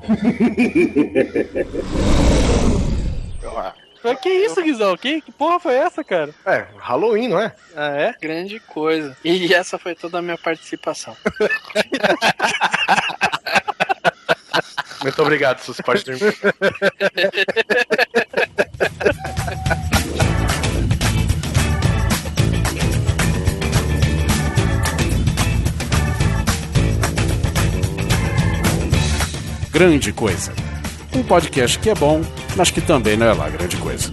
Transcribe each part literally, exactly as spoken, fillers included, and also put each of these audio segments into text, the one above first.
Mas que isso, Guizão? Que, que porra foi essa, cara? É, Halloween, não é? Ah, é? Grande coisa. E essa foi toda a minha participação. Muito obrigado, seus pais dormir. Grande Coisa. Um podcast que é bom, mas que também não é lá grande coisa.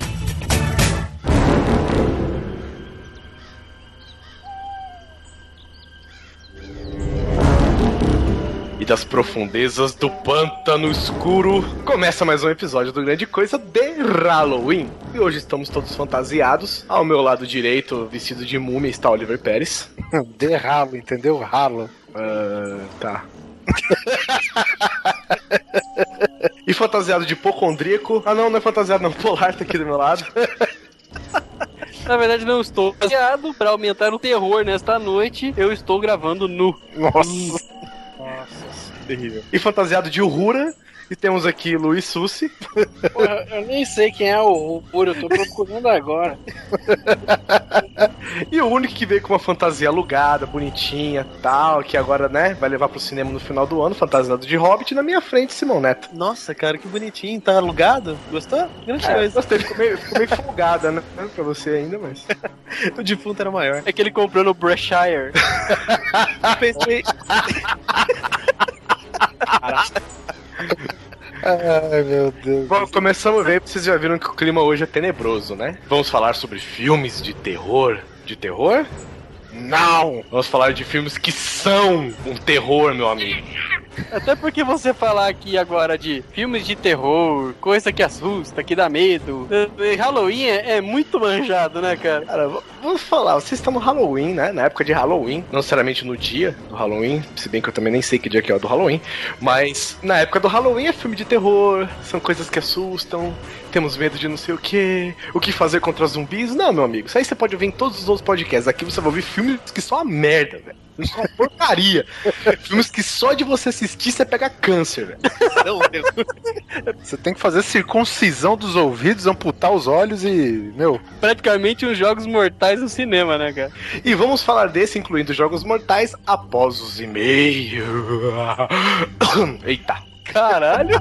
E das profundezas do pântano escuro, começa mais um episódio do Grande Coisa de Halloween. E hoje estamos todos fantasiados. Ao meu lado direito, vestido de múmia, está Oliver Pérez. De ralo, entendeu? Ralo. Uh, tá. E fantasiado de hipocondríaco. Ah não, não é fantasiado não, Polar tá aqui do meu lado. Na verdade não estou fantasiado. Pra aumentar o terror nesta noite, eu estou gravando nu. Nossa. Nossa, terrível. E fantasiado de Uhura. E temos aqui Luiz Sussi. Porra, eu nem sei quem é o Uhura, eu tô procurando agora. E o único que veio com uma fantasia alugada, bonitinha, tal, que agora, né, vai levar pro cinema no final do ano, fantasiado de Hobbit, na minha frente, Simão Neto. Nossa, cara, que bonitinho. Tá alugado? Gostou? Grande É, coisa. gostei, ficou meio, ficou meio folgada, né, pra você ainda, mas... O defunto era maior. É que ele comprou no Breshire. Eu pensei... Caraca. Ai, meu Deus. Bom, começamos a ver, vocês já viram que o clima hoje é tenebroso, né? Vamos falar sobre filmes de terror. De terror? Não! Vamos falar de filmes que são um terror, meu amigo. Até porque você falar aqui agora de filmes de terror, coisa que assusta, que dá medo. Halloween é, é muito manjado, né, cara? Cara, vamos falar, vocês estão no Halloween, né? Na época de Halloween, não necessariamente no dia do Halloween, se bem que eu também nem sei que dia que é o do Halloween, mas na época do Halloween é filme de terror, são coisas que assustam, temos medo de não sei o que, o que fazer contra zumbis. Não, meu amigo, isso aí você pode ouvir em todos os outros podcasts. Aqui você vai ouvir filmes que são uma merda, velho. Filmes são uma porcaria. Filmes que só de você assistir você pega câncer, velho. Meu Deus. Você tem que fazer circuncisão dos ouvidos, amputar os olhos e, meu... Praticamente uns jogos mortais no cinema, né, cara? E vamos falar desse, incluindo jogos mortais, após os e-mails. Eita. Caralho.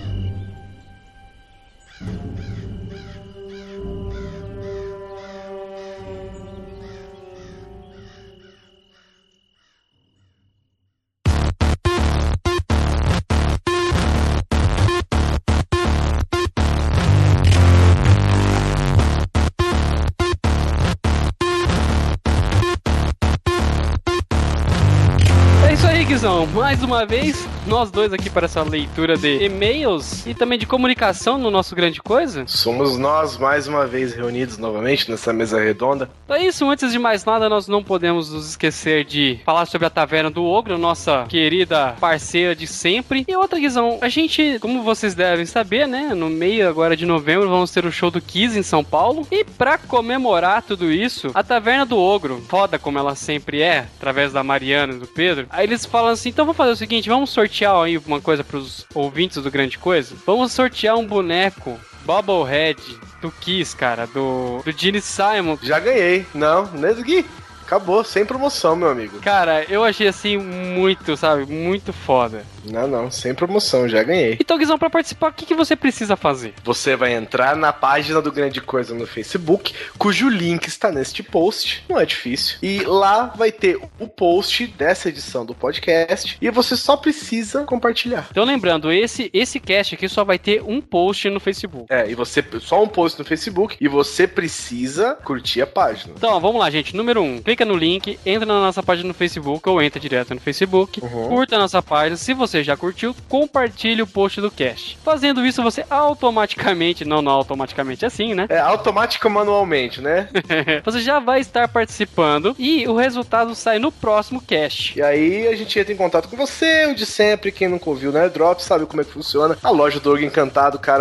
Guizão, mais uma vez, nós dois aqui para essa leitura de e-mails e também de comunicação no nosso Grande Coisa. Somos nós mais uma vez reunidos novamente nessa mesa redonda. É isso, antes de mais nada, nós não podemos nos esquecer de falar sobre a Taverna do Ogro, nossa querida parceira de sempre. E outra, Guizão, a gente, como vocês devem saber, né, no meio agora de novembro vamos ter o show do Kiss em São Paulo. E pra comemorar tudo isso, a Taverna do Ogro, foda como ela sempre é, através da Mariana e do Pedro, aí eles falam assim, então vamos fazer o seguinte, vamos sortear aí uma coisa pros ouvintes do Grande Coisa. Vamos sortear um boneco Bobblehead do Kiss, cara, do, do Gene Simon. Já ganhei. Não, nem aqui. Acabou, sem promoção, meu amigo. Cara, eu achei assim muito, sabe, muito foda. Não, não, sem promoção, já ganhei. Então, Guizão, pra participar, o que, que você precisa fazer? Você vai entrar na página do Grande Coisa no Facebook, cujo link está neste post, não é difícil. E lá vai ter o post dessa edição do podcast e você só precisa compartilhar. Então, lembrando, esse, esse cast aqui só vai ter um post no Facebook. É, e você, só um post no Facebook e você precisa curtir a página. Então, vamos lá, gente. Número um, clica no link, entra na nossa página no Facebook ou entra direto no Facebook, uhum. Curta a nossa página. Se você já curtiu, compartilhe o post do cast. Fazendo isso, você automaticamente, não, não automaticamente assim, né? É, automático manualmente, né? Você já vai estar participando e o resultado sai no próximo cast. E aí a gente entra em contato com você, o de sempre, quem nunca ouviu o Nerd Drop, sabe como é que funciona. A loja do Orgo Encantado, cara,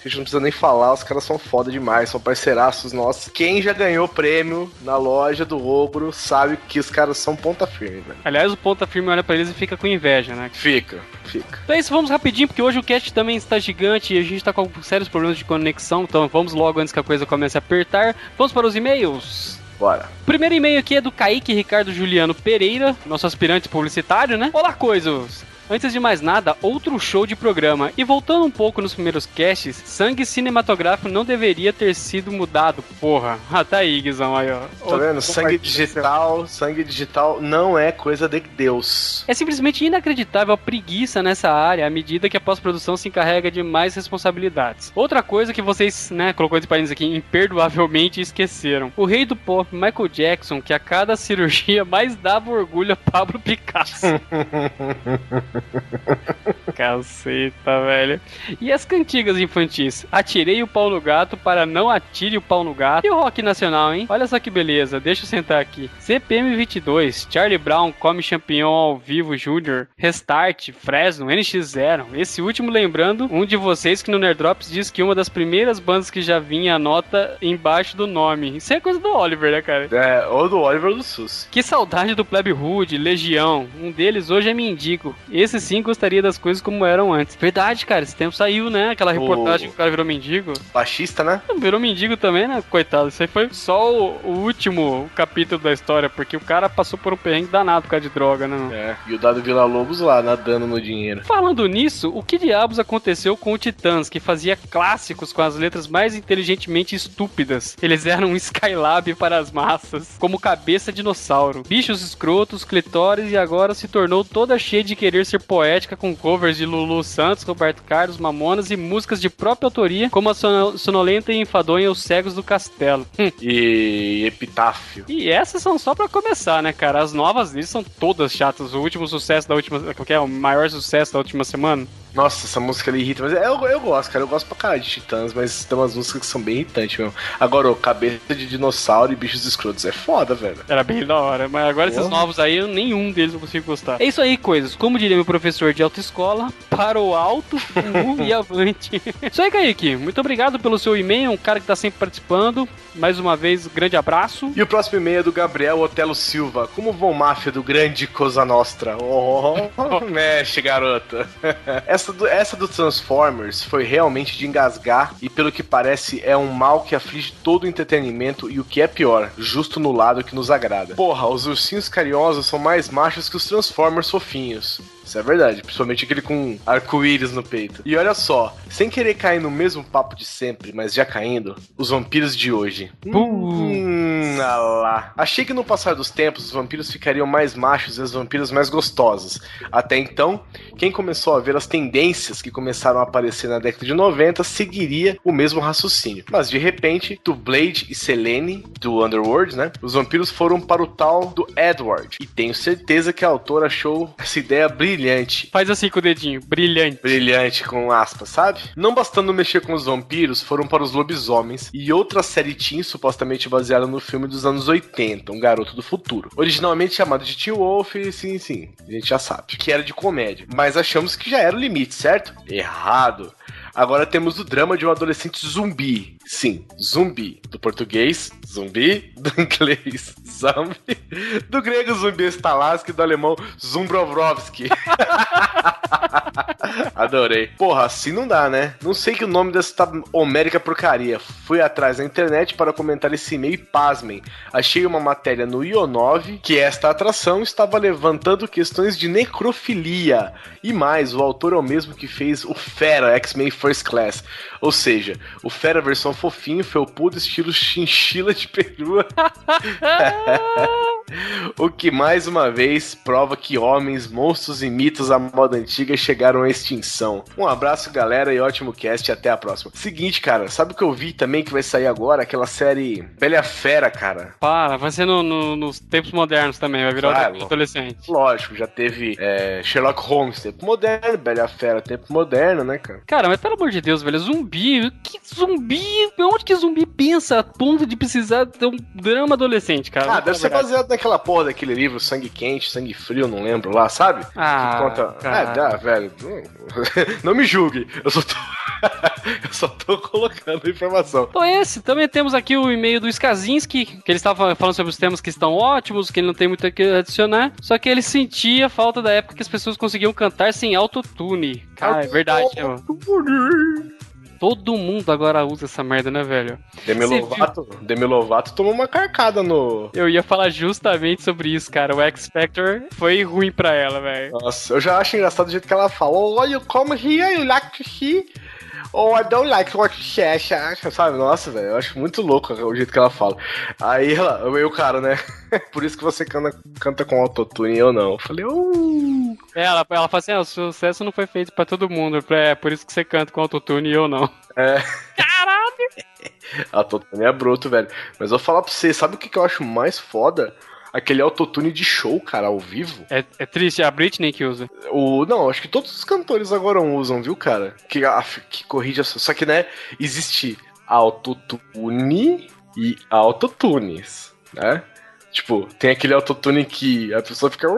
a gente não precisa nem falar, os caras são foda demais, são parceiraços nossos. Quem já ganhou prêmio na loja do Ogro sabe que os caras são ponta firme, velho. Aliás, o ponta firme olha pra eles e fica com inveja, né? Fica, fica. Então é isso, vamos rapidinho, porque hoje o cast também está gigante e a gente tá com sérios problemas de conexão, então vamos logo antes que a coisa comece a apertar. Vamos para os e-mails. Bora. O primeiro e-mail aqui é do Kaique Ricardo Juliano Pereira, nosso aspirante publicitário, né? Olá, coisas! Antes de mais nada, outro show de programa. E voltando um pouco nos primeiros casts, sangue cinematográfico não deveria ter sido mudado. Porra, ah, tá aí, Guizão, aí, ó. Tá vendo? Sangue digital, sangue digital não é coisa de Deus. É simplesmente inacreditável a preguiça nessa área à medida que a pós-produção se encarrega de mais responsabilidades. Outra coisa que vocês, né, colocou entre parênteses aqui, imperdoavelmente esqueceram. O rei do pop, Michael Jackson, que a cada cirurgia mais dava orgulho a Pablo Picasso. Caceta, velho. E as cantigas infantis? Atirei o pau no gato para não atire o pau no gato. E o rock nacional, hein? Olha só que beleza, deixa eu sentar aqui. C P M vinte e dois, Charlie Brown, Come Champignon ao vivo Júnior, Restart, Fresno, N X zero. Esse último lembrando um de vocês que no Nerdrops diz que uma das primeiras bandas que já vinha a nota embaixo do nome. Isso é coisa do Oliver, né, cara? É, ou do Oliver do SUS. Que saudade do Plebe Hood, Legião. Um deles hoje é mendigo. Esse sim gostaria das coisas como eram antes. Verdade, cara, esse tempo saiu, né? Aquela reportagem o... que o cara virou mendigo. Baixista, né? Virou mendigo também, né? Coitado, isso aí foi só o, o último capítulo da história, porque o cara passou por um perrengue danado por causa de droga, né? É, e o Dado Villa-Lobos lá, nadando no dinheiro. Falando nisso, o que diabos aconteceu com o Titãs, que fazia clássicos com as letras mais inteligentemente estúpidas? Eles eram um Skylab para as massas, como Cabeça Dinossauro, Bichos Escrotos, Clitóris, e agora se tornou toda cheia de querer ser poética com covers de Lulu Santos, Roberto Carlos, Mamonas e músicas de própria autoria, como a sonolenta e enfadonha Os Cegos do Castelo. Hum. E Epitáfio. E essas são só pra começar, né, cara? As novas deles são todas chatas. O último sucesso da última... Qual que é? O maior sucesso da última semana? Nossa, essa música ali irrita, mas eu, eu gosto, cara, eu gosto pra caralho de Titãs, mas tem umas músicas que são bem irritantes mesmo. Agora, o Cabeça de Dinossauro e Bichos Escrotos é foda, velho. Era bem da hora, mas agora Porra. Esses novos aí, nenhum deles eu consigo gostar. É isso aí, coisas. Como diria meu professor de autoescola, para o alto e avante. Isso aí, Kaique. Muito obrigado pelo seu e-mail, um cara que tá sempre participando. Mais uma vez, grande abraço. E o próximo e-mail é do Gabriel Otelo Silva. Como vão, máfia do grande Cosa Nostra? Oh, mexe, garota. Essa do, essa do Transformers foi realmente de engasgar e, pelo que parece, é um mal que aflige todo o entretenimento e, o que é pior, justo no lado que nos agrada. Porra, os ursinhos carinhosos são mais machos que os Transformers fofinhos. Isso é verdade, principalmente aquele com arco-íris no peito. E olha só, sem querer cair no mesmo papo de sempre, mas já caindo, os vampiros de hoje. Hum, ah lá. Achei que no passar dos tempos os vampiros ficariam mais machos e as vampiras mais gostosas. Até então, quem começou a ver as tendências que começaram a aparecer na década de noventa seguiria o mesmo raciocínio. Mas de repente, do Blade e Selene, do Underworld, né? Os vampiros foram para o tal do Edward. E tenho certeza que a autora achou essa ideia brilhante. Brilhante. Faz assim com o dedinho, brilhante. Brilhante, com aspas, sabe? Não bastando mexer com os vampiros, foram para os lobisomens e outra série teen supostamente baseada no filme dos anos oitenta, Um Garoto do Futuro. Originalmente chamado de Teen Wolf, sim, sim, a gente já sabe, que era de comédia. Mas achamos que já era o limite, certo? Errado. Agora temos o drama de um adolescente zumbi. Sim, zumbi. Do português, zumbi. Do inglês, zombie. Do grego, zumbi Stalasky. Do alemão, Zumbrovrovski. Adorei. Porra, assim não dá, né? Não sei que o nome dessa homérica porcaria. Fui atrás na internet para comentar esse e-mail e pasmem. Achei uma matéria no I O nove que esta atração estava levantando questões de necrofilia. E mais, o autor é o mesmo que fez o Fera X-Men First Class. Ou seja, o Fera versão fofinho, felpudo, estilo chinchila de perua. O que mais uma vez prova que homens, monstros e mitos à moda antiga chegaram à extinção. Um abraço, galera, e ótimo cast, e até a próxima. Seguinte, cara, sabe o que eu vi também que vai sair agora? Aquela série Bela Fera, cara. Para, vai ser no, no, nos tempos modernos também, vai virar claro, um adolescente. Lógico, já teve é, Sherlock Holmes, tempo moderno, Bela Fera, tempo moderno, né, cara? Cara, mas pelo amor de Deus, velho, zumbi, que zumbi, onde que zumbi pensa a ponto de precisar ter um drama adolescente, cara? Ah, deve ser baseado naquela porra daquele livro Sangue Quente, Sangue Frio, não lembro lá, sabe? Ah, que conta... É, dá, velho, não, não me julgue, eu só tô... Eu só tô colocando a informação. Então esse, também temos aqui o e-mail do Skazinski, que ele estava falando sobre os temas que estão ótimos, que ele não tem muito o que adicionar, só que ele sentia a falta da época que as pessoas conseguiam cantar sem autotune. Cara, é verdade, mano. Todo mundo agora usa essa merda, né, velho? Demi Lovato, Demi Lovato tomou uma carcada no... Eu ia falar justamente sobre isso, cara. O X Factor foi ruim pra ela, velho. Nossa, eu já acho engraçado o jeito que ela fala. Oh, you come here, you like to see... Oh, I don't like what you say, sabe? Nossa, velho, eu acho muito louco o jeito que ela fala. Aí ela, eu o cara, né? Por isso que você canta, canta com autotune e eu não. Eu falei, uh. É, ela, ela fala assim, ah, o sucesso não foi feito pra todo mundo. É por isso que você canta com autotune e eu não. É. Caralho! Autotune é bruto, velho. Mas eu vou falar pra você, sabe o que, que eu acho mais foda? Aquele autotune de show, cara, ao vivo. É, é triste, é a Britney que usa. O, não, acho que todos os cantores agora usam, viu, cara? Que, ah, que corrige a... Só que, né, existe autotune e autotunes, né? Tipo, tem aquele autotune que a pessoa fica...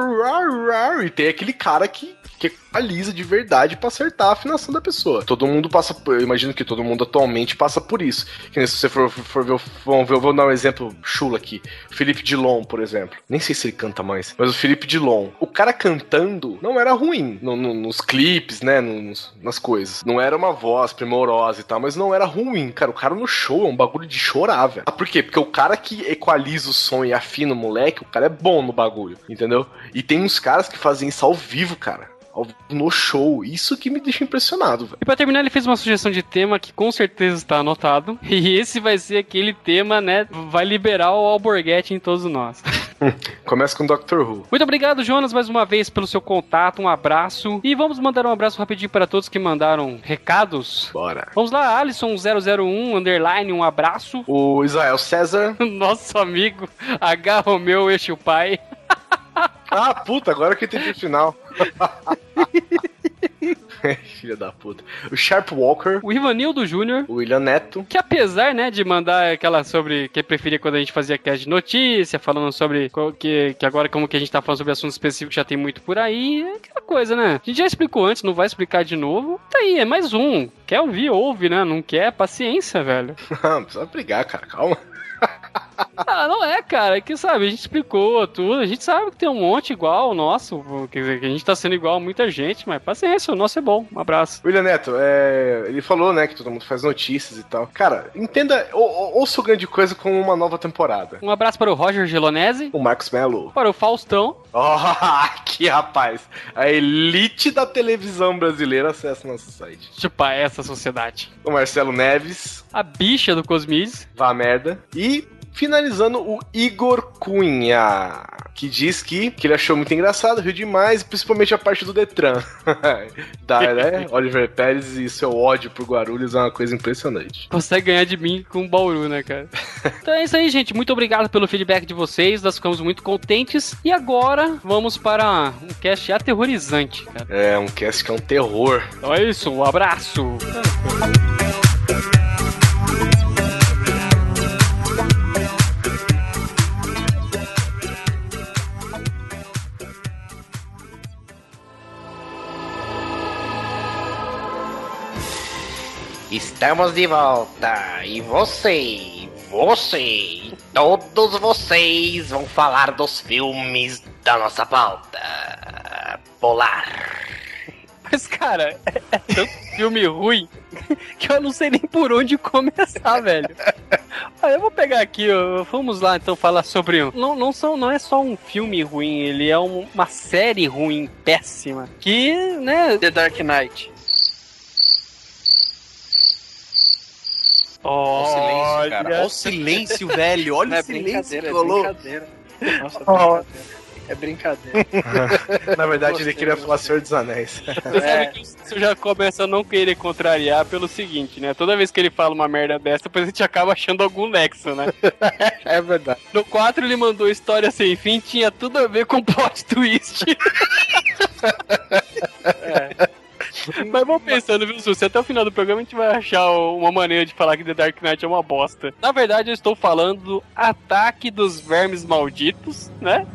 E tem aquele cara que, que equaliza de verdade pra acertar a afinação da pessoa. Todo mundo passa por... Eu imagino que todo mundo atualmente passa por isso. Que nem se você for, for ver... Vamos ver, eu vou dar um exemplo chulo aqui. Felipe Dilon, por exemplo. Nem sei se ele canta mais. Mas o Felipe Dilon. O cara cantando não era ruim. No, no, nos clipes, né? Nos, nas coisas. Não era uma voz primorosa e tal. Mas não era ruim. Cara, o cara no show é um bagulho de chorar, velho. Ah, por quê? Porque o cara que equaliza o som e afina o moleque, o cara é bom no bagulho. Entendeu? E tem uns caras que fazem isso ao vivo, cara. No show, isso que me deixa impressionado, velho. E pra terminar, ele fez uma sugestão de tema que com certeza está anotado. E esse vai ser aquele tema, né? Vai liberar o Alborguete em todos nós. Começa com Doctor Who. Muito obrigado, Jonas, mais uma vez pelo seu contato, um abraço. E vamos mandar um abraço rapidinho para todos que mandaram recados. Bora. Vamos lá, Alisson zero zero um, underline, um abraço. O Israel César. Nosso amigo H. Romeu, este o pai. Ah, puta, agora que eu entendi o final. Filha da puta. O Sharp Walker. O Ivanildo Júnior. O William Neto. Que apesar, né, de mandar aquela sobre... Que preferia quando a gente fazia cast de notícia, falando sobre... Que, que agora, como que a gente tá falando sobre assuntos específicos, já tem muito por aí. É aquela coisa, né? A gente já explicou antes, não vai explicar de novo. Tá aí, é mais um. Quer ouvir, ouve, né? Não quer, paciência, velho. Não precisa brigar, cara. Calma. Ah, não é, cara, é que sabe, a gente explicou tudo, a gente sabe que tem um monte igual o nosso, quer dizer, que a gente tá sendo igual a muita gente, mas paciência, o nosso é bom, um abraço. William Neto, é, ele falou, né, que todo mundo faz notícias e tal. Cara, entenda, ou, ou, ouça o Grande Coisa como uma nova temporada. Um abraço para o Roger Gelonese. O Marcos Melo. Para o Faustão. Oh, que rapaz, a elite da televisão brasileira acessa nosso site. Chupa essa sociedade. O Marcelo Neves. A bicha do Cosmiz. Vá merda. E... finalizando, o Igor Cunha, que diz que, que ele achou muito engraçado, riu demais, principalmente a parte do Detran. Da, né? Oliver Pérez e seu ódio por Guarulhos é uma coisa impressionante. Consegue ganhar de mim com o Bauru, né, cara? Então é isso aí, gente. Muito obrigado pelo feedback de vocês. Nós ficamos muito contentes. E agora, vamos para um cast aterrorizante, cara. É, um cast que é um terror. Então é isso, um abraço. Estamos de volta e você, você, todos vocês vão falar dos filmes da nossa pauta polar. Mas, cara, é, é tanto filme ruim que eu não sei nem por onde começar, velho. Olha, eu vou pegar aqui, ó, vamos lá então falar sobre um. Não, não, são, não é só um filme ruim, ele é um, uma série ruim, péssima. Que, né? The Dark Knight. Olha o silêncio, cara. Olha o silêncio, velho. Olha Não, o é silêncio que é rolou. brincadeira. Nossa, é brincadeira. É brincadeira. Na verdade, ele queria falar Senhor dos Anéis. Você sabe que você já começa a não querer contrariar pelo seguinte, né? Toda vez que ele fala uma merda dessa, depois a gente acaba achando algum nexo, né? É verdade. No quatro ele mandou História Sem Fim, tinha tudo a ver com plot twist. É. Mas vamos pensando, viu, Suzy? Até o final do programa a gente vai achar uma maneira de falar que The Dark Knight é uma bosta. Na verdade, eu estou falando do Ataque dos Vermes Malditos, né?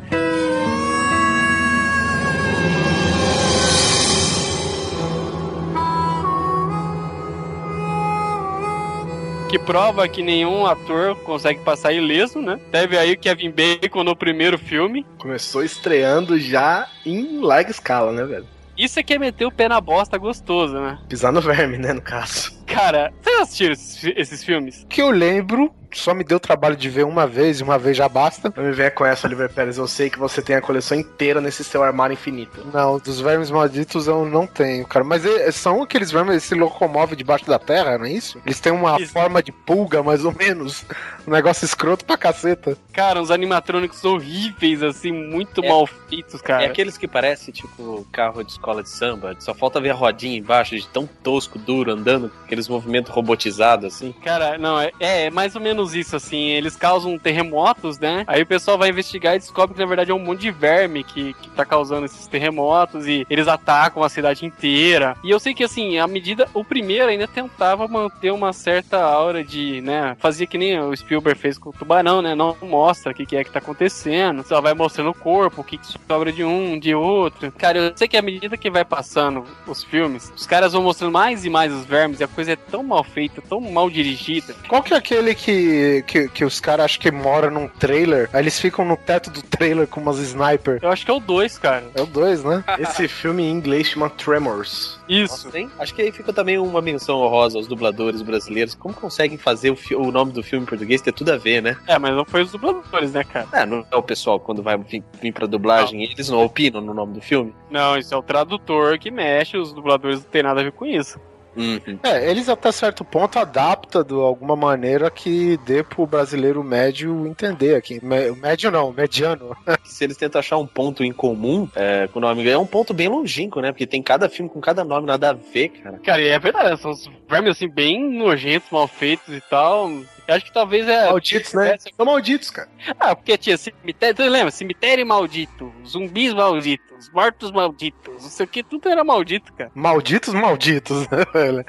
que prova que nenhum ator consegue passar ileso, né? Teve aí o Kevin Bacon no primeiro filme. Começou estreando já em larga escala, né, velho? Isso é que é meter o pé na bosta gostoso, né? Pisar no verme, né, no caso. Cara, vocês assistiram esses, esses filmes? Que eu lembro, só me deu trabalho de ver uma vez, e uma vez já basta. Não me venha com essa, Oliver Pérez. Eu sei que você tem a coleção inteira nesse seu armário infinito. Não, dos vermes malditos eu não tenho, cara. Mas eles são aqueles vermes que se locomovem debaixo da terra, não é isso? Eles têm uma Isso. forma de pulga, mais ou menos. Um negócio escroto pra caceta. Cara, uns animatrônicos horríveis, assim, muito É. mal feitos, cara. É aqueles que parecem, tipo, carro de escola de samba. Só falta ver a rodinha embaixo, de tão tosco, duro, andando, com aqueles movimentos robotizados, assim. Cara, não, é, é mais ou menos isso, assim. Eles causam terremotos, né? Aí o pessoal vai investigar e descobre que, na verdade, é um monte de verme que, que tá causando esses terremotos e eles atacam a cidade inteira. E eu sei que, assim, à medida... O primeiro ainda tentava manter uma certa aura de, né? Fazia que nem o Spielberg fez com o Tubarão, né? Não mostra o que, que é que tá acontecendo. Só vai mostrando o corpo, o que, que sobra de um, de outro. Cara, eu sei que à medida que vai passando os filmes, os caras vão mostrando mais e mais os vermes e a coisa é tão mal feita, tão mal dirigida. Qual que é aquele que, que, que os caras acham que moram num trailer? Aí eles ficam no teto do trailer com umas sniper. Eu acho que é o dois, cara. É o dois, né? Esse filme em inglês chama Tremors. Isso. Nossa, hein? Acho que aí fica também uma menção honrosa aos dubladores brasileiros. Como conseguem fazer o, fi- o nome do filme em português ter tudo a ver, né? É, mas não foi os dubladores, né, cara? É, não é o pessoal quando vai vir, vir pra dublagem, eles não opinam no nome do filme? Não, isso é o tradutor que mexe, os dubladores não tem nada a ver com isso. Uhum. É, eles até certo ponto adaptam de alguma maneira que dê pro brasileiro médio entender aqui. Me- Médio não, mediano. Se eles tentam achar um ponto em comum é, com o nome, é um ponto bem longínquo, né? Porque tem cada filme com cada nome, nada a ver, cara. Cara, e é verdade, são uns vermes assim, bem nojentos, mal feitos e tal. Eu acho que talvez é. Malditos, né? São malditos, cara. Ah, porque tinha cemitério. Você lembra? Cemitério maldito, zumbis malditos, mortos malditos, não sei o que, tudo era maldito, cara. Malditos, malditos, né, velho?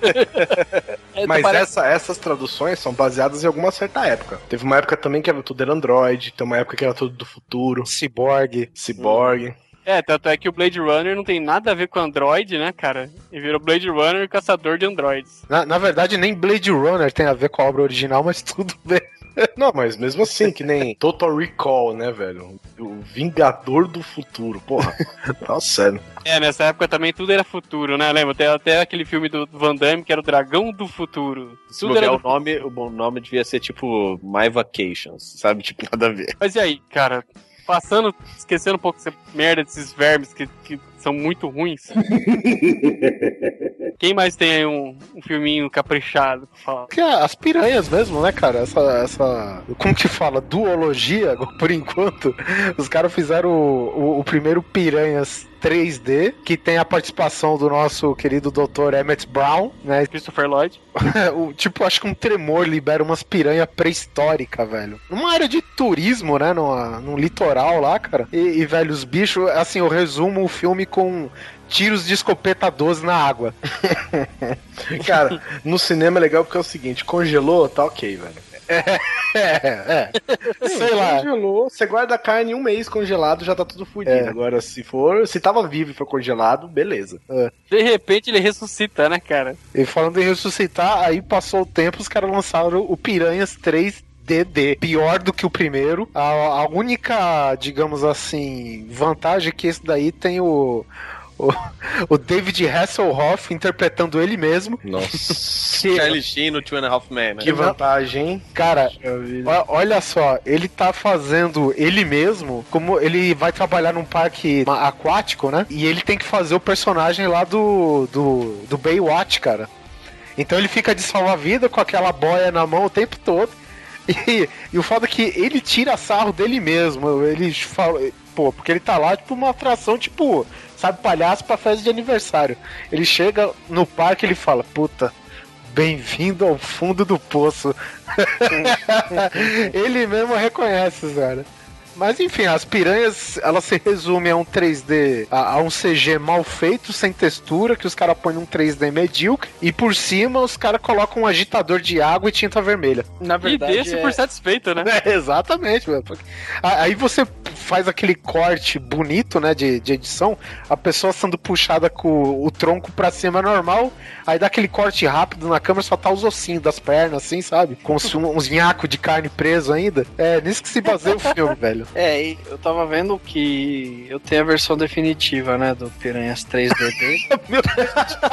É, Mas parece- essa- essas traduções são baseadas em alguma certa época. Teve uma época também que era tudo era Android, tem uma época que era tudo do futuro, Cyborg. Cyborg. É, tanto é que o Blade Runner não tem nada a ver com Android, né, cara? E virou Blade Runner caçador de androids. Na, na verdade, nem Blade Runner tem a ver com a obra original, mas tudo bem. Não, mas mesmo assim, que nem Total Recall, né, velho? O Vingador do Futuro, porra. Nossa, sério. É, nessa época também tudo era futuro, né? Lembra? Tem até aquele filme do Van Damme que era o Dragão do Futuro. Se Tudo bobear era o do... nome, o bom nome devia ser tipo My Vacations, sabe? Tipo, nada a ver. Mas e aí, cara? Passando, esquecendo um pouco essa merda desses vermes que, que são muito ruins. Quem mais tem aí um, um filminho caprichado pra falar? Que é as piranhas mesmo, né, cara? Essa, essa. Como que fala? Duologia, por enquanto. Os caras fizeram o, o, o primeiro Piranhas três D, que tem a participação do nosso querido doutor Emmett Brown, né? Christopher Lloyd. O, tipo, acho que um tremor libera umas piranhas pré-históricas, velho. Numa área de turismo, né? Numa, num litoral lá, cara. E, e, velho, os bichos, assim, eu resumo o filme com tiros de escopeta doze na água. Cara, no cinema é legal porque é o seguinte, congelou, tá ok, velho. É, é. Sei lá. Congelou, você guarda a carne um mês congelado, já tá tudo fudido. É. Agora, se for, se tava vivo e foi congelado, beleza. De repente ele ressuscita, né, cara? E falando em ressuscitar, aí passou o tempo, os caras lançaram o Piranhas três D D. Pior do que o primeiro. A, a única, digamos assim, vantagem é que esse daí tem o... O, o David Hasselhoff interpretando ele mesmo. Nossa. Charlie Sheen no Two and a Half Men, né? Que vantagem, hein? Cara, o- olha só, ele tá fazendo ele mesmo, como ele vai trabalhar num parque ma- aquático, né? E ele tem que fazer o personagem lá do, do, do Baywatch, cara. Então ele fica de salva-vida com aquela boia na mão o tempo todo. E, e o foda é que ele tira sarro dele mesmo. Ele fala, pô, porque ele tá lá, tipo, uma atração, tipo, sabe, palhaço pra festa de aniversário. Ele chega no parque e ele fala, puta, bem-vindo ao fundo do poço. Ele mesmo reconhece, cara. Mas enfim, as piranhas, elas se resumem a um três D, a, a um C G mal feito, sem textura, que os caras põem num três D medíocre, e por cima os caras colocam um agitador de água e tinta vermelha. Na verdade, e deixa é... por satisfeito, né? É, exatamente, velho. Aí você faz aquele corte bonito, né, de, de edição, a pessoa sendo puxada com o tronco pra cima normal, aí dá aquele corte rápido na câmera, só tá os ossinhos das pernas, assim, sabe? Com uns, uns nhacos de carne preso ainda. É nisso que se baseia o filme, velho. É, e eu tava vendo que eu tenho a versão definitiva, né, do Piranhas três D dele. Meu Deus.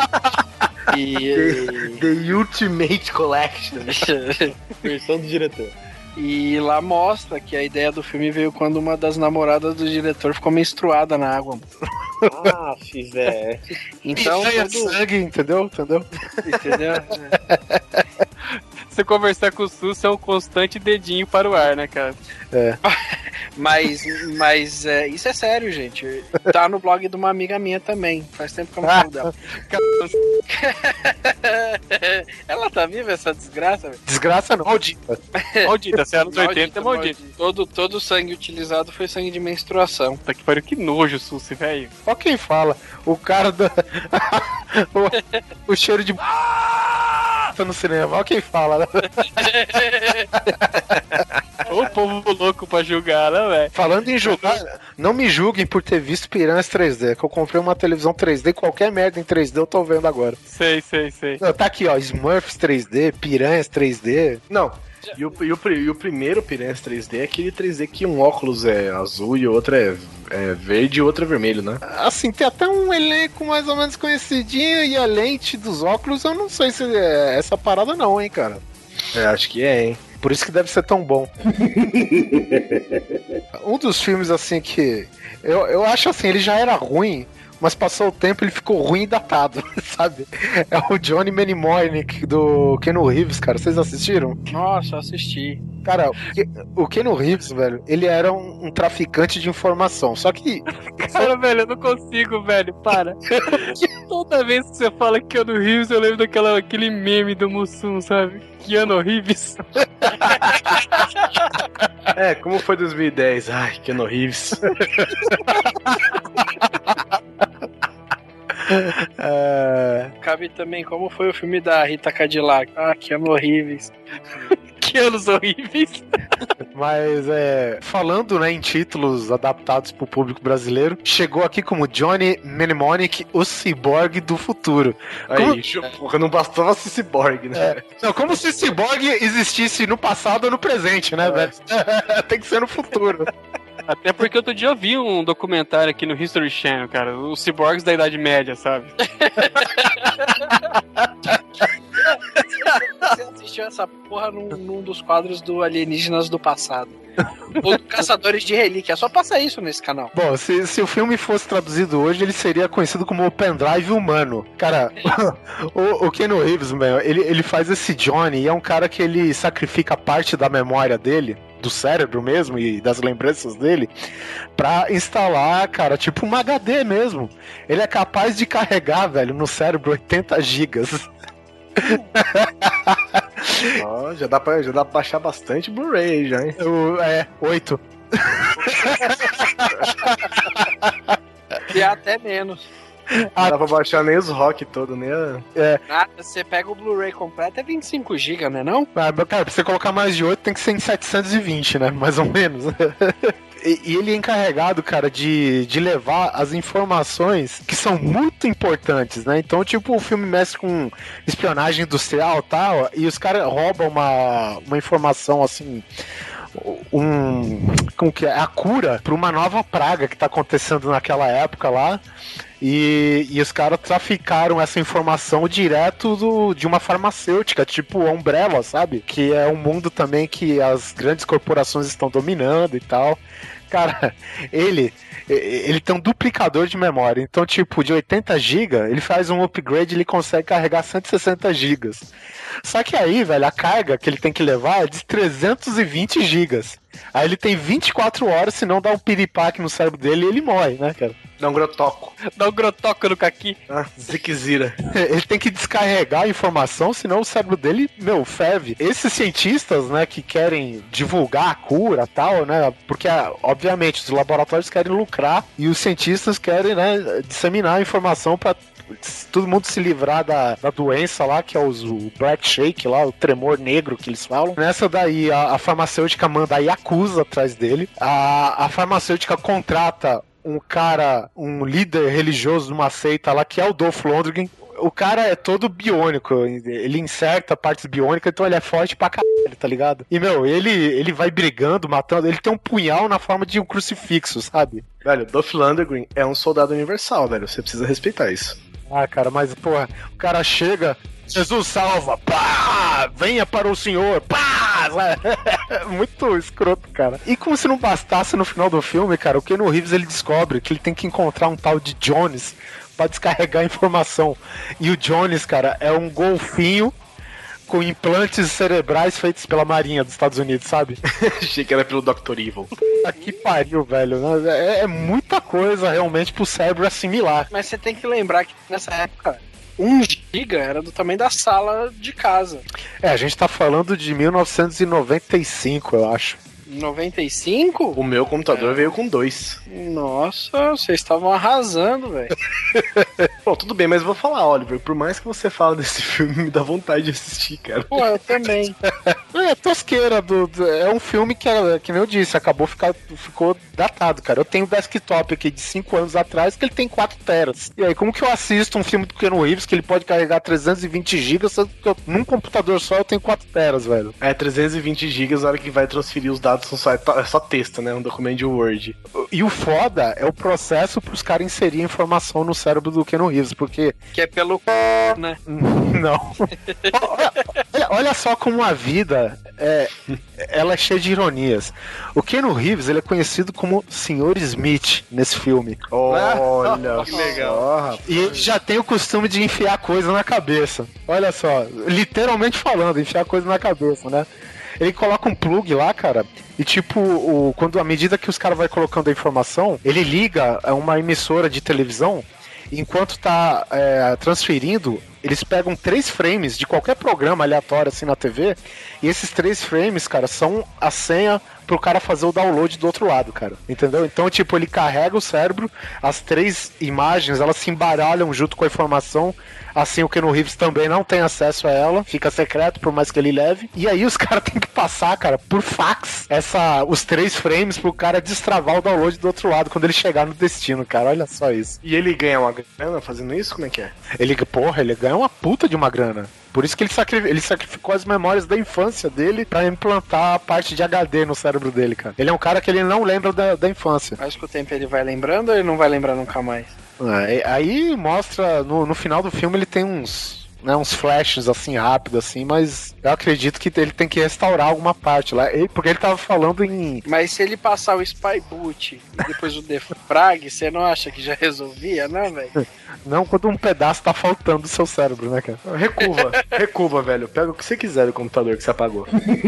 E... The Ultimate Collection. Versão do diretor. E lá mostra que a ideia do filme veio quando uma das namoradas do diretor ficou menstruada na água. Ah, velho. Então, Piranha todo... sangue, entendeu? Entendeu? Entendeu? Você conversar com o Sus é um constante dedinho para o ar, né, cara? É. Mas, mas é, isso é sério, gente. Tá no blog de uma amiga minha também. Faz tempo que eu não falo dela. Ela tá viva, essa desgraça? Véio? Desgraça não, maldita. Maldita, se é anos oitenta é maldito. Todo, todo o sangue utilizado foi sangue de menstruação. Tá que pariu, que nojo, Sus, velho. Só quem fala. O cara da... o, o cheiro de... tá no cinema. Olha quem fala, né? O povo louco pra julgar, né, velho? Falando em julgar, não me julguem por ter visto Piranhas três D, que eu comprei uma televisão três D, qualquer merda em três D eu tô vendo agora. Sei, sei, sei. Não, tá aqui, ó, Smurfs três D, Piranhas três D. Não, e o, e, o, e o primeiro Piranhas três D é aquele três D que um óculos é azul e o outro é, é verde e o outro é vermelho, né? Assim, tem até um elenco mais ou menos conhecidinho e a lente dos óculos, eu não sei se é essa parada não, hein, cara. É, acho que é, hein? Por isso que deve ser tão bom. Um dos filmes, assim, que... Eu, eu acho, assim, ele já era ruim, mas passou o tempo ele ficou ruim e datado, sabe? É o Johnny Mnemonic do Keanu Reeves, cara. Vocês assistiram? Nossa, eu assisti. Cara, o, Ke- o Keanu Reeves, velho, ele era um, um traficante de informação. Só que... Cara, velho, eu não consigo, velho, para. Toda vez que você fala Keanu Reeves, eu lembro daquela, aquele meme do Mussum, sabe? Keanu Reeves. É, como foi dois mil e dez? Ai, Keanu Reeves. É... Cabe também como foi o filme da Rita Cadillac. Ah, Keanu Reeves. Keanos horríveis. Mas é, falando, né, em títulos adaptados pro público brasileiro, chegou aqui como Johnny Mnemonic, o ciborgue do futuro. Como... Aí, porra, não bastava ser ciborgue, né? É. Não, como se ciborgue existisse no passado ou no presente, né, É. velho? Tem que ser no futuro. Até porque outro dia eu vi um documentário aqui no History Channel, cara, os ciborgues da Idade Média, sabe? Você assistiu essa porra num, num dos quadros do Alienígenas do Passado. Ou do Caçadores de Relíquia. Só passa isso nesse canal. Bom, se, se o filme fosse traduzido hoje, ele seria conhecido como o pendrive humano. Cara, o, o Keanu Reeves, meu, ele, ele faz esse Johnny e é um cara que ele sacrifica parte da memória dele, do cérebro mesmo e das lembranças dele, pra instalar, cara, tipo um H D mesmo. Ele é capaz de carregar, velho, no cérebro oitenta gigas. Ó, já dá pra, já dá pra baixar bastante Blu-ray já, hein? O- é, oito. E até menos. Não dá pra baixar nem os rock todo, nem a... Ah, você pega o Blu-ray completo, é vinte e cinco gigas, né não? Ah, mas, cara, pra você colocar mais de oito tem que ser em setecentos e vinte, né? Mais ou menos. E, e ele é encarregado, cara, de, de levar as informações que são muito importantes, né? Então, tipo, o filme mexe com espionagem industrial e tal, e os caras roubam uma, uma informação, assim... Um, como que é? A cura para uma nova praga que tá acontecendo naquela época lá. E, e os caras traficaram essa informação direto do, de uma farmacêutica, tipo Umbrella, sabe? Que é um mundo também que as grandes corporações estão dominando e tal. Cara, ele, ele tem um duplicador de memória. Então, tipo, de oitenta gigas, ele faz um upgrade e ele consegue carregar cento e sessenta gigas. Só que aí, velho, a carga que ele tem que levar é de trezentos e vinte gigas. Aí ele tem vinte e quatro horas, se não dá um piripaque no cérebro dele, ele morre, né, cara? Dá um grotoco. Dá um grotoco no caqui. Ah, Ziquezira. Ele tem que descarregar a informação, senão o cérebro dele, meu, ferve. Esses cientistas, né, que querem divulgar a cura e tal, né, porque, obviamente, os laboratórios querem lucrar e os cientistas querem, né, disseminar a informação pra todo mundo se livrar da, da doença lá, que é os, o Black Shake lá, o tremor negro que eles falam. Nessa daí, a, a farmacêutica manda a Yakuza atrás dele. A, a farmacêutica contrata um cara, um líder religioso de uma seita lá, que é o Dolph Lundgren. O cara é todo biônico, ele inserta partes biônicas, então ele é forte pra caralho, tá ligado? E, meu, ele, ele vai brigando, matando, ele tem um punhal na forma de um crucifixo, sabe? Velho, Dolph Lundgren é um soldado universal, velho, você precisa respeitar isso. Ah, cara, mas, porra, o cara chega, Jesus salva, pá, venha para o Senhor, pá, muito escroto, cara. E como se não bastasse, no final do filme, cara, o Keanu Reeves, ele descobre que ele tem que encontrar um tal de Jones pra descarregar a informação. E o Jones, cara, é um golfinho com implantes cerebrais feitos pela Marinha dos Estados Unidos, sabe? Achei que era pelo doutor Evil. Puta que pariu, velho. É, é muita coisa realmente pro cérebro assimilar. Mas você tem que lembrar que nessa época, um giga era do tamanho da sala de casa. É, a gente tá falando de mil novecentos e noventa e cinco, eu acho. noventa e cinco? O meu computador é. veio com dois. Nossa, vocês estavam arrasando, velho. Bom, tudo bem, mas eu vou falar, Oliver, por mais que você fale desse filme, me dá vontade de assistir, cara. Pô, eu também. É, tosqueira, do, do, é um filme que, que nem eu disse, acabou ficar, ficou datado, cara. Eu tenho um desktop aqui de cinco anos atrás que ele tem quatro teras. E aí, como que eu assisto um filme do Keanu Reeves que ele pode carregar trezentos e vinte gigas, sendo que eu, num computador só eu tenho quatro teras, velho? É, trezentos e vinte gigas, a hora que vai transferir os dados são só, é só texto, né? Um documento de Word. E o foda é o processo pros caras inserirem informação no cérebro do Keanu Reeves, porque... Que é pelo c... né? Não. olha, olha, olha só como a vida é, ela é cheia de ironias. O Keanu Reeves, ele é conhecido como senhor Smith nesse filme. Olha, que legal. E ele já tem o costume de enfiar coisa na cabeça. Olha só, literalmente falando, enfiar coisa na cabeça, né? Ele coloca um plug lá, cara, e tipo, o, quando à medida que os caras vão colocando a informação, ele liga a uma emissora de televisão, e enquanto tá é, transferindo, eles pegam três frames de qualquer programa aleatório assim na T V, e esses três frames, cara, são a senha pro cara fazer o download do outro lado, cara. Entendeu? Então, tipo, ele carrega o cérebro, as três imagens, elas se embaralham junto com a informação. Assim, o Keanu Reeves também não tem acesso a ela, fica secreto, por mais que ele leve. E aí os caras têm que passar, cara, por fax, essa, os três frames pro cara destravar o download do outro lado quando ele chegar no destino, cara. Olha só isso. E ele ganha uma grana fazendo isso? Como é que é? Ele, porra, ele ganha uma puta de uma grana. Por isso que ele, sacri- ele sacrificou as memórias da infância dele pra implantar a parte de H D no cérebro dele, cara. Ele é um cara que ele não lembra da, da infância. Mas com o tempo ele vai lembrando ou ele não vai lembrar nunca mais? É, aí mostra, no, no final do filme ele tem uns, né, uns flashes assim, rápido assim, mas eu acredito que ele tem que restaurar alguma parte lá, ele, porque ele tava falando em... Mas se ele passar o Spy Boot e depois o Defrag, você não acha que já resolvia, não, velho? Não, quando um pedaço tá faltando do seu cérebro, né, cara? Recuva, recuva, velho. Pega o que você quiser do computador que você apagou.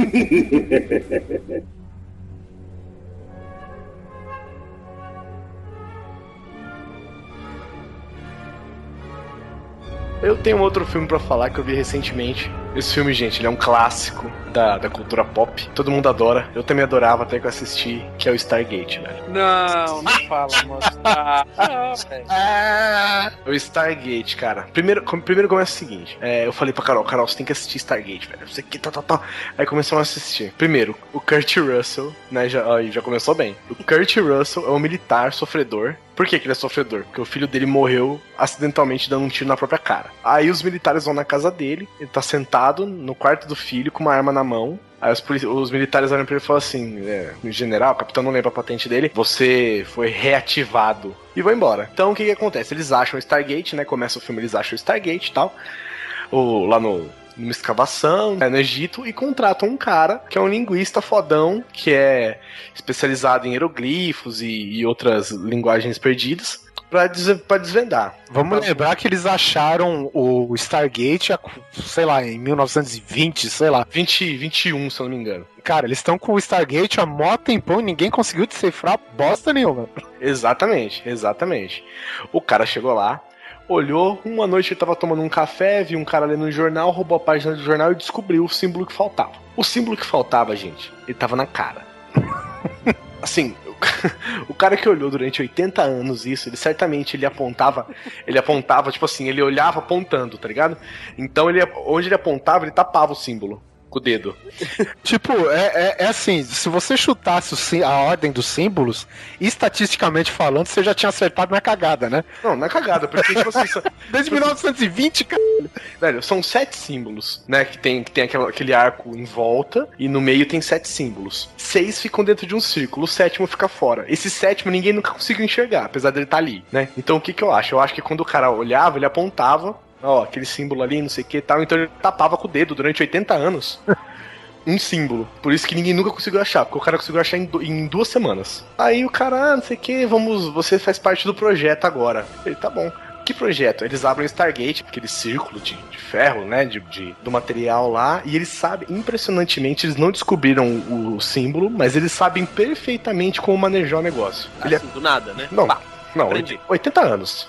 Eu tenho outro filme pra falar que eu vi recentemente. Esse filme, gente, ele é um clássico da, da cultura pop. Todo mundo adora. Eu também adorava até que eu assisti, que é o Stargate, velho. Não, não fala, moço. Ah, não, velho. Ah, o Stargate, cara. Primeiro, com, primeiro começa o seguinte. É, eu falei pra Carol, Carol, você tem que assistir Stargate, velho. Você que tal, tal, tal. Aí começamos a assistir. Primeiro, o Kurt Russell, né? Já, aí já começou bem. O Kurt Russell é um militar sofredor. Por que que ele é sofredor? Porque o filho dele morreu acidentalmente dando um tiro na própria cara. Aí os militares vão na casa dele, ele tá sentado no quarto do filho com uma arma na mão. Aí os, os militares olham pra ele e falam assim, é, general, o capitão não lembra a patente dele, você foi reativado. E vão embora. Então o que que acontece? Eles acham o Stargate, né? Começa o filme, eles acham o Stargate e tal. Ou lá no... numa escavação, né, no Egito, e contratam um cara que é um linguista fodão, que é especializado em hieroglifos e, e outras linguagens perdidas. pra, des- pra desvendar. Vamos lembrar que eles acharam o Stargate, sei lá, em mil novecentos e vinte, sei lá. vinte, vinte e um, se eu não me engano. Cara, eles estão com o Stargate há mó tempão e ninguém conseguiu decifrar bosta nenhuma. Exatamente, exatamente. O cara chegou lá, olhou, uma noite ele tava tomando um café, viu um cara lendo um jornal, roubou a página do jornal e descobriu o símbolo que faltava. O símbolo que faltava, gente, ele tava na cara. Assim, o cara que olhou durante oitenta anos isso, ele certamente ele apontava, ele apontava, tipo assim, ele olhava apontando, tá ligado? Então ele, onde ele apontava, ele tapava o símbolo com o dedo. Tipo, é, é, é assim, se você chutasse o sim- a ordem dos símbolos, estatisticamente falando, você já tinha acertado na cagada, né? Não, não é cagada, porque tipo assim, Desde mil novecentos e vinte, cara. velho, são sete símbolos, né? Que tem, que tem aquela- aquele arco em volta e no meio tem sete símbolos. Seis ficam dentro de um círculo, o sétimo fica fora. Esse sétimo ninguém nunca conseguiu enxergar, apesar dele estar ali, né? Então o que que eu acho? Eu acho que quando o cara olhava, ele apontava, ó, aquele símbolo ali, não sei o que e tal, então ele tapava com o dedo durante oitenta anos. Um símbolo. Por isso que ninguém nunca conseguiu achar, porque o cara conseguiu achar em, du- em duas semanas. Aí o cara, ah, não sei o que, vamos, você faz parte do projeto agora. Ele, tá bom. Que projeto? Eles abrem o Stargate, aquele círculo de, de ferro, né, de, de- do material lá, e eles sabem, impressionantemente, eles não descobriram o, o símbolo, mas eles sabem perfeitamente como manejar o negócio. Ele é... Assim, do nada, né? Não, Pá. não, aprendi. oitenta anos.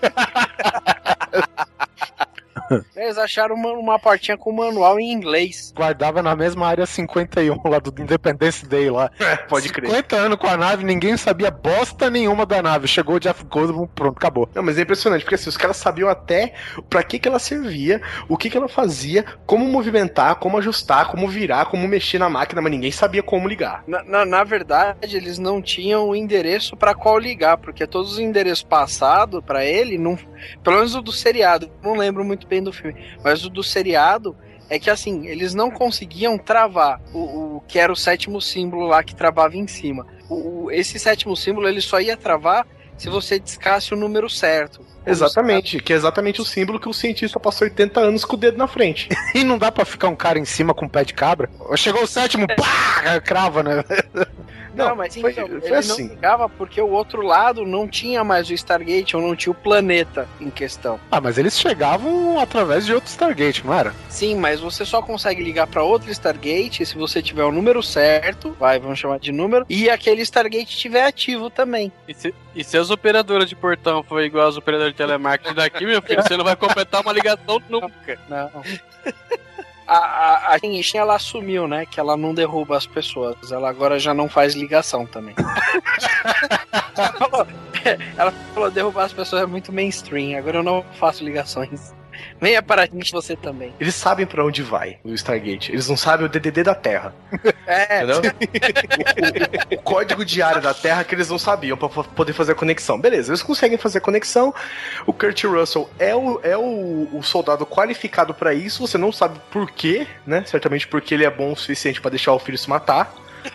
Eles acharam uma, uma portinha com manual em inglês. Guardava na mesma área cinquenta e um lá do Independence Day lá. É, pode crer. cinquenta anos com a nave, ninguém sabia bosta nenhuma da nave. Chegou o Jeff Goldblum, pronto, acabou. Não, mas é impressionante, porque assim, os caras sabiam até pra que que ela servia, o que que ela fazia, como movimentar, como ajustar, como virar, como mexer na máquina, mas ninguém sabia como ligar. Na, na, na verdade, eles não tinham o endereço pra qual ligar, porque todos os endereços passados pra ele, não, pelo menos o do seriado, não lembro muito bem do filme, mas o do seriado é que assim, eles não conseguiam travar o, o que era o sétimo símbolo lá que travava em cima. O, o- esse sétimo símbolo ele só ia travar se você discasse o número certo. Exatamente, que é exatamente o símbolo que o cientista passou oitenta anos com o dedo na frente. E não dá pra ficar um cara em cima com um pé de cabra? Chegou o sétimo, pá, crava, né? Não, Não, mas foi- então, foi ele assim. não ligava porque o outro lado não tinha mais o Stargate, ou não tinha o planeta em questão. Ah, mas eles chegavam através de outro Stargate, não era? Sim, mas você só consegue ligar pra outro Stargate se você tiver o número certo, vai, vamos chamar de número, e aquele Stargate estiver ativo também. E se, e se as operadoras de portão for igual as operadoras de telemarketing daqui, meu filho, você não vai completar uma ligação nunca. Não. A, a, a Genshin, ela assumiu, né, que ela não derruba as pessoas. Ela agora já não faz ligação também. ela, falou, ela falou, derrubar as pessoas é muito mainstream. Agora eu não faço ligações. Venha para a gente você também. Eles sabem pra onde vai o Stargate, eles não sabem o D D D da Terra, É, entendeu? o, o código de área da Terra que eles não sabiam pra f- poder fazer a conexão. Beleza, eles conseguem fazer a conexão, o Kurt Russell é o, é o, o soldado qualificado pra isso, você não sabe por quê, né? Certamente porque ele é bom o suficiente pra deixar o filho se matar.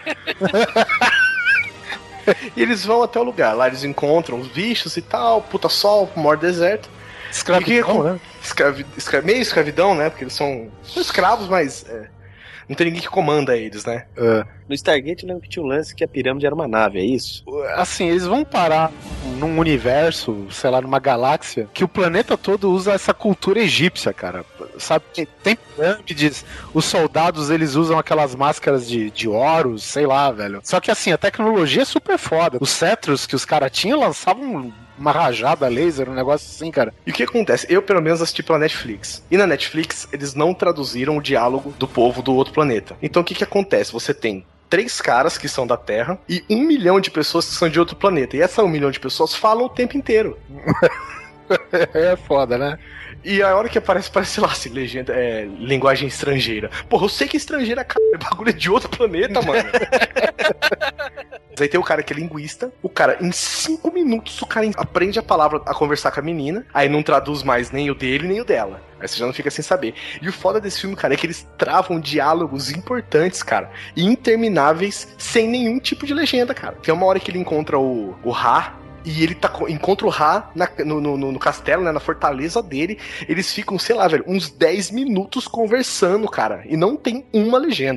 E eles vão até o lugar, lá eles encontram os bichos e tal, puta sol, maior deserto. Escravidão, né? Escravi, escra, meio escravidão, né? Porque eles são, são escravos, mas é, não tem ninguém que comanda eles, né? No Stargate eu lembro que tinha um lance que a pirâmide era uma nave, é isso? Assim, eles vão parar num universo, sei lá, numa galáxia, que o planeta todo usa essa cultura egípcia, cara. Sabe, tem- tem pirâmides, os soldados, eles usam aquelas máscaras de, de oros, sei lá, velho. Só que assim, a tecnologia é super foda. Os cetros que os caras tinham lançavam uma rajada laser, um negócio assim, cara. E o que acontece? Eu, pelo menos, assisti pela Netflix. E na Netflix, eles não traduziram o diálogo do povo do outro planeta. Então, o que que acontece? Você tem três caras que são da Terra e um milhão de pessoas que são de outro planeta. E essa um milhão de pessoas falam o tempo inteiro. É foda, né? E a hora que aparece, parece lá, assim, legenda, é, linguagem estrangeira. Porra, eu sei que estrangeira, cara, é bagulho de outro planeta, mano. Mas aí tem o cara que é linguista, o cara, em cinco minutos, o cara aprende a palavra, a conversar com a menina, aí não traduz mais nem o dele, nem o dela. Aí você já não fica sem saber. E o foda desse filme, cara, é que eles travam diálogos importantes, cara, e intermináveis, sem nenhum tipo de legenda, cara. Tem uma hora que ele encontra o, o Ra, e ele tá, encontra o Ra na, no, no, no castelo, né, na fortaleza dele. Eles ficam, sei lá, velho, uns dez minutos conversando, cara. E não tem uma legenda.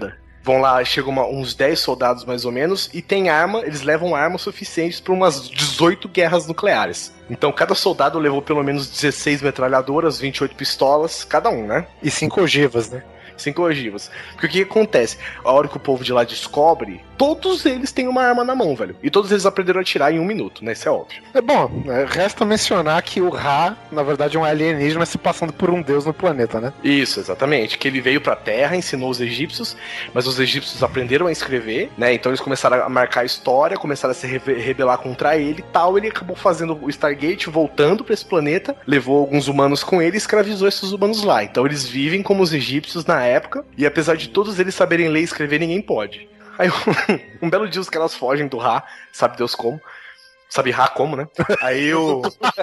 vão lá, chegam uma, uns dez soldados mais ou menos, e tem arma, eles levam armas suficientes para umas dezoito guerras nucleares. Então cada soldado levou pelo menos dezesseis metralhadoras, vinte e oito pistolas, cada um, né? E cinco ogivas, né? Cinco ogivas. Porque o que acontece? A hora que o povo de lá descobre, todos eles têm uma arma na mão, velho. E todos eles aprenderam a atirar em um minuto, né? Isso é óbvio. É bom, é, resta mencionar que o Ra, na verdade, é um alienígena se passando por um deus no planeta, né? Isso, exatamente. Que ele veio pra Terra, ensinou os egípcios, mas os egípcios aprenderam a escrever, né? Então eles começaram a marcar a história, começaram a se re- rebelar contra ele e tal. Ele acabou fazendo o Stargate, voltando pra esse planeta, levou alguns humanos com ele e escravizou esses humanos lá. Então eles vivem como os egípcios na época, e apesar de todos eles saberem ler e escrever, ninguém pode. Aí um, um belo dia os caras fogem do Ra, sabe Deus como. Sabe Ra como, né? Aí o...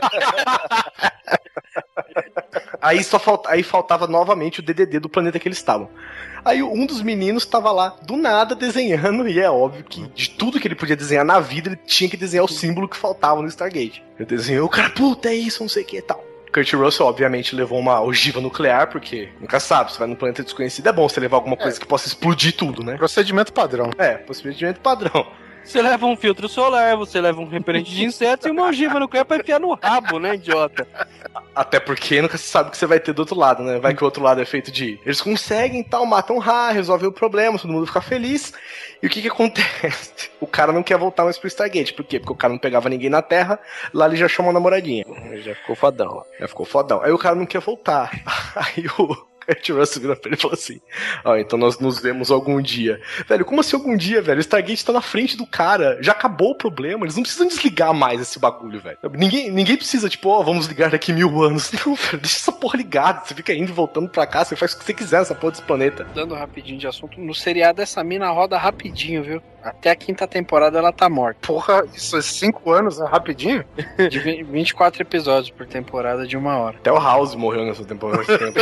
Aí só falta... Aí faltava novamente o D D D do planeta que eles estavam. Aí um dos meninos tava lá, do nada, desenhando, e é óbvio que de tudo que ele podia desenhar na vida, ele tinha que desenhar o símbolo que faltava no Stargate. Ele desenhou, o cara, puta, é isso, não sei o que e tal. Kurt Russell, obviamente, levou uma ogiva nuclear, porque nunca sabe, você vai num planeta desconhecido, é bom você levar alguma coisa é. que possa explodir tudo, né? Procedimento padrão. É, procedimento padrão. Você leva um filtro solar, você leva um repelente de insetos e uma ogiva nuclear pra enfiar no rabo, né, idiota? Até porque nunca se sabe o que você vai ter do outro lado, né? Vai que o outro lado é feito de... Eles conseguem e tal, matam Ra, resolvem o problema, todo mundo fica feliz. E o que que acontece? O cara não quer voltar mais pro Stargate. Por quê? Porque o cara não pegava ninguém na Terra, lá ele já chamou uma namoradinha. Já ficou fodão. Já ficou fodão. Aí o cara não quer voltar. Aí o... Kurt Russell virou pra ele e falou assim: ó, então nós nos vemos algum dia. Velho, como assim algum dia, velho? O Stargate tá na frente do cara, já acabou o problema, eles não precisam desligar mais esse bagulho, velho. Ninguém, ninguém precisa, tipo, ó, oh, vamos ligar daqui mil anos. Não, velho, deixa essa porra ligada. Você fica indo e voltando pra cá, você faz o que você quiser nessa porra desse planeta. Dando rapidinho de assunto, no seriado essa mina roda rapidinho, viu? Até a quinta temporada ela tá morta. Porra, isso é cinco anos, é rapidinho? De vinte e quatro episódios por temporada de uma hora. Até o House morreu nessa temporada.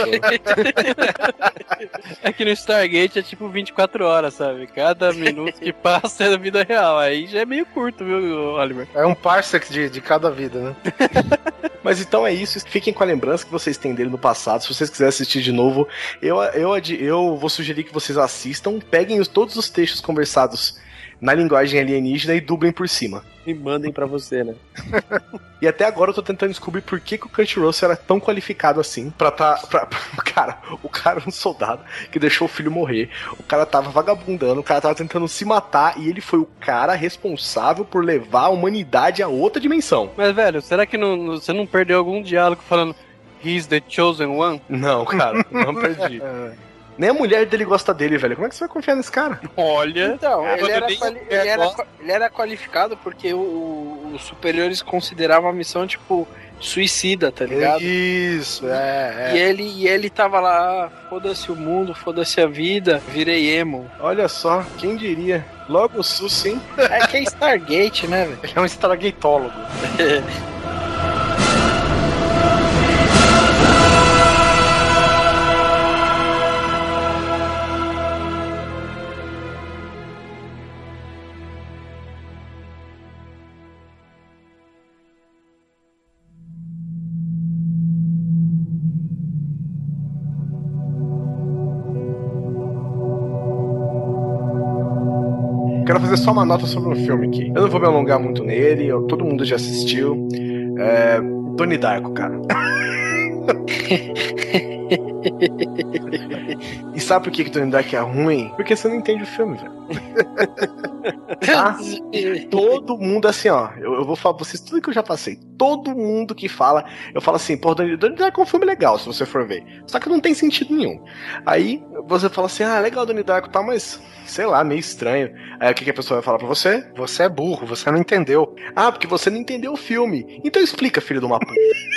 É que no Stargate é tipo vinte e quatro horas, sabe? Cada minuto que passa é da vida real. Aí já é meio curto, viu, Oliver? É um parsec de, de cada vida, né? Mas então é isso. Fiquem com a lembrança que vocês têm dele no passado. Se vocês quiserem assistir de novo, eu, eu, eu vou sugerir que vocês assistam. Peguem os, todos os textos conversados na linguagem alienígena e dublem por cima. E mandem pra você, né? E até agora eu tô tentando descobrir por que, que o Kurt Russell era tão qualificado assim pra tá... Pra, pra, cara, o cara era um soldado que deixou o filho morrer. O cara tava vagabundando, o cara tava tentando se matar e ele foi o cara responsável por levar a humanidade a outra dimensão. Mas, velho, será que não, você não perdeu algum diálogo falando He's the chosen one? Não, cara, não perdi. Nem a mulher dele gosta dele, velho. Como é que você vai confiar nesse cara? Olha... Então, ele era, nem quali- ele, era, ele era qualificado porque o, os superiores consideravam a missão, tipo, suicida, tá ligado? Isso, é, é. E ele, e ele tava lá, ah, foda-se o mundo, foda-se a vida, virei emo. Olha só, quem diria? Logo o Sus, sim. É que é Stargate, né, velho? Ele é um stargatólogo. Quero fazer só uma nota sobre o filme aqui. Eu não vou me alongar muito nele, eu, todo mundo já assistiu. É, Donnie Darko, cara. E sabe por que que Donnie Darko é ruim? Porque você não entende o filme, velho. Tá? Todo mundo, assim, ó, eu, eu vou falar pra vocês tudo que eu já passei. Todo mundo que fala, eu falo assim, pô, Donnie Darko é um filme legal, se você for ver. Só que não tem sentido nenhum. Aí você fala assim, ah, legal Donnie Darko, tá, mas sei lá, meio estranho. Aí o que, que a pessoa vai falar pra você? Você é burro, você não entendeu. Ah, porque você não entendeu o filme. Então explica, filho de uma puta.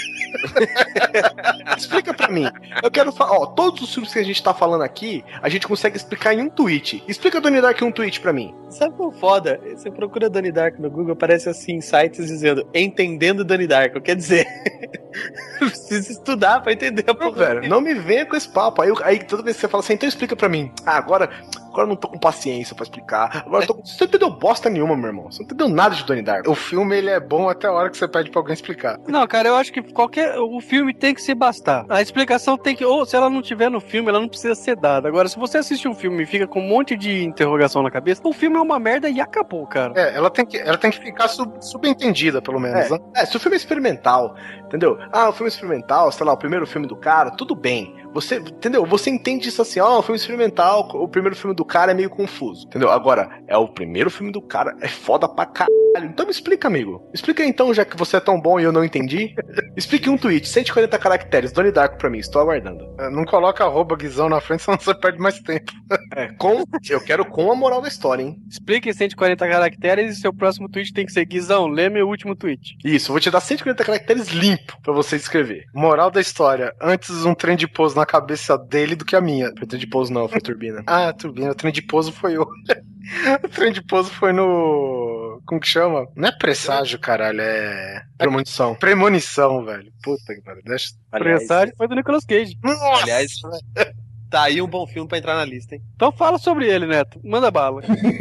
Explica pra mim. Eu quero falar, ó, todos os filmes que a gente tá falando aqui, a gente consegue explicar em um tweet. Explica Donnie Darko em um tweet pra mim. Sabe o foda? Você procura Donnie Darko no Google, aparece assim, sites dizendo entendendo Donnie Darko. Quer dizer, precisa estudar pra entender a Não, velho, não me venha com esse papo. Aí, aí toda vez que você fala assim, então explica pra mim. Ah, agora, Agora eu não tô com paciência pra explicar. Agora eu tô... Você não entendeu bosta nenhuma, meu irmão. Você não entendeu nada de Donnie Darko. O filme, ele é bom até a hora que você pede pra alguém explicar. Não, cara, eu acho que qualquer... O filme tem que se bastar. A explicação tem que... Ou se ela não tiver no filme, ela não precisa ser dada. Agora, se você assiste um filme e fica com um monte de interrogação na cabeça, o filme é uma merda e acabou, cara. É, ela tem que, ela tem que ficar sub, subentendida, pelo menos, É, né? é, se o filme é experimental, entendeu? Ah, o filme é experimental, sei lá, o primeiro filme do cara, tudo bem. Você, entendeu? Você entende isso assim, ó, o filme experimental, o primeiro filme do cara é meio confuso, entendeu? Agora, é o primeiro filme do cara, é foda pra caralho. Então me explica, amigo. Explica então, já que você é tão bom e eu não entendi. Explique um tweet, cento e quarenta caracteres, Donnie Darko pra mim, estou aguardando. É, não coloca arroba Guizão na frente, senão você perde mais tempo. É, com, eu quero com a moral da história, hein? Explique em cento e quarenta caracteres e seu próximo tweet tem que ser Guizão, lê meu último tweet. Isso, eu vou te dar cento e quarenta caracteres limpo pra você escrever. Moral da história, antes um trem de pouso na cabeça dele do que a minha. Foi trem de pouso não, foi turbina. Ah, turbina, o trem de pouso foi eu. O trem de pouso foi no... Como que chama? Não é presságio, caralho, é... Premonição. Premonição, velho. Puta que pariu. Deixa... Presságio foi do Nicolas Cage. Nossa! Aliás, tá aí um bom filme pra entrar na lista, hein? Então fala sobre ele, Neto. Manda bala.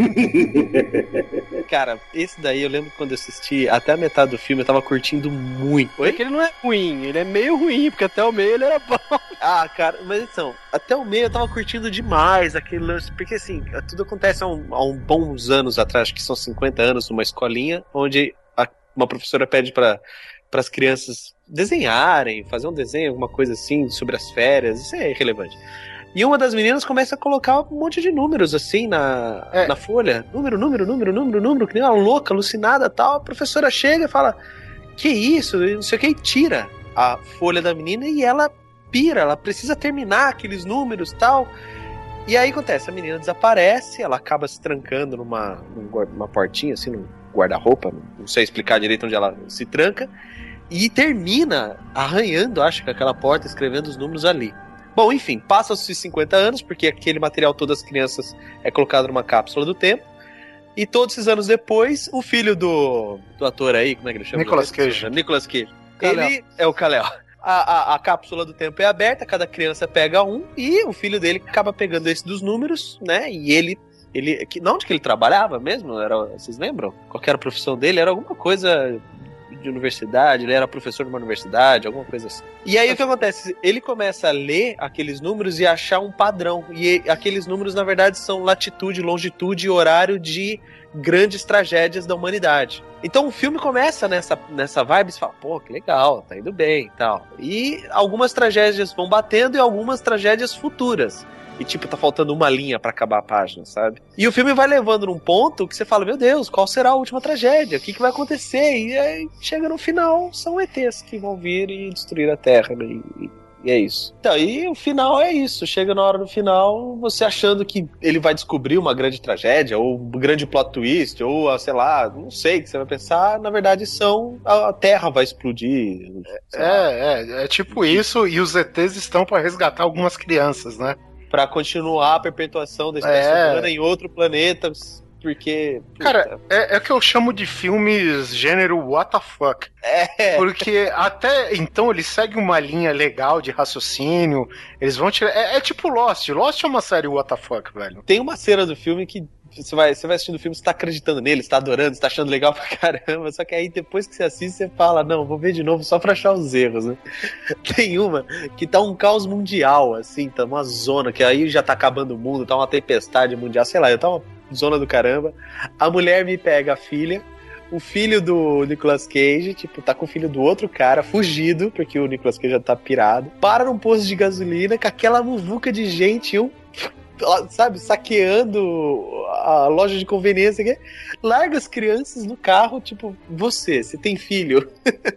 Cara, esse daí eu lembro que quando eu assisti, até a metade do filme eu tava curtindo muito. Porque ele não é ruim, ele é meio ruim, porque até o meio ele era bom. Ah, cara, mas então, até o meio eu tava curtindo demais aquele lance, porque assim, tudo acontece há, um, há um bons anos atrás, acho que são cinquenta anos, numa escolinha, onde a, uma professora pede pra para as crianças desenharem, fazer um desenho, alguma coisa assim, sobre as férias, isso é irrelevante. E uma das meninas começa a colocar um monte de números assim na, é. na folha. Número, número, número, número, número, que nem uma louca, alucinada e tal. A professora chega e fala, que isso? Não sei o que, e tira a folha da menina e ela pira, ela precisa terminar aqueles números e tal. E aí acontece, a menina desaparece, ela acaba se trancando numa, numa portinha, assim, num guarda-roupa, não sei explicar direito onde ela se tranca, e termina arranhando, acho que aquela porta, escrevendo os números ali. Bom, enfim, passam-se cinquenta anos, porque aquele material todas as crianças é colocado numa cápsula do tempo, e todos esses anos depois, o filho do, do ator aí, como é que ele chama? Nicolas Cage. Nicolas Cage. Ele é o Kal-El. A, a, a cápsula do tempo é aberta, cada criança pega um, e o filho dele acaba pegando esse dos números, né, e ele... ele que, não, onde que ele trabalhava mesmo? Era, vocês lembram? Qual que era a profissão dele? Era alguma coisa... de universidade, ele era professor de uma universidade, alguma coisa assim. E aí o que acontece? Ele começa a ler aqueles números e achar um padrão. E aqueles números, na verdade, são latitude, longitude e horário de grandes tragédias da humanidade. Então o filme começa nessa, nessa vibe, você fala, pô, que legal, tá indo bem e tal. E algumas tragédias vão batendo e algumas tragédias futuras. E tipo, tá faltando uma linha pra acabar a página, sabe? E o filme vai levando num ponto que você fala, meu Deus, qual será a última tragédia? O que, que vai acontecer? E aí chega no final, são E Tês que vão vir e destruir a Terra, né? E, e é isso. Então, e o final é isso. Chega na hora do final, você achando que ele vai descobrir uma grande tragédia, ou um grande plot twist, ou, sei lá, não sei o que você vai pensar. Na verdade, são a Terra vai explodir. É, é, é tipo isso, e os E Tês estão pra resgatar algumas crianças, né? Pra continuar a perpetuação da espécie é. humana em outro planeta, porque... Cara, é, é que eu chamo de filmes gênero what the fuck. É. Porque até então eles seguem uma linha legal de raciocínio, eles vão tirar... É, é tipo Lost. Lost é uma série what the fuck, velho. Tem uma cena do filme que você vai, você vai assistindo o filme, você tá acreditando nele, você tá adorando, você tá achando legal pra caramba, só que aí depois que você assiste, você fala, não, vou ver de novo só pra achar os erros, né? Tem uma que tá um caos mundial, assim, tá uma zona, que aí já tá acabando o mundo, tá uma tempestade mundial, sei lá, tá uma zona do caramba. A mulher me pega a filha, o filho do Nicolas Cage, tipo, tá com o filho do outro cara, fugido, porque o Nicolas Cage já tá pirado, para num posto de gasolina com aquela muvuca de gente, um... sabe, saqueando a loja de conveniência, que larga as crianças no carro, tipo, você, você tem filho,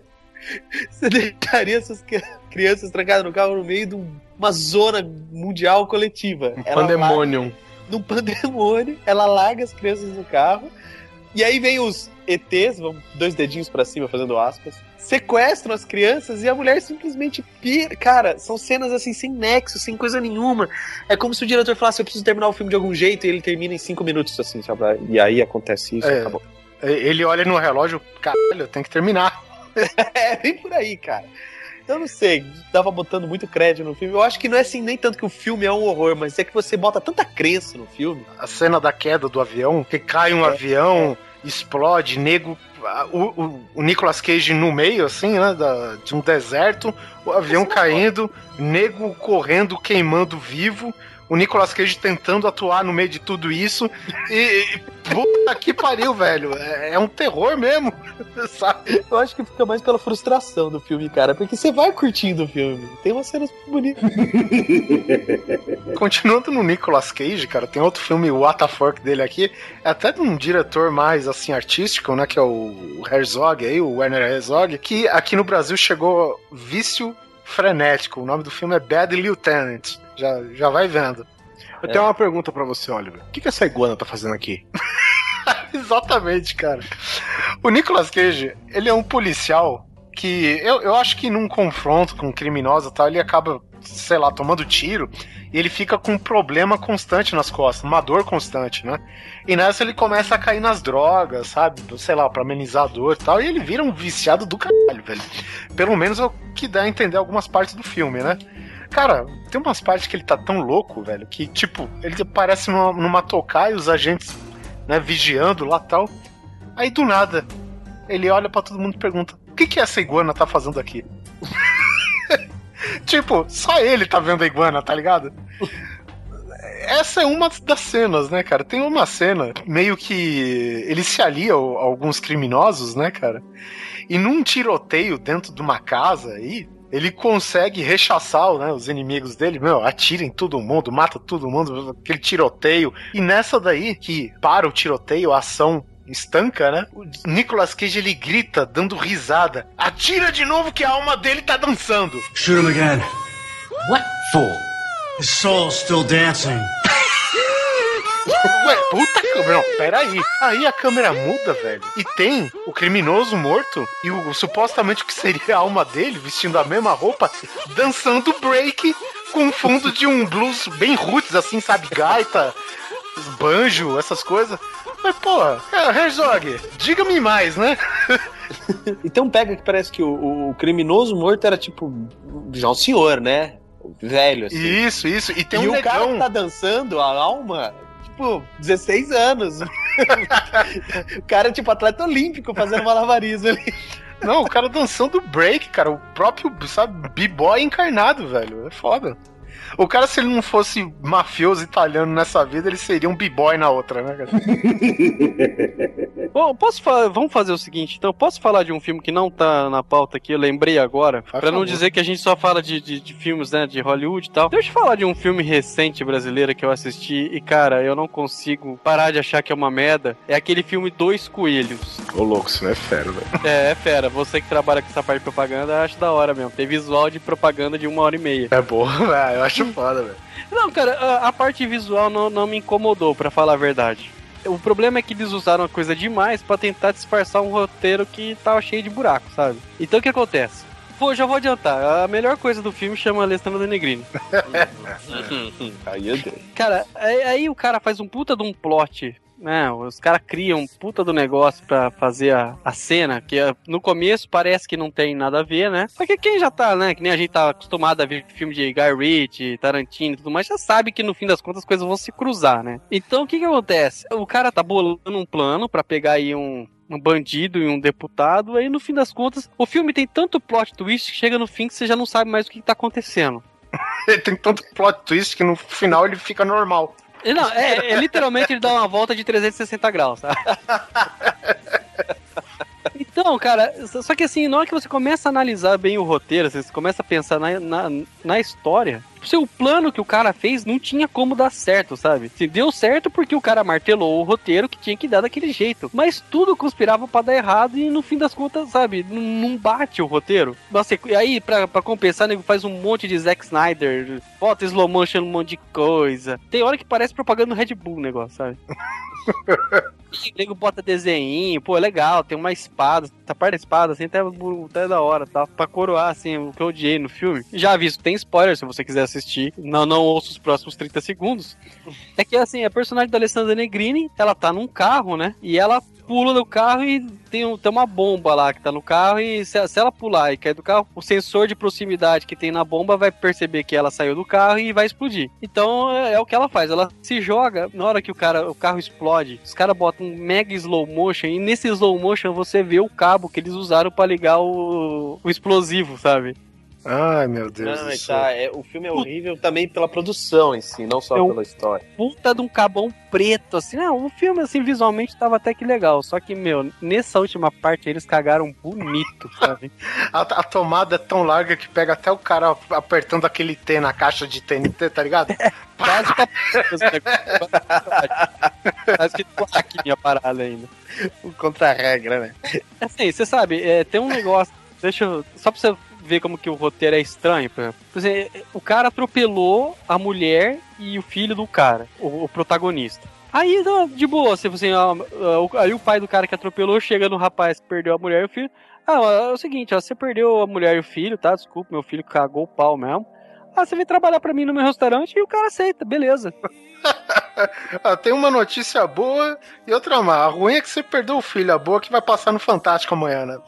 você deixaria essas crianças trancadas no carro no meio de uma zona mundial coletiva? Um pandemônio. Num pandemônio, ela larga as crianças no carro, e aí vem os E Tês, vamos dois dedinhos pra cima fazendo aspas, sequestram as crianças e a mulher simplesmente pira. Cara, são cenas assim sem nexo, sem coisa nenhuma. É como se o diretor falasse, eu preciso terminar o filme de algum jeito, e ele termina em cinco minutos, assim, sabe? E aí acontece isso, é, acabou. Ele olha no relógio, caralho, tem que terminar. É, vem por aí, cara. Eu não sei, tava botando muito crédito no filme. Eu acho que não é assim nem tanto que o filme é um horror, mas é que você bota tanta crença no filme. A cena da queda do avião, que cai um é, avião, é. explode, nego... O, o, o Nicolas Cage no meio, assim, né, da, de um deserto, o avião caindo, nego correndo, queimando vivo, o Nicolas Cage tentando atuar no meio de tudo isso, e, e puta que pariu, velho, é, é um terror mesmo, sabe? Eu acho que fica mais pela frustração do filme, cara, porque você vai curtindo o filme, tem umas cenas bonitas. Continuando no Nicolas Cage, cara, tem outro filme, o What the Fuck dele aqui, é até de um diretor mais, assim, artístico, né, que é o Herzog aí, o Werner Herzog, que aqui no Brasil chegou Vício Frenético, o nome do filme é Bad Lieutenant, já, já vai vendo. Eu é. tenho uma pergunta pra você, Oliver, o que, que essa iguana tá fazendo aqui? Exatamente, cara. O Nicolas Cage, ele é um policial que eu, eu acho que num confronto com um criminoso e tal, ele acaba, sei lá, tomando tiro e ele fica com um problema constante nas costas, uma dor constante, né? E nessa ele começa a cair nas drogas, sabe? Sei lá, pra amenizar a dor e tal, e ele vira um viciado do caralho, velho. Pelo menos é o que dá a entender algumas partes do filme, né? Cara, tem umas partes que ele tá tão louco, velho, que, tipo, ele parece numa, numa tocaia, os agentes, né, vigiando lá e tal. Aí, do nada, ele olha pra todo mundo e pergunta: o que que essa iguana tá fazendo aqui? Tipo, só ele tá vendo a iguana, tá ligado? Essa é uma das cenas, né, cara? Tem uma cena meio que ele se alia a alguns criminosos, né, cara? E num tiroteio dentro de uma casa aí, ele consegue rechaçar, né, os inimigos dele, meu, atira em todo mundo, mata todo mundo, aquele tiroteio. E nessa daí, que para o tiroteio, a ação estanca, né? O Nicolas Cage, ele grita, dando risada: atira de novo que a alma dele tá dançando. Shoot him again. What for? His soul's still dancing. Ué, puta câmera, não, peraí. Aí a câmera muda, velho. E tem o criminoso morto e o supostamente o que seria a alma dele, vestindo a mesma roupa, dançando break com fundo de um blues bem roots, assim, sabe? Gaita, banjo, essas coisas. Mas, pô, Herzog, diga-me mais, né? Então pega que parece que o, o criminoso morto era tipo já um senhor, né? Velho, assim. Isso, isso. E tem e um o negão. cara que tá dançando, a alma, tipo, dezesseis anos. O cara é tipo atleta olímpico fazendo malabarismo ali. Não, o cara dançando break, cara. O próprio, sabe, b-boy encarnado, velho. É foda. O cara, se ele não fosse mafioso italiano nessa vida, ele seria um b-boy na outra, né, cara? Bom, posso falar, vamos fazer o seguinte, então, posso falar de um filme que não tá na pauta aqui, eu lembrei agora, Faz pra não favor. dizer que a gente só fala de, de, de filmes, né, de Hollywood e tal. Deixa eu falar de um filme recente brasileiro que eu assisti e, cara, eu não consigo parar de achar que é uma merda. É aquele filme Dois Coelhos. Ô, louco, isso não é fera, velho. É, é fera. Você que trabalha com essa parte de propaganda, acho da hora mesmo. Tem visual de propaganda de uma hora e meia. É boa, velho. Eu acho foda, velho. Não, cara, a, a parte visual não, não me incomodou, pra falar a verdade. O problema é que eles usaram a coisa demais pra tentar disfarçar um roteiro que tava cheio de buraco, sabe? Então o que acontece? Pô, já vou adiantar. A melhor coisa do filme chama Alessandro Negrini. Aí eu dei. Cara, aí, aí o cara faz um puta de um plot, né? Os caras criam um puta do negócio pra fazer a, a cena, que no começo parece que não tem nada a ver, né? Só que quem já tá, né? Que nem a gente tá acostumado a ver filme de Guy Ritchie, Tarantino e tudo mais, já sabe que no fim das contas as coisas vão se cruzar, né? Então o que que acontece? O cara tá bolando um plano pra pegar aí um... um bandido e um deputado, aí no fim das contas, o filme tem tanto plot twist que chega no fim que você já não sabe mais o que tá acontecendo. Tem tanto plot twist que no final ele fica normal. Não, é, é literalmente ele dá uma volta de trezentos e sessenta graus, sabe? Então, cara, só que assim, na hora que você começa a analisar bem o roteiro, você começa a pensar na, na, na história, o seu plano que o cara fez não tinha como dar certo, sabe? Se deu certo porque o cara martelou o roteiro que tinha que dar daquele jeito. Mas tudo conspirava pra dar errado e no fim das contas, sabe, não, não bate o roteiro. Nossa, e aí, pra, pra compensar, nego faz um monte de Zack Snyder, bota slow motion, um monte de coisa. Tem hora que parece propaganda do Red Bull o negócio, sabe? E o nego bota desenho, pô, é legal, tem uma espada, essa parte da espada, assim, até, até da hora, tá? Pra coroar, assim, o que eu odiei no filme. Já aviso, tem spoiler, se você quiser assistir, não, não ouça os próximos trinta segundos, é que assim, a personagem da Alessandra Negrini, ela tá num carro, né? E ela pula do carro e tem, um, tem uma bomba lá que tá no carro e se, se ela pular e cair do carro, o sensor de proximidade que tem na bomba vai perceber que ela saiu do carro e vai explodir. Então é, é o que ela faz, ela se joga, na hora que o, cara, o carro explode, os caras botam um mega slow motion e nesse slow motion você vê o cabo que eles usaram pra ligar o, o explosivo, sabe? Ai, meu Deus Não, do céu. tá, é, o filme é horrível também pela produção em si, não só É um- pela história. Puta de um cabão preto, assim, não, o filme, assim, visualmente tava até que legal, só que, meu, nessa última parte eles cagaram bonito, sabe? A, a tomada é tão larga que pega até o cara apertando aquele T na caixa de T N T, tá ligado? Quase que quase que aqui a parada ainda. O contra-regra, né? Assim, você sabe, é, tem um negócio, deixa eu, só pra você ver como que o roteiro é estranho, por exemplo. Por exemplo, o cara atropelou a mulher e o filho do cara, o, o protagonista. Aí, não, de boa, assim, assim, ó, ó, aí o pai do cara que atropelou chega no rapaz que perdeu a mulher e o filho. Ah, ó, é o seguinte, ó, você perdeu a mulher e o filho, tá? Desculpa, meu filho cagou o pau mesmo. Ah, você vem trabalhar pra mim no meu restaurante e o cara aceita, beleza. Ah, tem uma notícia boa e outra má. A ruim é que você perdeu o filho, a boa que vai passar no Fantástico amanhã, né?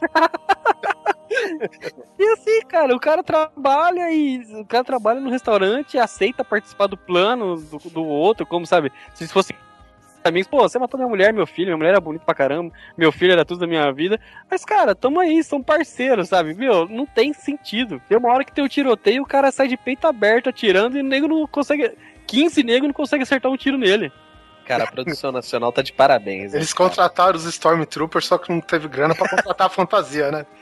E assim, cara, o cara trabalha e o cara trabalha no restaurante, aceita participar do plano do, do outro, como, sabe, se fosse amigos, pô, você matou minha mulher, meu filho, minha mulher era bonita pra caramba, meu filho era tudo da minha vida, mas, cara, tamo aí, são parceiros, sabe, meu, não tem sentido. Tem uma hora que tem o tiroteio, o cara sai de peito aberto atirando e o nego não consegue, quinze negros não consegue acertar um tiro nele. Cara, a produção nacional tá de parabéns. Eles né, cara? contrataram os Stormtroopers, só que não teve grana pra contratar a fantasia, né?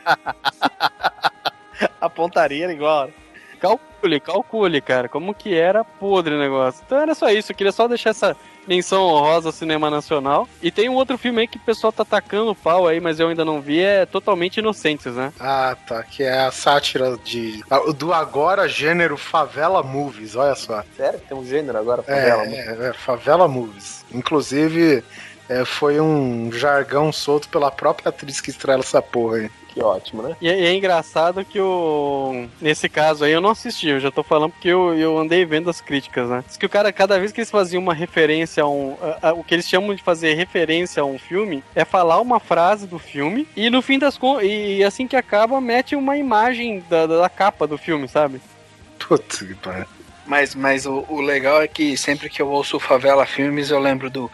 A pontaria era igual. Calcule, calcule, cara, como que era podre o negócio. Então era só isso, eu queria só deixar essa menção honrosa ao cinema nacional. E tem um outro filme aí que o pessoal tá tacando o pau aí, mas eu ainda não vi, é Totalmente Inocentes, né? Ah, tá. Que é a sátira de, do agora gênero Favela Movies, olha só. Sério? Tem um gênero agora? Favela, É, é, é Favela Movies. Inclusive, é, foi um jargão solto pela própria atriz que estrela essa porra aí. Que ótimo, né? E é, e é engraçado que o nesse caso aí eu não assisti, eu já tô falando porque eu, eu andei vendo as críticas, né? Diz que o cara, cada vez que eles faziam uma referência a um... A, a, o que eles chamam de fazer referência a um filme é falar uma frase do filme e no fim das contas... E assim que acaba, mete uma imagem da, da, da capa do filme, sabe? Putz, que pariu. Mas, mas o, o legal é que sempre que eu ouço Favela Filmes, eu lembro do...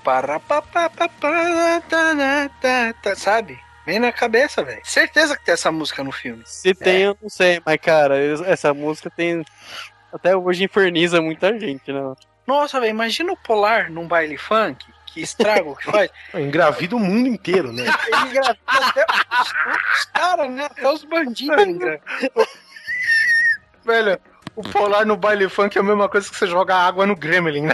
Sabe? Vem na cabeça, velho. Certeza que tem essa música no filme. Se tem, eu não sei, mas cara, essa música tem... Até hoje inferniza muita gente, né? Nossa, velho, imagina o Polar num baile funk, que estrago que faz. Engravida o mundo inteiro, né? Ele engravida até os, os caras, né? Até os bandidos engravidam. Velho, o Polar no baile funk é a mesma coisa que você jogar água no Gremlin, né?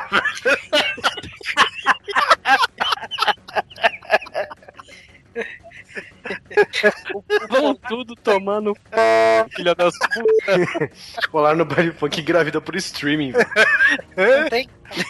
Vão tudo tomando c... filha das putas. Polar no baile funk engravida por streaming. Não tem.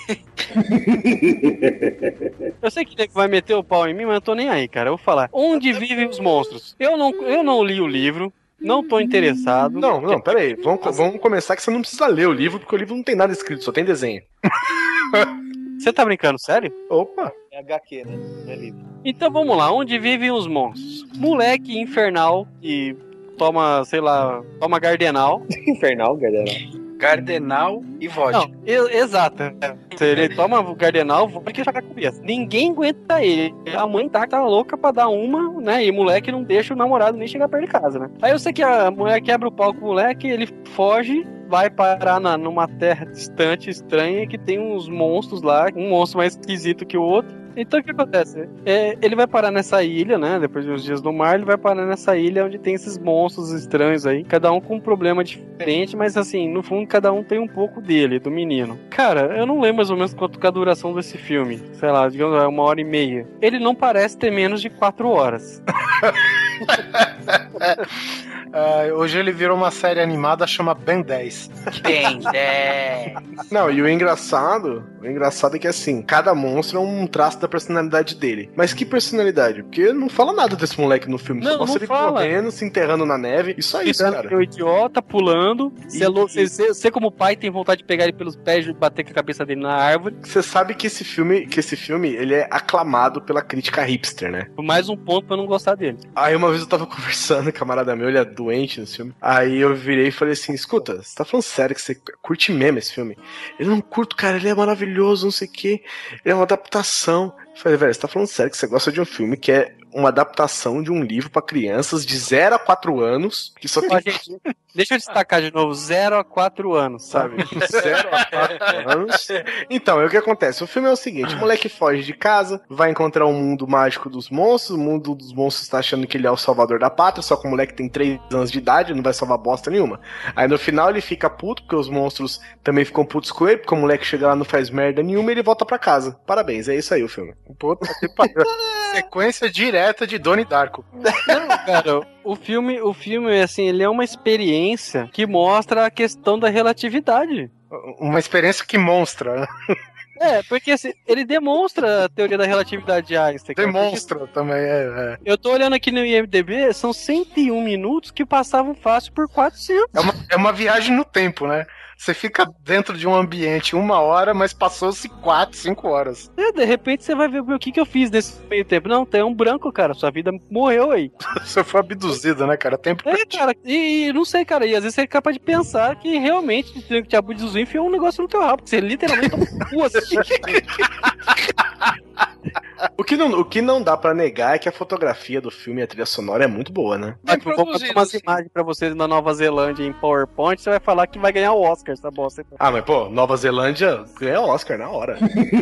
Eu sei que vai meter o pau em mim, mas eu tô nem aí, cara. Eu vou falar. Onde vivem os monstros? Eu não, eu não li o livro. Não tô interessado. Não, não, pera aí. Vamos, vamos começar que você não precisa ler o livro, porque o livro não tem nada escrito, só tem desenho. Você tá brincando, sério? Opa! É agá quê, né? Não é livro. Então vamos lá, onde vivem os monstros? Moleque infernal que toma, sei lá, toma gardenal. Infernal, galera. Gardenal e vodka. Não, e- exato. Ele toma o gardenal, vodka e joga com cabeça. Ninguém aguenta ele. A mãe tá, tá louca pra dar uma, né? E o moleque não deixa o namorado nem chegar perto de casa, né? Aí eu sei que a mulher quebra o pau com o moleque, ele foge, vai parar na, numa terra distante, estranha, que tem uns monstros lá, um monstro mais esquisito que o outro. Então o que acontece? É, ele vai parar nessa ilha, né? Depois de uns dias no mar, ele vai parar nessa ilha onde tem esses monstros estranhos aí. Cada um com um problema diferente, mas assim, no fundo, cada um tem um pouco dele, do menino. Cara, eu não lembro mais ou menos quanto que é a duração desse filme. Sei lá, digamos, é uma hora e meia. Ele não parece ter menos de quatro horas. Uh, hoje ele virou uma série animada, chama Ben dez. Ben dez. Não, e o engraçado, o engraçado é que assim, cada monstro é um traço da personalidade dele. Mas que personalidade? Porque não fala nada desse moleque no filme. Não, Só mostra não ele fala. correndo, se enterrando na neve. E só isso, cara. É um idiota pulando. Você, é louco, você, você, como pai, tem vontade de pegar ele pelos pés e bater com a cabeça dele na árvore. Você sabe que esse filme, que esse filme, ele é aclamado pela crítica hipster, né? Por mais um ponto pra eu não gostar dele. Aí uma vez eu tava conversando, camarada meu, ele é doente nesse filme. Aí eu virei e falei assim, escuta, você tá falando sério que você curte mesmo esse filme? Ele não curto, cara, ele é maravilhoso, não sei o que. Ele é uma adaptação. Eu falei, velho, você tá falando sério que você gosta de um filme que é uma adaptação de um livro pra crianças de zero a quatro anos, que só tem... Ó, gente, deixa eu destacar de novo, zero a quatro anos, sabe? zero a quatro anos. Então, é o que acontece. O filme é o seguinte, o moleque foge de casa, vai encontrar o mundo mágico dos monstros, o mundo dos monstros tá achando que ele é o salvador da pátria, só que o moleque tem três anos de idade, não vai salvar bosta nenhuma. Aí no final ele fica puto, porque os monstros também ficam putos com ele, porque o moleque chega lá e não faz merda nenhuma e ele volta pra casa. Parabéns, é isso aí o filme. Puta que pariu. Sequência direta de Donnie Darko. Não, cara, o filme, o filme, assim, ele é uma experiência que mostra a questão da relatividade. Uma experiência que monstra, né? É, porque assim, ele demonstra a teoria da relatividade de Einstein. Cara, demonstra porque... também, é, é. Eu tô olhando aqui no I M D B, são cento e um minutos que passavam fácil por quatrocentos. É uma, é uma viagem no tempo, né? Você fica dentro de um ambiente uma hora, mas passou-se quatro, cinco horas. É, de repente você vai ver o que, que eu fiz nesse meio tempo. Não, tem um branco, cara. Sua vida morreu aí. Você foi abduzido, né, cara? Tempo É, cara. E, e não sei, cara. E às vezes você é capaz de pensar que realmente o que te abduziu e enfiou um negócio no teu rabo. Porque você literalmente tá no cu assim. O que, não, o que não dá pra negar é que a fotografia do filme e a trilha sonora é muito boa, né? Mas eu vou botar umas imagens pra vocês na Nova Zelândia em PowerPoint, você vai falar que vai ganhar o Oscar, essa bosta. Ah, mas pô, Nova Zelândia ganha o Oscar na hora.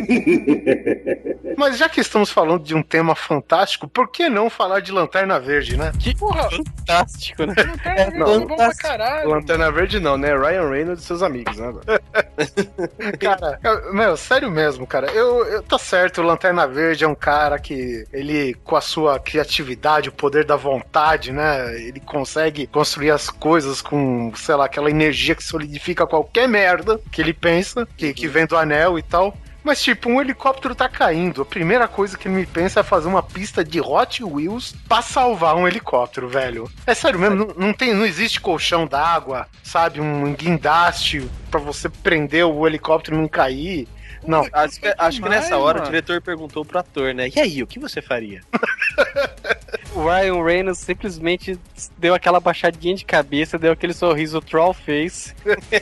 Mas já que estamos falando de um tema fantástico, por que não falar de Lanterna Verde, né? Que porra, fantástico, né? Lanterna Verde é bom pra caralho. Lanterna Verde não, né? Ryan Reynolds e seus amigos, né? Cara, eu, meu, sério mesmo, cara. Eu, eu tá certo, o Lanterna Verde é um cara que ele, com a sua criatividade, o poder da vontade, né? Ele consegue construir as coisas com, sei lá, aquela energia que solidifica qualquer merda que ele pensa, que, que vem do anel e tal. Mas, tipo, um helicóptero tá caindo. A primeira coisa que ele me pensa é fazer uma pista de Hot Wheels pra salvar um helicóptero, velho. É sério mesmo, não, não, tem, não existe colchão d'água, sabe? Um guindaste pra você prender o helicóptero e não cair. Não. Acho que, acho que nessa hora mano. o diretor perguntou pro ator, né? E aí, o que você faria? O Ryan Reynolds simplesmente deu aquela baixadinha de cabeça, deu aquele sorriso troll face.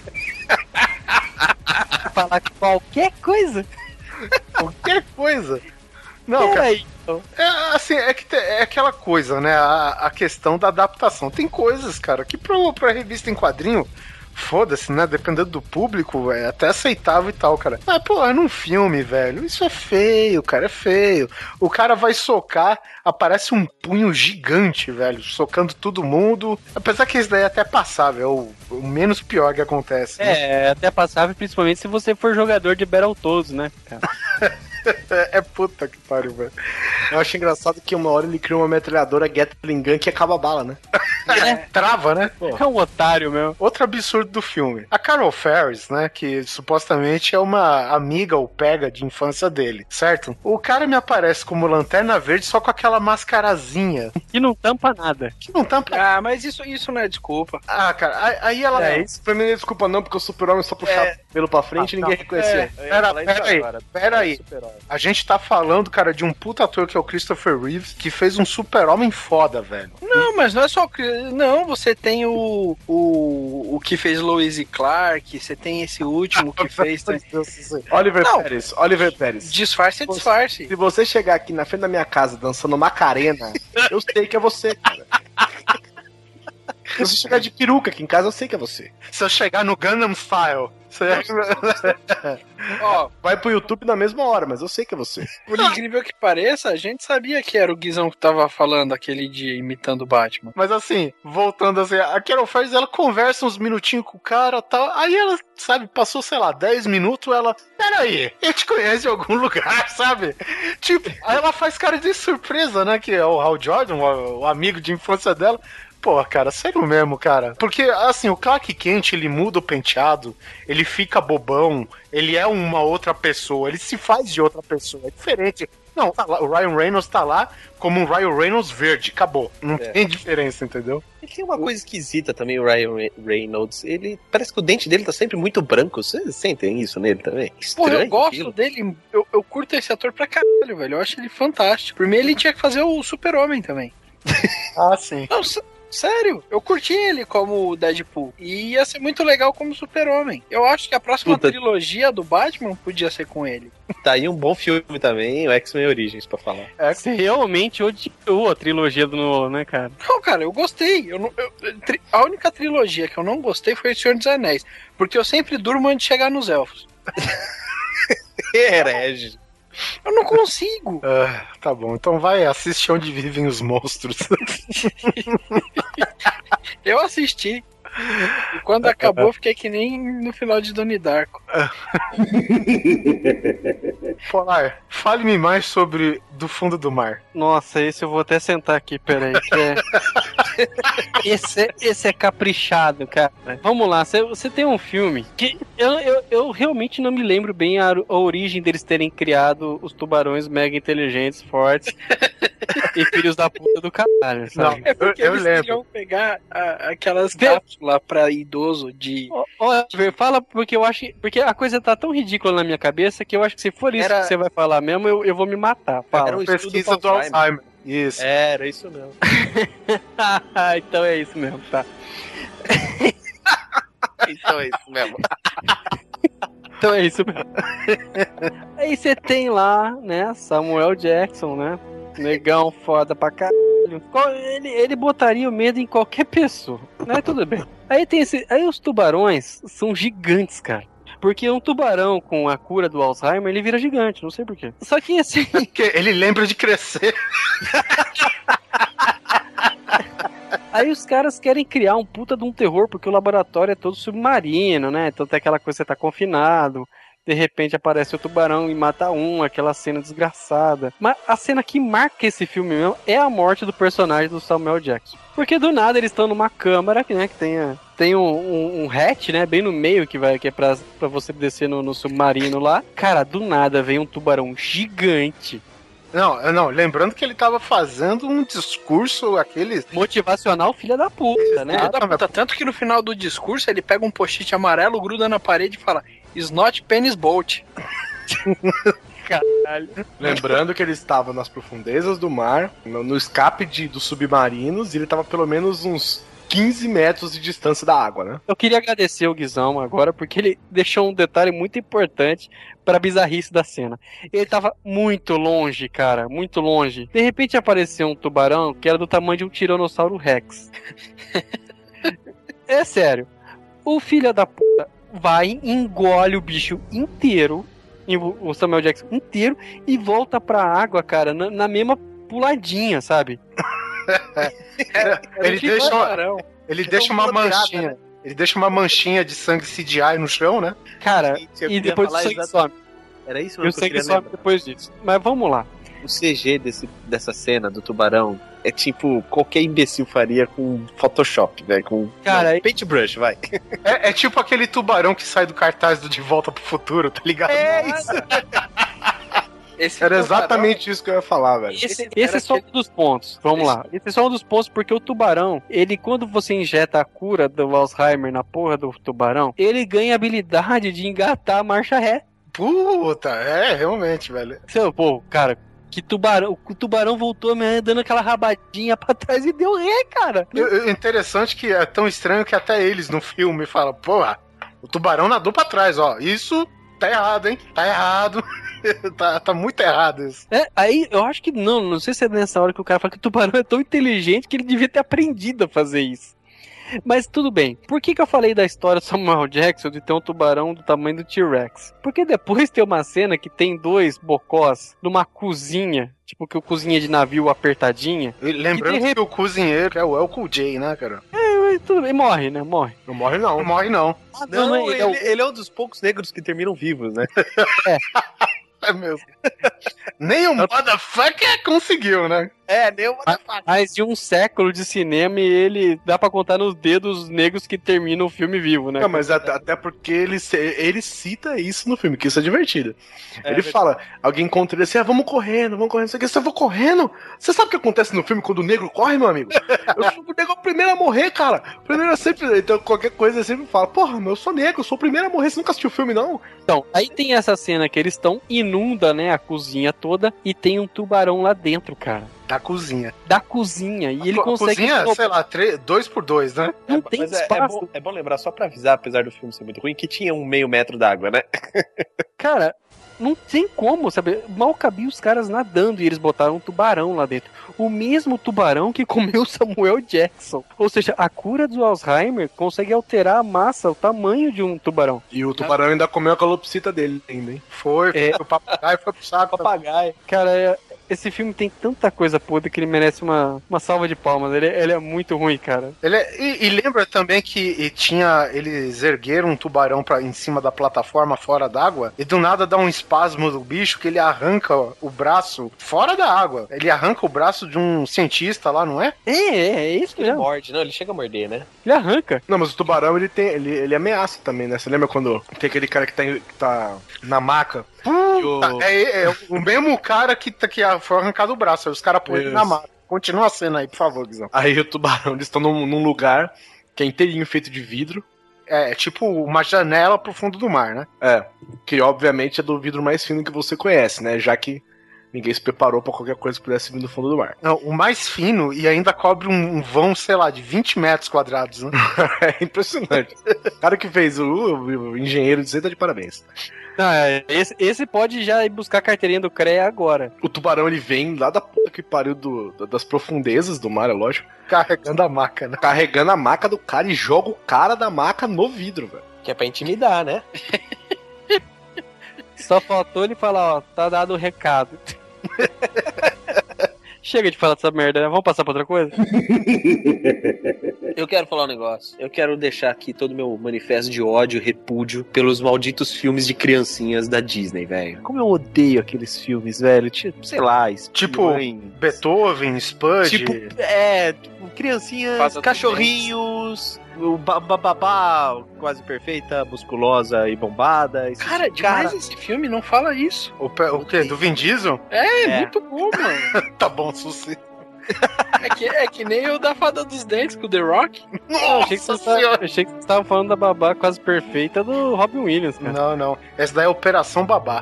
Falar qualquer coisa. Qualquer coisa. Não, cara. Aí, então. É, assim, é, que te, é aquela coisa, né? A, a questão da adaptação. Tem coisas, cara, que pro, pra revista em quadrinho, foda-se, né? Dependendo do público, é até aceitável e tal, cara. Mas, pô, é num filme, velho. Isso é feio, cara, é feio. O cara vai socar, aparece um punho gigante, velho, socando todo mundo. Apesar que isso daí é até passável, é o, o menos pior que acontece. Né? É, até passável, principalmente se você for jogador de Battletoads, né, cara? É puta que pariu, velho. Eu acho engraçado que uma hora ele criou uma metralhadora Gatling Gun que acaba a bala, né? É, trava, né? Pô. É um otário, meu. Outro absurdo do filme. A Carol Ferris, né, que supostamente é uma amiga ou pega de infância dele, certo? O cara me aparece como Lanterna Verde só com aquela mascarazinha. Que não tampa nada. Que não tampa... Ah, mas isso, isso não é desculpa. Ah, cara, aí ela... É, isso pra mim não é desculpa não, porque o super-homem só puxar É. pelo pra frente e Ah, ninguém não. reconheceu. É. Pera, pera aí, pera aí. A gente tá falando, cara, de um puta ator que é o Christopher Reeves, que fez um super-homem foda, velho. Não, mas não é só... Não, você tem o... O, o que fez Lois e Clark, você tem esse último que fez... Oliver Não. Pérez, Oliver Pérez. Disfarce é disfarce. Se você chegar aqui na frente da minha casa dançando Macarena, eu sei que é você, cara. Se você chegar de peruca aqui em casa, eu sei que é você. Se eu chegar no Gangnam Style... Você... Ó, vai pro YouTube na mesma hora, mas eu sei que é você. Por incrível que pareça, a gente sabia que era o Guizão que tava falando aquele dia, imitando o Batman. Mas assim, voltando assim, a Carol Ferris, ela conversa uns minutinhos com o cara e tal, aí ela, sabe, passou, sei lá, dez minutos, ela, peraí, eu te conheço de algum lugar, sabe? Tipo, aí ela faz cara de surpresa, né, que é o Hal Jordan, o, o amigo de infância dela. Pô, cara, sério mesmo, cara. Porque, assim, o Clark Kent, ele muda o penteado, ele fica bobão, ele é uma outra pessoa, ele se faz de outra pessoa, é diferente. Não, tá lá, o Ryan Reynolds tá lá como um Ryan Reynolds verde, acabou. Não é. tem diferença, entendeu? Ele tem uma coisa esquisita também, o Ryan Reynolds. Ele parece que o dente dele tá sempre muito branco. Vocês sentem isso nele também? Estranho. Pô, eu gosto aquilo. dele. Eu, eu curto esse ator pra caralho, velho. Eu acho ele fantástico. Por mim, ele tinha que fazer o Super-Homem também. Ah, sim. Não, sério, eu curti ele como Deadpool. E ia ser muito legal como Super-Homem. Eu acho que a próxima Puta. trilogia do Batman podia ser com ele. Tá aí um bom filme também, o X-Men Origins, pra falar. É, você realmente odiou a trilogia do Nolan, né, cara? Não, cara, eu gostei. Eu não, eu, tri, a única trilogia que eu não gostei foi o Senhor dos Anéis. Porque eu sempre durmo antes de chegar nos elfos. Herege. Eu não consigo. Ah, tá bom, então vai, assiste Onde Vivem os Monstros. Eu assisti. E quando acabou, eu fiquei que nem no final de Donnie Darko. Polar, fale-me mais sobre Do Fundo do Mar. Nossa, esse eu vou até sentar aqui, peraí. É... esse, é, esse é caprichado, cara. Vamos lá, você, você tem um filme que eu, eu, eu realmente não me lembro bem a, a origem deles terem criado os tubarões mega inteligentes, fortes e filhos da puta do caralho, sabe? Não, é porque eu, eu eles lembro. Queriam pegar a, aquelas cápsulas pra idoso de... Ó, fala porque eu acho... Porque a coisa tá tão ridícula na minha cabeça que eu acho que se for isso Era... que você vai falar mesmo, eu, eu vou me matar. Fala. Era uma pesquisa do Alzheimer. Alzheimer. Isso. É, era isso mesmo. Então é isso mesmo, tá. Então é isso mesmo. Então é isso mesmo. Aí você tem lá, né, Samuel Jackson, né? Negão foda pra caralho. Ele, ele botaria o medo em qualquer pessoa, né? Tudo bem. Aí tem esse. Aí os tubarões são gigantes, cara. Porque um tubarão com a cura do Alzheimer, ele vira gigante, não sei porquê. Só que assim... Porque ele lembra de crescer. Aí os caras querem criar um puta de um terror, porque o laboratório é todo submarino, né? Então tem aquela coisa que você tá confinado, de repente aparece o tubarão e mata um, aquela cena desgraçada. Mas a cena que marca esse filme mesmo é a morte do personagem do Samuel Jackson. Porque do nada eles estão numa câmara, né, que tem, a, tem um, um, um hatch, né, bem no meio, que, vai, que é pra, pra você descer no, no submarino lá. Cara, do nada vem um tubarão gigante. Não, não, lembrando que ele tava fazendo um discurso, aquele... motivacional filha da puta, né? Filha da puta, tanto que no final do discurso ele pega um post-it amarelo, gruda na parede e fala: "It's not penis boat." Caralho. Lembrando que ele estava nas profundezas do mar, no, no escape de, dos submarinos, e ele estava pelo menos uns quinze metros de distância da água, né? Eu queria agradecer o Guizão agora, porque ele deixou um detalhe muito importante pra bizarrice da cena. Ele tava muito longe, cara, muito longe. De repente apareceu um tubarão que era do tamanho de um Tiranossauro Rex. É sério. O filho da puta vai, engole o bicho inteiro, o Samuel Jackson inteiro, e volta pra água, cara, na, na mesma puladinha, sabe? É, ele deixa uma, ele deixa uma manchinha. Pirata, né? Ele deixa uma manchinha de sangue C G I no chão, né? Cara, e depois o sangue some. Era isso mesmo. E o sangue some depois disso. Mas vamos lá. O C G desse, dessa cena do tubarão é tipo qualquer imbecil faria com Photoshop, velho. Com Cara, não, paintbrush, vai. É, é tipo aquele tubarão que sai do cartaz do De Volta pro Futuro, tá ligado? É isso. Esse Era exatamente tubarão, isso que eu ia falar, velho. Esse, esse, esse é só aquele... um dos pontos. Vamos esse... lá. Esse é só um dos pontos, porque o tubarão, ele, quando você injeta a cura do Alzheimer na porra do tubarão, ele ganha a habilidade de engatar a marcha ré. Puta, é, realmente, velho. Seu, pô, cara, que tubarão, o tubarão voltou me dando aquela rabadinha pra trás e deu ré, cara. É interessante que é tão estranho que até eles no filme falam, porra, o tubarão nadou pra trás, ó. Isso tá errado, hein? Tá errado. tá, tá muito errado isso. É, aí eu acho que não, não sei se é nessa hora que o cara fala que o tubarão é tão inteligente que ele devia ter aprendido a fazer isso. Mas tudo bem. Por que que eu falei da história do Samuel Jackson de ter um tubarão do tamanho do T-Rex? Porque depois tem uma cena que tem dois bocós numa cozinha, tipo que o cozinha de navio apertadinha. E lembrando que, que rep... o cozinheiro é o El Cool J, né, cara? É, tudo bem, morre, né? Morre. Não morre não. Não morre não. Ah, não, não, ele, é o... ele é um dos poucos negros que terminam vivos, né? É. É mesmo. Nem o motherfucker conseguiu, né? É, nem o motherfucker. Mais de um século de cinema e ele dá pra contar nos dedos negros que termina o filme vivo, né? Não, mas até, até porque ele, ele cita isso no filme, que isso é divertido. É, ele é fala, alguém encontra ele assim, ah, vamos correndo, vamos correndo. Você, você vai correndo? Você sabe o que acontece no filme quando o negro corre, meu amigo? Eu sou o negro primeiro a morrer, cara. Primeiro é sempre. Então qualquer coisa sempre fala, porra, meu, eu sou negro, eu sou o primeiro a morrer. Você nunca assistiu o filme, não? Então, aí tem essa cena que eles estão, inunda, né, a cozinha toda e tem um tubarão lá dentro, cara. Da cozinha. Da cozinha. E a ele co- consegue... cozinha, sei lá, três, dois por dois, né? Não É, tem mas é, espaço. é, bom, é bom lembrar, só pra avisar, apesar do filme ser muito ruim, que tinha um meio metro d'água, né? Cara, não tem como, sabe? Mal cabia os caras nadando e eles botaram um tubarão lá dentro. O mesmo tubarão que comeu Samuel Jackson. Ou seja, a cura do Alzheimer consegue alterar a massa, o tamanho de um tubarão. E o tubarão ainda comeu a calopsita dele ainda, hein? Foi, É. foi o papagaio, foi pro saco. Papagaio. Cara, é- esse filme tem tanta coisa podre que ele merece uma, uma salva de palmas. Ele, ele é muito ruim, cara. Ele é- e, e lembra também que e tinha. Eles ergueram um tubarão pra, em cima da plataforma fora d'água e do nada dá um espasmo do bicho que ele arranca o braço fora da água. Ele arranca o braço de um cientista lá, não é? É, é, é isso Ele mesmo. morde, não, ele chega a morder, né? Ele arranca. Não, mas o tubarão, ele tem. Ele, ele ameaça também, né? Você lembra quando tem aquele cara que tá, em- que tá na maca? E o- É, é o mesmo cara que, tá- que foi arrancado o braço. Aí os caras põem ele na Isso. maca. Continua a cena aí, por favor, Guizão. Aí o tubarão, eles estão num, num lugar que é inteirinho feito de vidro. É, é tipo uma janela pro fundo do mar, né? É. Que obviamente é do vidro mais fino que você conhece, né? Já que ninguém se preparou pra qualquer coisa que pudesse vir do fundo do mar. Não, o mais fino e ainda cobre um, um vão, sei lá, de vinte metros quadrados, né? É impressionante. O cara que fez o, o engenheiro de tá de parabéns. Não, é, esse, esse pode já ir buscar a carteirinha do C R E A agora. O tubarão, ele vem lá da puta que pariu do, das profundezas do mar, é lógico. Carregando a maca, né? Carregando a maca do cara e joga o cara da maca no vidro, velho. Que é pra intimidar, né? Só faltou ele falar, ó, tá dado o recado. Chega de falar dessa merda, né? Vamos passar pra outra coisa? Eu quero falar um negócio. Eu quero deixar aqui todo o meu manifesto de ódio, repúdio pelos malditos filmes de criancinhas da Disney, velho. Como eu odeio aqueles filmes, velho. Tipo, sei lá, Tipo, espiões. Beethoven, Spud. Tipo, é, tipo, criancinhas, Fada do cachorrinhos, o ba- ba- babá quase perfeita, musculosa e bombada. Esse Cara, tipo de demais esse filme, não fala isso. o, pe- o quê? Do Vin Diesel? É, É. muito bom, mano. Tá bom, Suci. É que, é que nem o da Fada dos Dentes com o The Rock. Eu achei que você tava- eu achei que você tava falando da babá quase perfeita do Robin Williams, cara. Não, não. Essa daí é Operação Babá.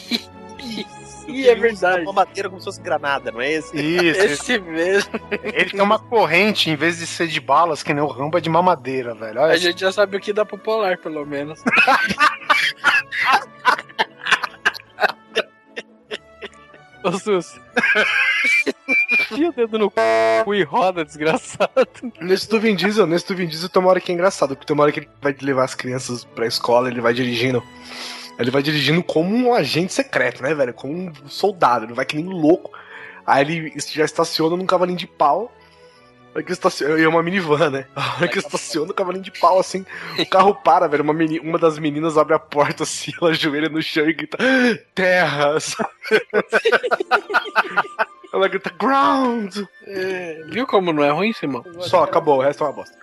E é verdade. Uma madeira como se fosse granada, não é esse? Isso. Esse mesmo. Ele tem uma corrente, em vez de ser de balas, que nem o Rambo, é de mamadeira, velho. Olha A gente já sabe o que dá pro Polar, pelo menos. Ô, Sus. Enfia o dedo no c... e roda, desgraçado. Nesse do Vin Diesel, nesse do Vin Diesel tem uma hora que é engraçado, porque tem uma hora que ele vai levar as crianças pra escola, ele vai dirigindo. Ele vai dirigindo como um agente secreto, né, velho? Como um soldado, ele vai que nem louco. Aí ele já estaciona num cavalinho de pau. A hora que estaciona, e é uma minivan, né? A hora que estaciona o cavalinho de pau, assim, o carro para, velho. Uma, meni, uma das meninas abre a porta assim, ela ajoelha no chão e grita: terra! sabe? Ela grita: ground! É, viu como não é ruim, Simão? Só, acabou, o resto é uma bosta.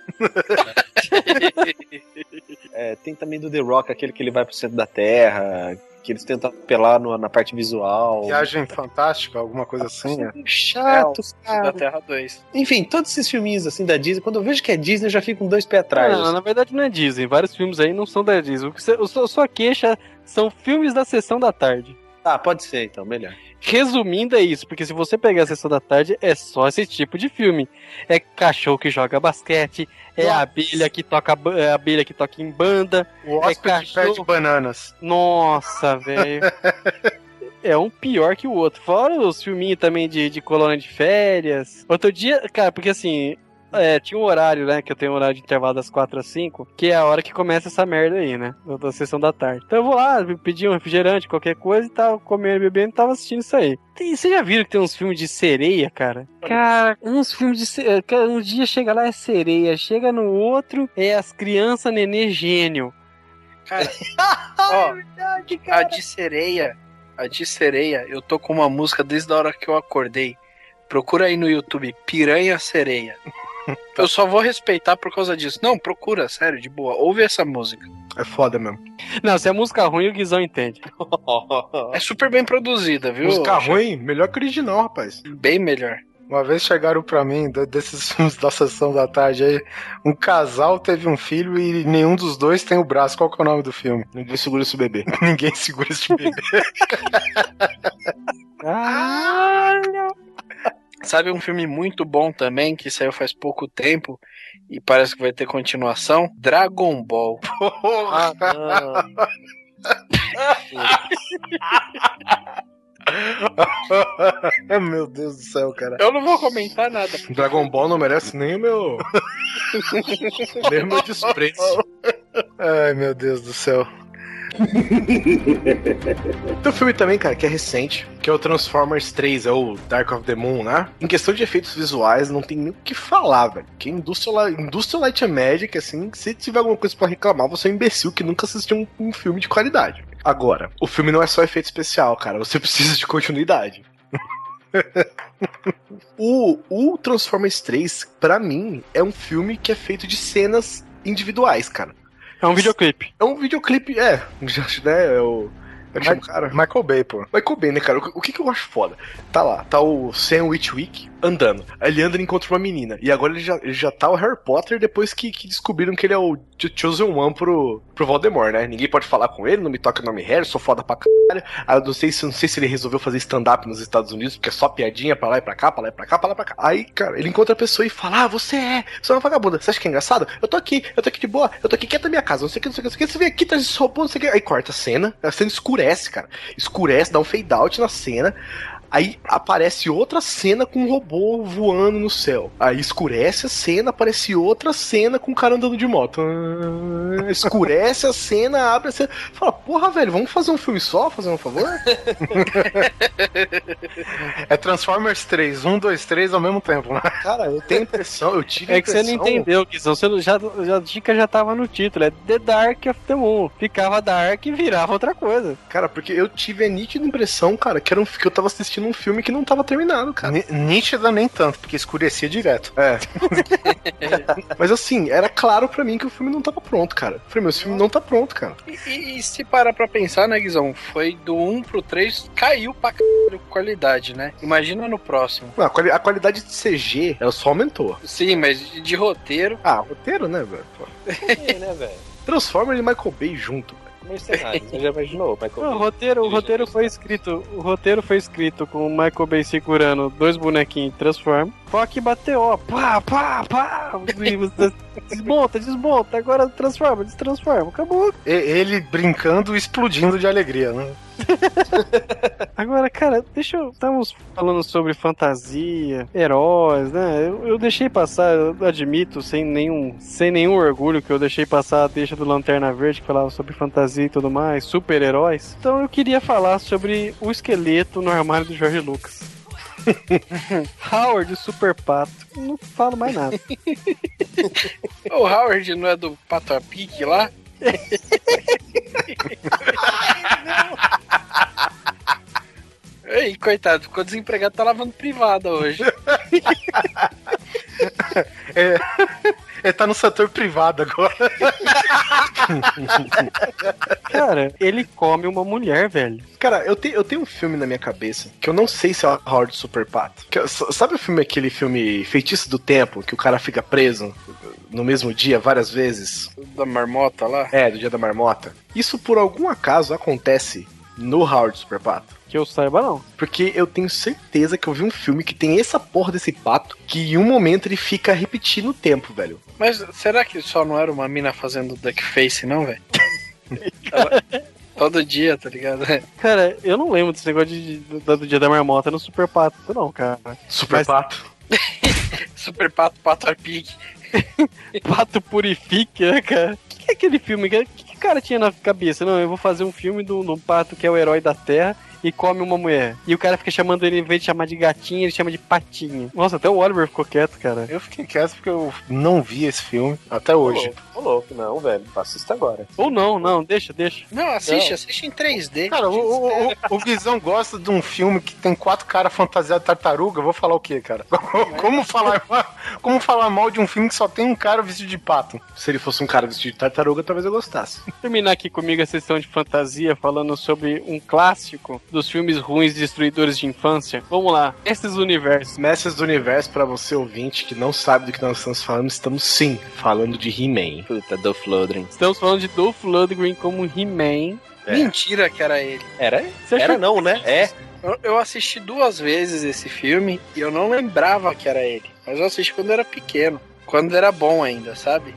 É, tem também do The Rock, aquele que ele vai pro centro da Terra, que eles tentam apelar no- na parte visual. Viagem Fantástica, alguma coisa assim, né? Chato, Da cara. Terra dois. Enfim, todos esses filminhos assim da Disney, quando eu vejo que é Disney, eu já fico com dois pés atrás. Não, na verdade não é Disney. Vários filmes aí não são da Disney. O que você- a sua queixa são filmes da sessão da tarde. Tá, pode ser então, melhor. Resumindo, é isso, porque se você pegar a sessão da tarde, é só esse tipo de filme. É cachorro que joga basquete, é a abelha que toca, ba- é a abelha que toca em banda. O hóspede cachorro. pede bananas. Nossa, velho. É um pior que o outro. Fora os filminhos também de, de colônia de férias. Outro dia, cara, porque assim, é, tinha um horário, né? Que eu tenho um horário de intervalo das quatro às cinco, que é a hora que começa essa merda aí, né? Da, da sessão da tarde. Então eu vou lá, pedir um refrigerante, qualquer coisa, e tava comendo e bebendo e tava assistindo isso aí. Tem, vocês já viram que tem uns filmes de sereia, cara? Cara, uns filmes de sereia. Um dia chega lá é sereia, chega no outro é as crianças nenê gênio. Cara, ó, a de sereia, a de sereia, eu tô com uma música desde a hora que eu acordei. Procura aí no YouTube, Piranha Sereia. Eu só vou respeitar por causa disso. Não, procura, sério, de boa. Ouve essa música. É foda mesmo. Não, se é música ruim, o Guizão entende. É super bem produzida, viu? Música ruim, melhor que o original, rapaz. Bem melhor. Uma vez chegaram pra mim, de- desses filmes da sessão da tarde aí, um casal teve um filho e nenhum dos dois tem o braço. Qual que é o nome do filme? Ninguém segura esse bebê. Ninguém segura esse bebê. Caralho! Sabe um filme muito bom também, que saiu faz pouco tempo e parece que vai ter continuação? Dragon Ball. Porra! Meu Deus do céu, cara. Eu não vou comentar nada. Dragon Ball não merece nem o meu. nem o meu desprezo. Ai, meu Deus do céu. Tem um filme também, cara, que é recente, que é o Transformers três, é o Dark of the Moon, né? Em questão de efeitos visuais, não tem nem o que falar, velho. Que Industrial, Industrial Light and Magic, assim, se tiver alguma coisa pra reclamar, você é um imbecil que nunca assistiu um, um filme de qualidade. Agora, o filme não é só efeito especial, cara, você precisa de continuidade. o, o Transformers três, pra mim, é um filme que é feito de cenas individuais, cara. É um videoclipe. É um videoclipe, é. Né, é o. Como é que chama o cara? Michael Bay, pô. Michael Bay, né, cara? O, o que, que eu acho foda? Tá lá, tá o Sam Witwick andando. Aí ele anda e encontra uma menina. E agora ele já, ele já tá o Harry Potter depois que, que descobriram que ele é o Chosen One pro, pro Voldemort, né? Ninguém pode falar com ele, não me toca o nome Harry, sou foda pra caralho. Aí eu não sei, se, não sei se ele resolveu fazer stand-up nos Estados Unidos, porque é só piadinha pra lá e pra cá, pra lá e pra cá, pra lá e pra cá. Aí, cara, ele encontra a pessoa e fala: ah, você é, você é uma vagabunda. Você acha que é engraçado? Eu tô aqui, eu tô aqui de boa, eu tô aqui quieto na minha casa, não sei o que, não sei o que, não sei o que. Você vem aqui, tá de robô, não sei o que. Aí corta a cena, a cena escurece, cara. Escurece, dá um fade out na cena. Aí aparece outra cena com um robô voando no céu. Aí escurece a cena, aparece outra cena com um cara andando de moto. Ah, escurece a cena, abre a cena. Fala, porra, velho, vamos fazer um filme só, fazer um favor? É Transformers três, um, dois, três ao mesmo tempo, né? Cara, eu tenho a impressão, eu tive a É que impressão... você não entendeu, Guizão. Você não- já, já, a dica já tava no título. É The Dark of the Moon. Ficava Dark e virava outra coisa. Cara, porque eu tive a nítida impressão, cara, que, era um, que eu tava assistindo um filme que não tava terminado, cara. N- Nítida nem tanto, porque escurecia direto. É. Mas assim, era claro pra mim que o filme não tava pronto, cara. Eu falei, meu, esse filme não tá pronto, cara. E, e- e se parar pra pensar, né, Guizão? Foi do um pro três, caiu pra caralho qualidade, né? Imagina no próximo. Não, a, quali- a qualidade de C G, ela só aumentou. Sim, mas de, de roteiro. Ah, roteiro, né, velho? Pô. É, né, velho? Transformers e Michael Bay junto, velho. Mercenário, você já imaginou, Michael? Não, o roteiro, o roteiro foi escrito. O roteiro foi escrito com o Michael Bay segurando dois bonequinhos Transform. Rock bateu, ó. Pá, pá, pá. Desmonta, desmonta. Agora transforma, destransforma. Acabou. E- ele brincando e explodindo de alegria, né? Agora, cara, deixa eu. Estamos falando sobre fantasia, heróis, né? Eu, eu deixei passar, eu admito, sem nenhum, sem nenhum orgulho, que eu deixei passar a deixa do Lanterna Verde, que falava sobre fantasia e tudo mais, super-heróis. Então eu queria falar sobre o esqueleto no armário do Jorge Lucas. Howard, o Super Pato. Não falo mais nada. O Howard não é do Pato a Pique lá? Ei, coitado, ficou desempregado, tá lavando privada hoje. É, ele tá no setor privado agora. Cara, ele come uma mulher, velho. Cara, eu, te, eu tenho um filme na minha cabeça que eu não sei se é o Howard Super Pato. Que, sabe o filme, aquele filme Feitiço do Tempo, que o cara fica preso no mesmo dia várias vezes? Da marmota lá? É, do dia da marmota. Isso por algum acaso acontece no Howard Super Pato? Que eu saiba, não. Porque eu tenho certeza que eu vi um filme que tem essa porra desse pato que em um momento ele fica repetindo o tempo, velho. Mas será que só não era uma mina fazendo duckface, não, velho? Ela- Todo dia, tá ligado? Cara, eu não lembro desse negócio de, de- do, do dia da marmota no Super Pato, não, cara. Super Mas- Pato. Super Pato, Pato a Pique. Pato Purifique, né, cara? O que, que é aquele filme? O que, que o cara tinha na cabeça? Não, eu vou fazer um filme do, do pato que é o herói da Terra e come uma mulher. E o cara fica chamando ele, em vez de chamar de gatinha, ele chama de patinha. Nossa, até o Oliver ficou quieto, cara. Eu fiquei quieto porque eu não vi esse filme até hoje. Ô, louco, não, velho. Assista agora. Ou não, não, deixa, deixa. Não, assiste, Não. assiste em três D. Cara, o, o, o, o Guizão gosta de um filme que tem quatro caras fantasiados de tartaruga. Eu vou falar o quê, cara? Como falar, como falar mal de um filme que só tem um cara vestido de pato? Se ele fosse um cara vestido de tartaruga, talvez eu gostasse. Terminar aqui comigo a sessão de fantasia falando sobre um clássico dos filmes ruins destruidores de infância. Vamos lá, Mestres do Universo. Mestres do Universo, pra você ouvinte que não sabe do que nós estamos falando, estamos sim falando de He-Man. Puta, Dolph Lundgren. Estamos falando de Dolph Lundgren como He-Man. É. Mentira que era ele. Era? Você Era achou- não, né? É. Eu, eu assisti duas vezes esse filme e eu não lembrava que era ele. Mas eu assisti quando eu era pequeno. Quando era bom ainda, sabe?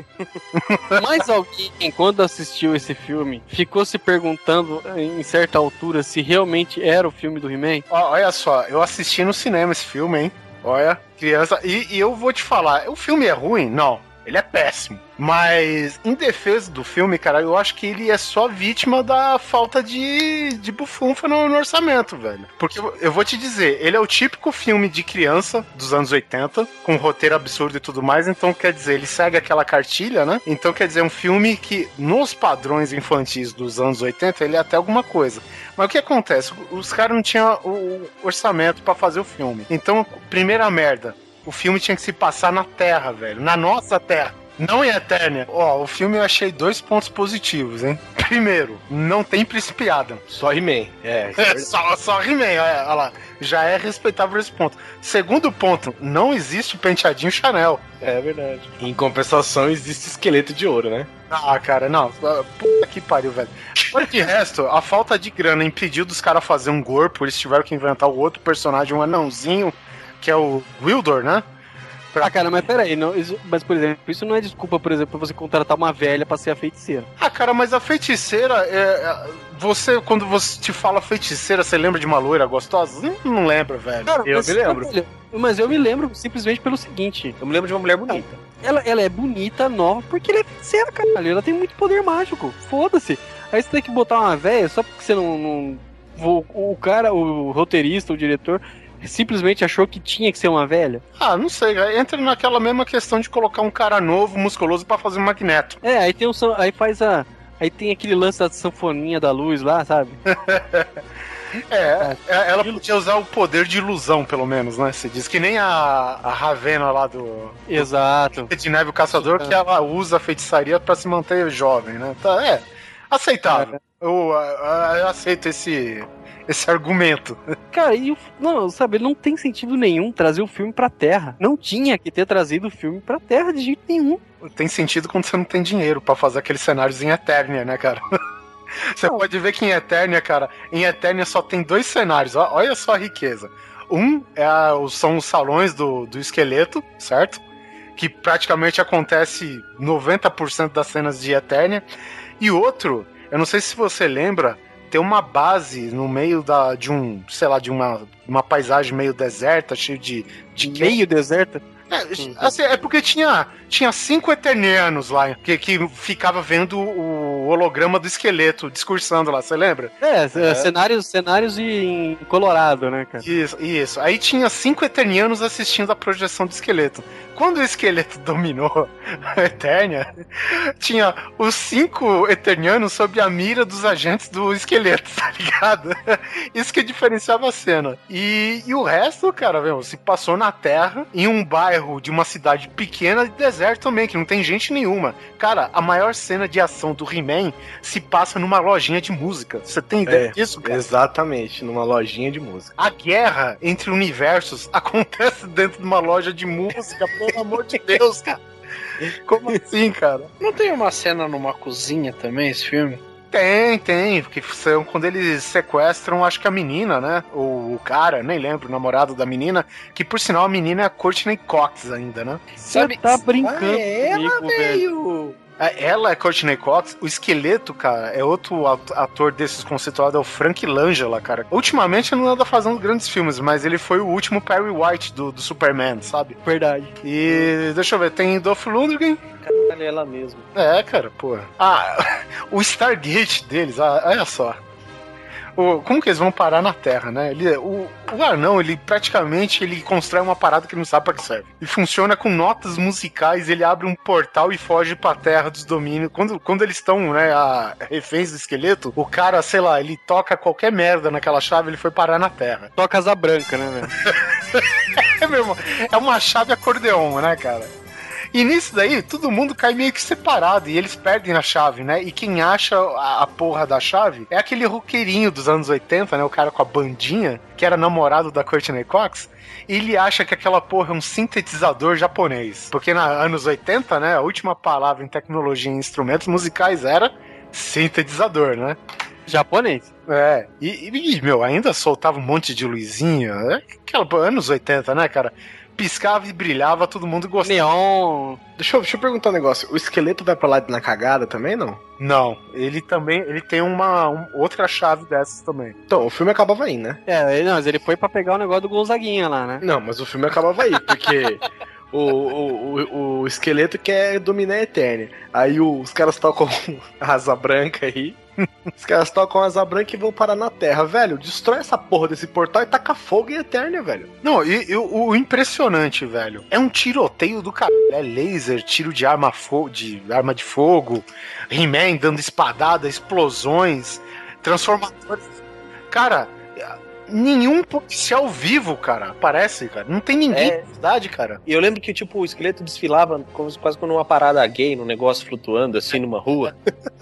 Mas alguém, quando assistiu esse filme, ficou se perguntando em certa altura se realmente era o filme do He-Man? Ó, olha só, eu assisti no cinema esse filme, hein? Olha, criança. E, e eu vou te falar, o filme é ruim? Não. Ele é péssimo. Mas, em defesa do filme, cara, eu acho que ele é só vítima da falta de, de bufunfa no, no orçamento, velho. Porque eu, eu vou te dizer, ele é o típico filme de criança dos anos oitenta, com roteiro absurdo e tudo mais, então quer dizer, ele segue aquela cartilha, né? Então quer dizer, é um filme que, nos padrões infantis dos anos oitenta, ele é até alguma coisa. Mas o que acontece? Os caras não tinham o orçamento pra fazer o filme. Então, primeira merda, o filme tinha que se passar na Terra, velho. Na nossa Terra. Não em Eternia. Ó, o filme eu achei dois pontos positivos, hein? Primeiro, não tem Príncipe Adam. Só He-Man. É, É, só, só He-Man, olha, olha lá. Já é respeitável esse ponto. Segundo ponto, não existe penteadinho Chanel. É verdade. Em compensação, existe esqueleto de ouro, né? Ah, cara, não. Puta que pariu, velho. Por que resto, a falta de grana impediu dos caras fazer um corpo, eles tiveram que inventar o outro personagem, um anãozinho, que é o Wildor, né? Ah, cara, mas peraí, não, isso, mas por exemplo, isso não é desculpa, por exemplo, pra você contratar uma velha pra ser a feiticeira. Ah, cara, mas a feiticeira, é, é, você, quando você te fala feiticeira, você lembra de uma loira gostosa? Não, não lembra, velho. Cara, Eu mas, me lembro. olha, mas eu me lembro simplesmente pelo seguinte: Eu me lembro de uma mulher bonita. ela, ela é bonita, nova, porque ela é feiticeira, caralho. Ela tem muito poder mágico. Foda-se. Aí você tem que botar uma velha só porque você não. não o, o cara, o roteirista, o diretor, simplesmente achou que tinha que ser uma velha. Ah, não sei, entra naquela mesma questão de colocar um cara novo, musculoso, pra fazer um Magneto. É, aí tem um. Aí faz a. Aí tem aquele lance da sanfoninha da luz lá, sabe? É, ela podia usar o poder de ilusão, pelo menos, né? Você diz que nem a, a Ravena lá do... Exato. De Neve o Caçador, que ela usa a feitiçaria pra se manter jovem, né? Tá, é, aceitável. Eu, eu, eu aceito esse, esse argumento. Cara, e o, não, sabe, não tem sentido nenhum trazer o filme pra Terra. Não tinha que ter trazido o filme pra Terra de jeito nenhum. Tem sentido quando você não tem dinheiro pra fazer aqueles cenários em Eternia, né, cara? Você não. Pode ver que em Eternia, cara, em Eternia só tem dois cenários, ó, olha só a riqueza. Um é a, são os salões do, do esqueleto, certo? Que praticamente acontece noventa por cento das cenas de Eternia. E outro, eu não sei se você lembra, tem uma base no meio da, de um, sei lá, de uma, uma paisagem meio deserta, cheio de... de meio deserta? É, assim, é porque tinha, tinha cinco eternianos lá que, que ficava vendo o holograma do esqueleto discursando lá, você lembra? É, é, cenários, cenários em Colorado, né, cara? Isso, isso. Aí tinha cinco eternianos assistindo a projeção do esqueleto. Quando o esqueleto dominou a Eternia, tinha os cinco eternianos sob a mira dos agentes do esqueleto, tá ligado? Isso que diferenciava a cena. E, e o resto, cara, meu, se passou na Terra, em um bairro de uma cidade pequena e deserto também, que não tem gente nenhuma. Cara, a maior cena de ação do He-Man se passa numa lojinha de música. Você tem ideia é, disso, cara? Exatamente, numa lojinha de música. A guerra entre universos acontece dentro de uma loja de música, pelo amor de Deus, cara. Como assim, cara? Não tem uma cena numa cozinha também, esse filme? Tem, tem, porque são quando eles sequestram, acho que a menina, né? Ou o cara, nem lembro, o namorado da menina, que por sinal a menina é a Courtney Cox ainda, né? Sabe, tá brincando ah, é comigo, ela, velho. Ela é Courtney Cox, o esqueleto, cara, é outro ator desses conceituados, é o Frank Langella, cara. Ultimamente ele não anda fazendo grandes filmes, mas ele foi o último Perry White do, do Superman, sabe? Verdade. E deixa eu ver, tem Dolph Lundgren. Caralho, é ela mesmo. É, cara, pô. Ah, o Stargate deles, ah, olha só. o, como que eles vão parar na Terra, né? Ele, o, o anão, ele praticamente ele constrói uma parada que não sabe pra que serve. E funciona com notas musicais, ele abre um portal e foge pra Terra dos domínios. Quando, quando eles estão, né, a, reféns do esqueleto, o cara, sei lá, ele toca qualquer merda naquela chave, ele foi parar na Terra. Toca asa branca, né, velho? É mesmo, é uma chave acordeon, né, cara? E nisso daí, todo mundo cai meio que separado e eles perdem a chave, né? E quem acha a, a porra da chave é aquele roqueirinho dos anos oitenta, né? O cara com a bandinha, que era namorado da Courtney Cox. E ele acha que aquela porra é um sintetizador japonês. Porque nos anos oitenta, né? A última palavra em tecnologia e instrumentos musicais era sintetizador, né? Japonês. É, e, e, meu, ainda soltava um monte de luzinha. É aquela, anos oitenta, né, cara? Piscava e brilhava, todo mundo gostava. Neon. Deixa eu, deixa eu perguntar um negócio. O esqueleto vai pra lá na cagada também, não? Não, ele também, ele tem uma um, outra chave dessas também. Então, o filme acabava aí, né? É, ele, não, mas ele foi pra pegar o negócio do Gonzaguinha lá, né? Não, mas o filme acabava aí, porque o, o, o, o esqueleto quer dominar a Eternia. Aí o, os caras tocam a asa branca aí. Os caras tocam a asa branca e vão parar na Terra. Velho, destrói essa porra desse portal e taca fogo em Eternia, velho. Não, e, e o, o impressionante, velho, é um tiroteio do caralho. É laser, tiro de arma, fo- de arma de fogo, He-Man dando espadada, explosões, transformadores. Cara, nenhum policial vivo, cara, aparece, cara. Não tem ninguém É. na cidade, cara. E eu lembro que, tipo, o esqueleto desfilava como, quase como numa parada gay, num negócio flutuando, assim, numa rua.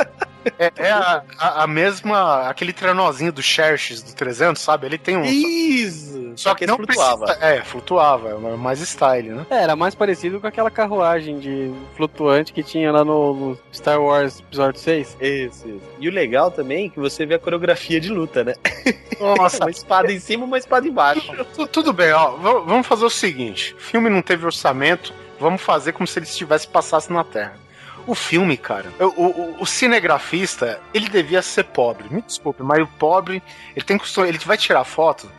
É, é a, a, a mesma, aquele trenozinho do Xerxes do trezentos, sabe? Ele tem um... Isso! Só que ele não flutuava. precisa- é, flutuava, é mais style, né? É, era mais parecido com aquela carruagem de flutuante que tinha lá no, no Star Wars Episódio seis. Isso, isso. E o legal também é que você vê a coreografia de luta, né? Nossa, Uma espada em cima, uma espada embaixo. Tu- Tudo bem, ó. v- Vamos fazer o seguinte: o filme não teve orçamento, vamos fazer como se ele estivesse passasse na Terra. O filme, cara, o, o, o cinegrafista, ele devia ser pobre. Me desculpe, mas o pobre, ele tem costume, ele vai tirar foto.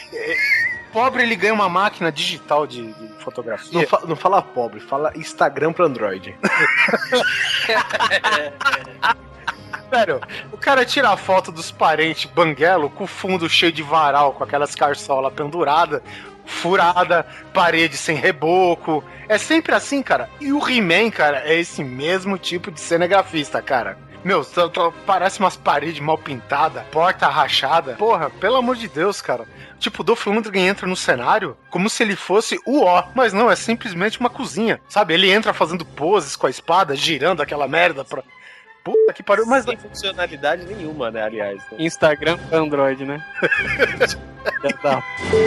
Pobre, ele ganha uma máquina digital de, de fotografia. Não, fa- não fala pobre, fala Instagram pro Android. Sério, o cara tira a foto dos parentes banguelo com o fundo cheio de varal, com aquelas carçolas penduradas, furada, parede sem reboco. É sempre assim, cara. E o He-Man, cara, é esse mesmo tipo de cinegrafista, cara. Meu, tô- tô- parece umas paredes mal pintadas, porta rachada. Porra, pelo amor de Deus, cara. Tipo, o Dolph Lundgren entra no cenário como se ele fosse o ó. Mas não, é simplesmente uma cozinha. Sabe, ele entra fazendo poses com a espada, girando aquela merda pra... Puta que pariu, mas... Sem funcionalidade nenhuma, né, aliás. né? Instagram Android, né? Já tá.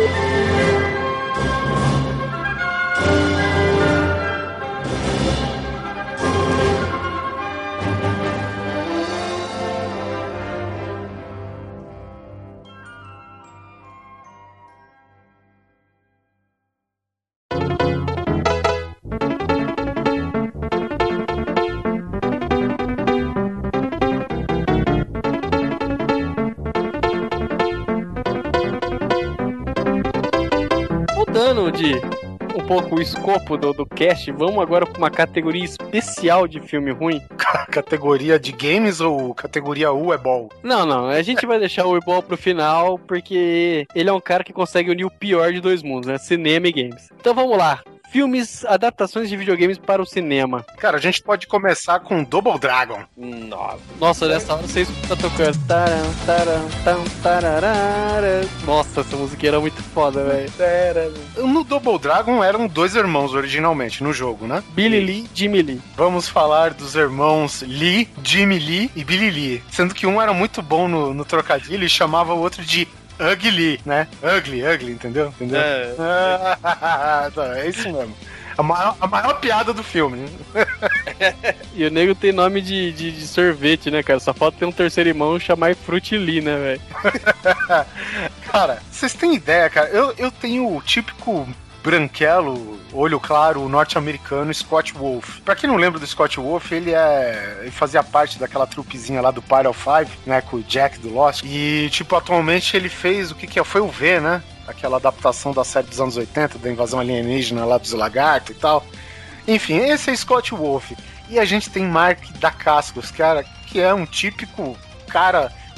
Mudando de um pouco o escopo do, do cast, vamos agora para uma categoria especial de filme ruim. Categoria de games ou categoria U é ball? Não, não, a gente vai deixar o Ebol pro final, porque ele é um cara que consegue unir o pior de dois mundos, né? Cinema e games. Então vamos lá. Filmes, adaptações de videogames para o cinema. Cara, a gente pode começar com Double Dragon. Nossa. Nossa, nessa hora vocês tá tocando. Taram, taram, tam, tararara. Nossa, essa musiquinha era muito foda, velho. No Double Dragon eram dois irmãos originalmente no jogo, né? Billy Lee, Jimmy Lee. Vamos falar dos irmãos Lee, Jimmy Lee e Billy Lee. Sendo que um era muito bom no, no trocadilho e chamava o outro de Ugly, né? Ugly, ugly, entendeu? Entendeu? É. Ah, tá, é isso mesmo. A maior, a maior piada do filme. Né? E o nego tem nome de, de, de sorvete, né, cara? Só falta ter um terceiro irmão chamar Fruit Lee, né, velho? Cara, vocês têm ideia, cara? Eu, eu tenho o típico branquelo, olho claro, norte-americano Scott Wolf. Pra quem não lembra do Scott Wolf, ele é ele fazia parte daquela trupezinha lá do Pyro Five, né, com o Jack do Lost. E, tipo, atualmente ele fez o que que é? Foi o V, né? Aquela adaptação da série dos anos oitenta, da invasão alienígena lá dos lagartos e tal. Enfim, esse é Scott Wolf. E a gente tem Mark Dacascos, cara, que é um típico cara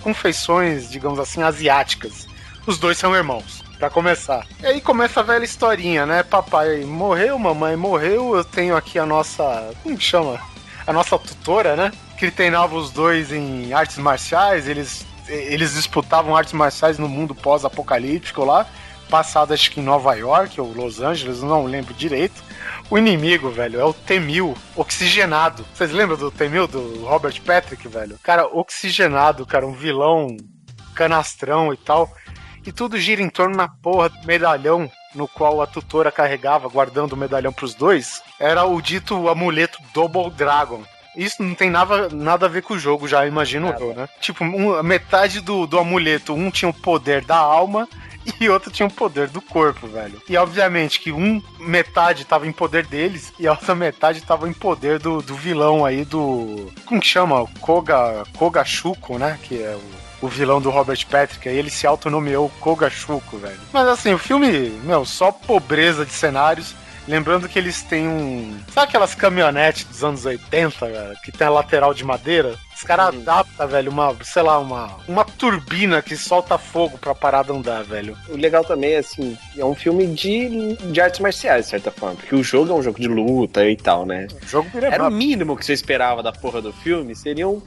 com feições, digamos assim, asiáticas. Os dois são irmãos, pra começar. E aí começa a velha historinha, né? Papai morreu, mamãe morreu, eu tenho aqui a nossa... Como que chama? A nossa tutora, né? Que treinava os dois em artes marciais, eles, eles disputavam artes marciais no mundo pós-apocalíptico lá, passado acho que em Nova York ou Los Angeles, não lembro direito. O inimigo, velho, é o T mil oxigenado. Vocês lembram do T mil, do Robert Patrick, velho? Cara, oxigenado, cara, um vilão canastrão e tal. E tudo gira em torno na porra do medalhão no qual a tutora carregava, guardando o medalhão pros dois. Era o dito amuleto Double Dragon. Isso não tem nada, nada a ver com o jogo, já imagino eu, né? Tipo, um, metade do, do amuleto, um tinha o poder da alma e outro tinha o poder do corpo, velho. E obviamente que um metade tava em poder deles e a outra metade tava em poder do, do vilão aí do... Como que chama? Koga, Koga Shuko, né? Que é o, o vilão do Robert Patrick. Aí ele se autonomeou Koga Shuko, velho. Mas assim, o filme, meu, só pobreza de cenários. Lembrando que eles têm um... Sabe aquelas caminhonetes dos anos oitenta, cara? Que tem a lateral de madeira? Os caras uhum. adaptam, velho, uma, sei lá, uma, uma turbina que solta fogo pra parada andar, velho. O legal também é, assim, é um filme de, de artes marciais, de certa forma. Porque o jogo é um jogo de luta e tal, né? O jogo era o mínimo que você esperava da porra do filme, seriam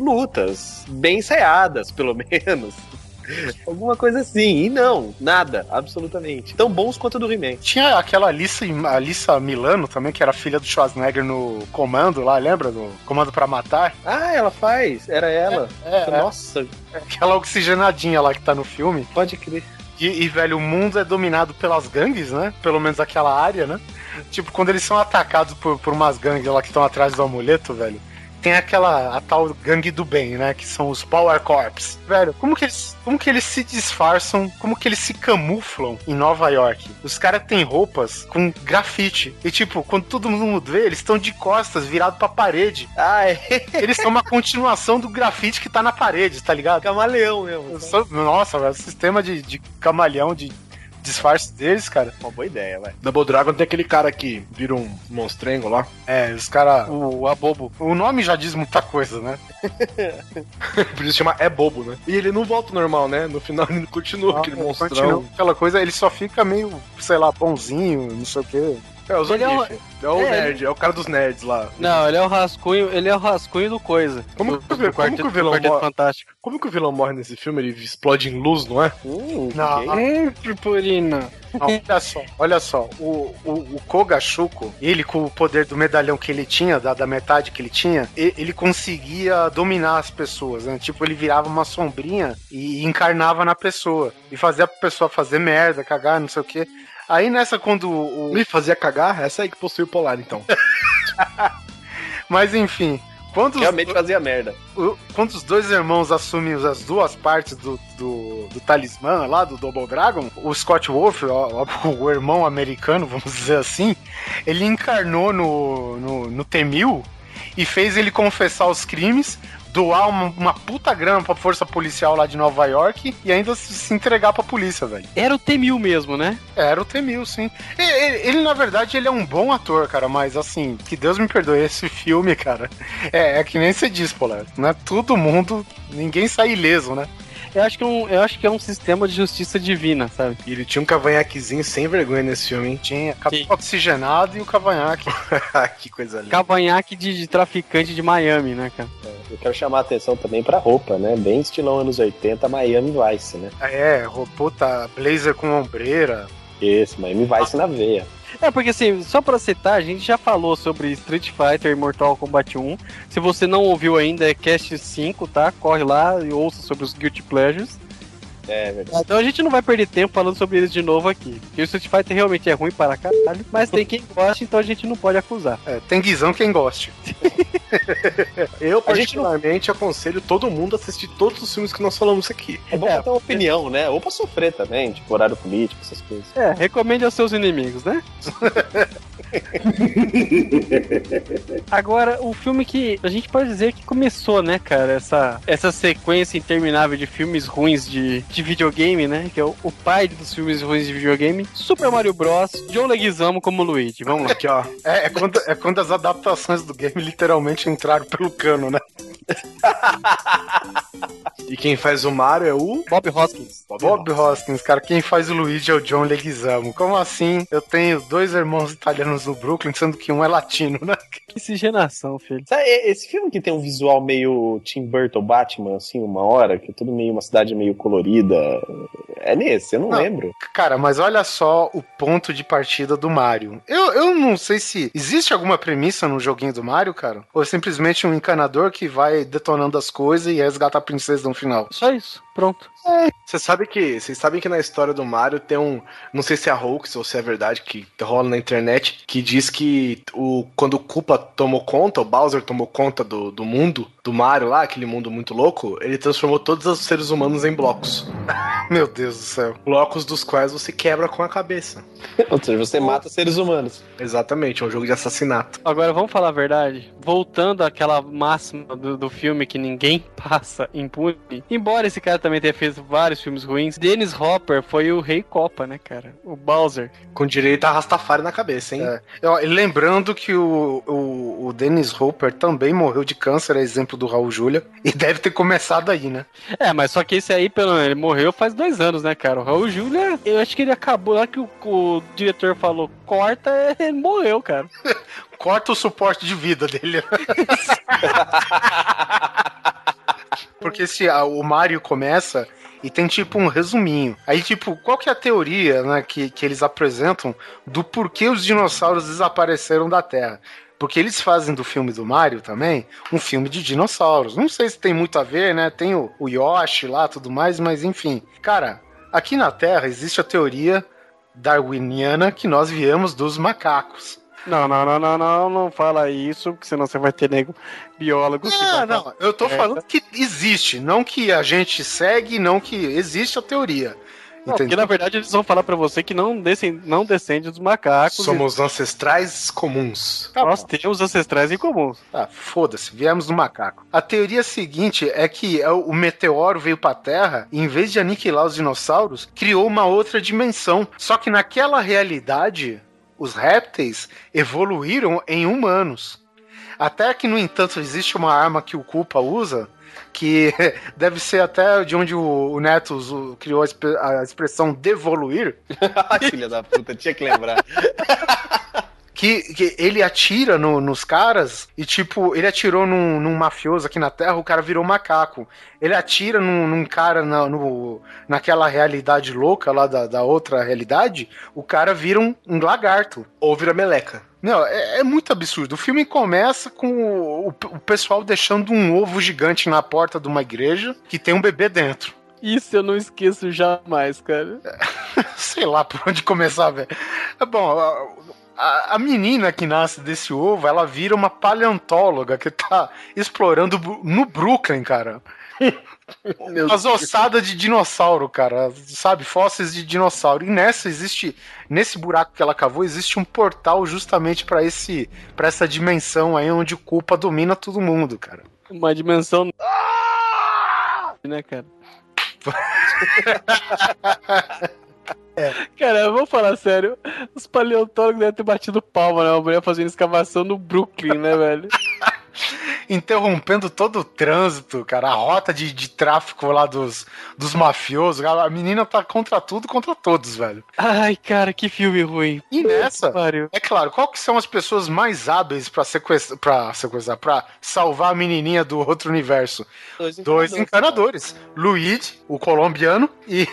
lutas bem ensaiadas, pelo menos. Alguma coisa assim. E não, nada, absolutamente. Tão bons quanto do He-Man. Tinha aquela Alissa, Alissa Milano também, que era filha do Schwarzenegger no Comando lá, lembra? Do Comando pra Matar. Ah, ela faz, era ela. É, é, Nossa. É. Aquela oxigenadinha lá que tá no filme. Pode crer. E, e, velho, o mundo é dominado pelas gangues, né? Pelo menos aquela área, né? Tipo, quando eles são atacados por, por umas gangues lá que estão atrás do amuleto, velho, tem aquela, a tal gangue do bem, né? Que são os Power Corps. Velho, como que eles, como que eles se disfarçam, como que eles se camuflam em Nova York? Os caras têm roupas com grafite. E tipo, quando todo mundo vê, eles estão de costas, virados pra parede. Ah, é? Eles são uma continuação do grafite que tá na parede, tá ligado? Camaleão mesmo. Sou, nossa, velho, o sistema de, de camaleão, de disfarce deles, cara. Uma boa ideia, vai. Double Dragon tem aquele cara que vira um monstrengo lá. É, os caras... O, o Abobo. O nome já diz muita coisa, né? Por isso chama É Bobo, né? E ele não volta ao normal, né? No final ele continua não, aquele monstrão. Continua aquela coisa, ele só fica meio, sei lá, bonzinho, não sei o quê. É, o Zangief. Ele é o, é o é, nerd, ele... é o cara dos nerds lá. Não, ele é o rascunho, ele é o rascunho do coisa. Como, do, que, do como quarteto, que o vilão morre? Fantástico. Como que o vilão morre nesse filme? Ele explode em luz, não é? Hum, não. Hum, purpurina. Não, olha só, olha só, o, o, o Koga Shuko, ele com o poder do medalhão que ele tinha, da, da metade que ele tinha, ele, ele conseguia dominar as pessoas, né? Tipo, ele virava uma sombrinha e encarnava na pessoa, e fazia a pessoa fazer merda, cagar, não sei o quê. Aí nessa, quando o... Me fazia cagar? Essa aí que possui o polar, então. Mas enfim... Quando Realmente os, fazia merda. O, quando os dois irmãos assumem as duas partes do, do, do talismã lá, do Double Dragon, o Scott Wolf, o, o irmão americano, vamos dizer assim, ele encarnou no, no, no T mil e fez ele confessar os crimes, doar uma, uma puta grana pra força policial lá de Nova York e ainda se, se entregar pra polícia, velho. Era o T mil mesmo, né? Era o T mil, sim. Ele, ele, ele, na verdade, ele é um bom ator, cara, mas assim, que Deus me perdoe, esse filme, cara, é, é que nem você diz, Polar, não é todo mundo, ninguém sai ileso, né? Eu acho, que é um, eu acho que é um sistema de justiça divina, sabe? E ele tinha um cavanhaquezinho sem vergonha nesse filme, hein? Tinha, cabelo oxigenado e o cavanhaque. Que coisa linda. Cavanhaque de, de traficante de Miami, né, cara? É, eu quero chamar a atenção também pra roupa, né? Bem estilão anos oitenta, Miami Vice, né? É, puta, blazer com ombreira. Esse, Miami Vice na veia. É, porque assim, só pra citar, a gente já falou sobre Street Fighter e Mortal Kombat um. Se você não ouviu ainda, é Cast cinco, tá? Corre lá e ouça sobre os Guilty Pleasures. É, verdade. Então a gente não vai perder tempo falando sobre eles de novo aqui. Porque o Street Fighter realmente é ruim para caralho, mas tem quem gosta, então a gente não pode acusar. É, tem guizão quem goste. Eu, particularmente, não... aconselho todo mundo a assistir todos os filmes que nós falamos aqui. É bom é, pra ter uma opinião, né? Ou pra sofrer também, tipo horário político, essas coisas. É, recomende aos seus inimigos, né? Agora, o filme que a gente pode dizer que começou, né, cara, essa, essa sequência interminável de filmes ruins de, de videogame, né, que é o, o pai dos filmes ruins de videogame, Super Mario Bros, John Leguizamo como Luigi, vamos lá. Aqui, ó, é, é, quando, é quando as adaptações do game literalmente entraram pelo cano, né? E quem faz o Mario é o... Bob Hoskins. Bob, Bob Hoskins, cara. Quem faz o Luigi é o John Leguizamo. Como assim? Eu tenho dois irmãos italianos no Brooklyn, sendo que um é latino, né? Que miscigenação, filho. Sabe, esse filme que tem um visual meio Tim Burton Batman, assim, uma hora, que é tudo meio uma cidade meio colorida. É nesse, eu não, não lembro. Cara, mas olha só o ponto de partida do Mario. Eu, eu não sei se existe alguma premissa no joguinho do Mario, cara? Ou é simplesmente um encanador que vai detonando as coisas e resgata a princesa no final? Só isso, pronto. É. Você sabe que, vocês sabem que na história do Mario tem um, não sei se é hoax ou se é verdade, que rola na internet, que diz que o, quando o Koopa tomou conta, o Bowser tomou conta do, do mundo, do Mario lá, aquele mundo muito louco, ele transformou todos os seres humanos em blocos. Meu Deus do céu. Blocos dos quais você quebra com a cabeça. Ou seja, você mata seres humanos. Exatamente, é um jogo de assassinato. Agora, vamos falar a verdade? Voltando àquela máxima do, do filme que ninguém passa impune, embora esse cara também tenha feito vários filmes ruins, Dennis Hopper foi o Rei Copa, né, cara? O Bowser. Com direito a Rastafari na cabeça, hein? É. Eu, lembrando que o, o, o Dennis Hopper também morreu de câncer, é exemplo do Raul Julia, e deve ter começado aí, né? É, mas só que esse aí, pelo menos, ele morreu faz dois anos, né, cara? O Raul Julia, eu acho que ele acabou, lá que o, o diretor falou, corta, ele morreu, cara. Corta o suporte de vida dele. Porque se a, o Mario começa e tem tipo um resuminho. Aí tipo, qual que é a teoria, né, que, que eles apresentam do porquê os dinossauros desapareceram da Terra? Porque eles fazem do filme do Mario também um filme de dinossauros. Não sei se tem muito a ver, né? Tem o, o Yoshi lá, tudo mais, mas enfim. Cara, aqui na Terra existe a teoria darwiniana que nós viemos dos macacos. Não, não, não, não, não, não fala isso, porque senão você vai ter nego biólogo. Não, não, eu tô falando que existe, não que a gente segue, não que existe a teoria. Não, porque na verdade eles vão falar pra você que não, descem, não descende dos macacos. Somos e... ancestrais comuns. Tá, nós temos ancestrais em comum. Ah, foda-se, viemos do macaco. A teoria seguinte é que o meteoro veio pra Terra e em vez de aniquilar os dinossauros, criou uma outra dimensão. Só que naquela realidade, os répteis evoluíram em humanos. Até que, no entanto, existe uma arma que o Koopa usa, que deve ser até de onde o, o Neto o, criou a, exp- a expressão devoluir. Filha da puta, tinha que lembrar. Que, que ele atira no, nos caras e, tipo, ele atirou num, num mafioso aqui na Terra, o cara virou macaco. Ele atira num, num cara na, no, naquela realidade louca lá da, da outra realidade, o cara vira um, um lagarto. Ou vira meleca. Não, é, é muito absurdo. O filme começa com o, o, o pessoal deixando um ovo gigante na porta de uma igreja que tem um bebê dentro. Isso eu não esqueço jamais, cara. Sei lá por onde começar, velho. É bom... A, a menina que nasce desse ovo, ela vira uma paleontóloga que tá explorando no Brooklyn, cara. As ossadas de dinossauro, cara. Sabe? Fósseis de dinossauro. E nessa existe... Nesse buraco que ela cavou, existe um portal justamente pra esse, pra essa dimensão aí onde o Koopa domina todo mundo, cara. Uma dimensão... né, cara? É. Cara, eu vou falar sério. Os paleontólogos devem ter batido palma, né? Uma mulher fazendo escavação no Brooklyn, né, velho? Interrompendo todo o trânsito, cara. A rota de, de tráfico lá dos, dos mafiosos. A menina tá contra tudo, contra todos, velho. Ai, cara, que filme ruim. E nessa, é claro, qual que são as pessoas mais hábeis pra sequestrar, pra sequestrar, pra salvar a menininha do outro universo? Dois encanadores. Dois encanadores. Luigi, o colombiano, e...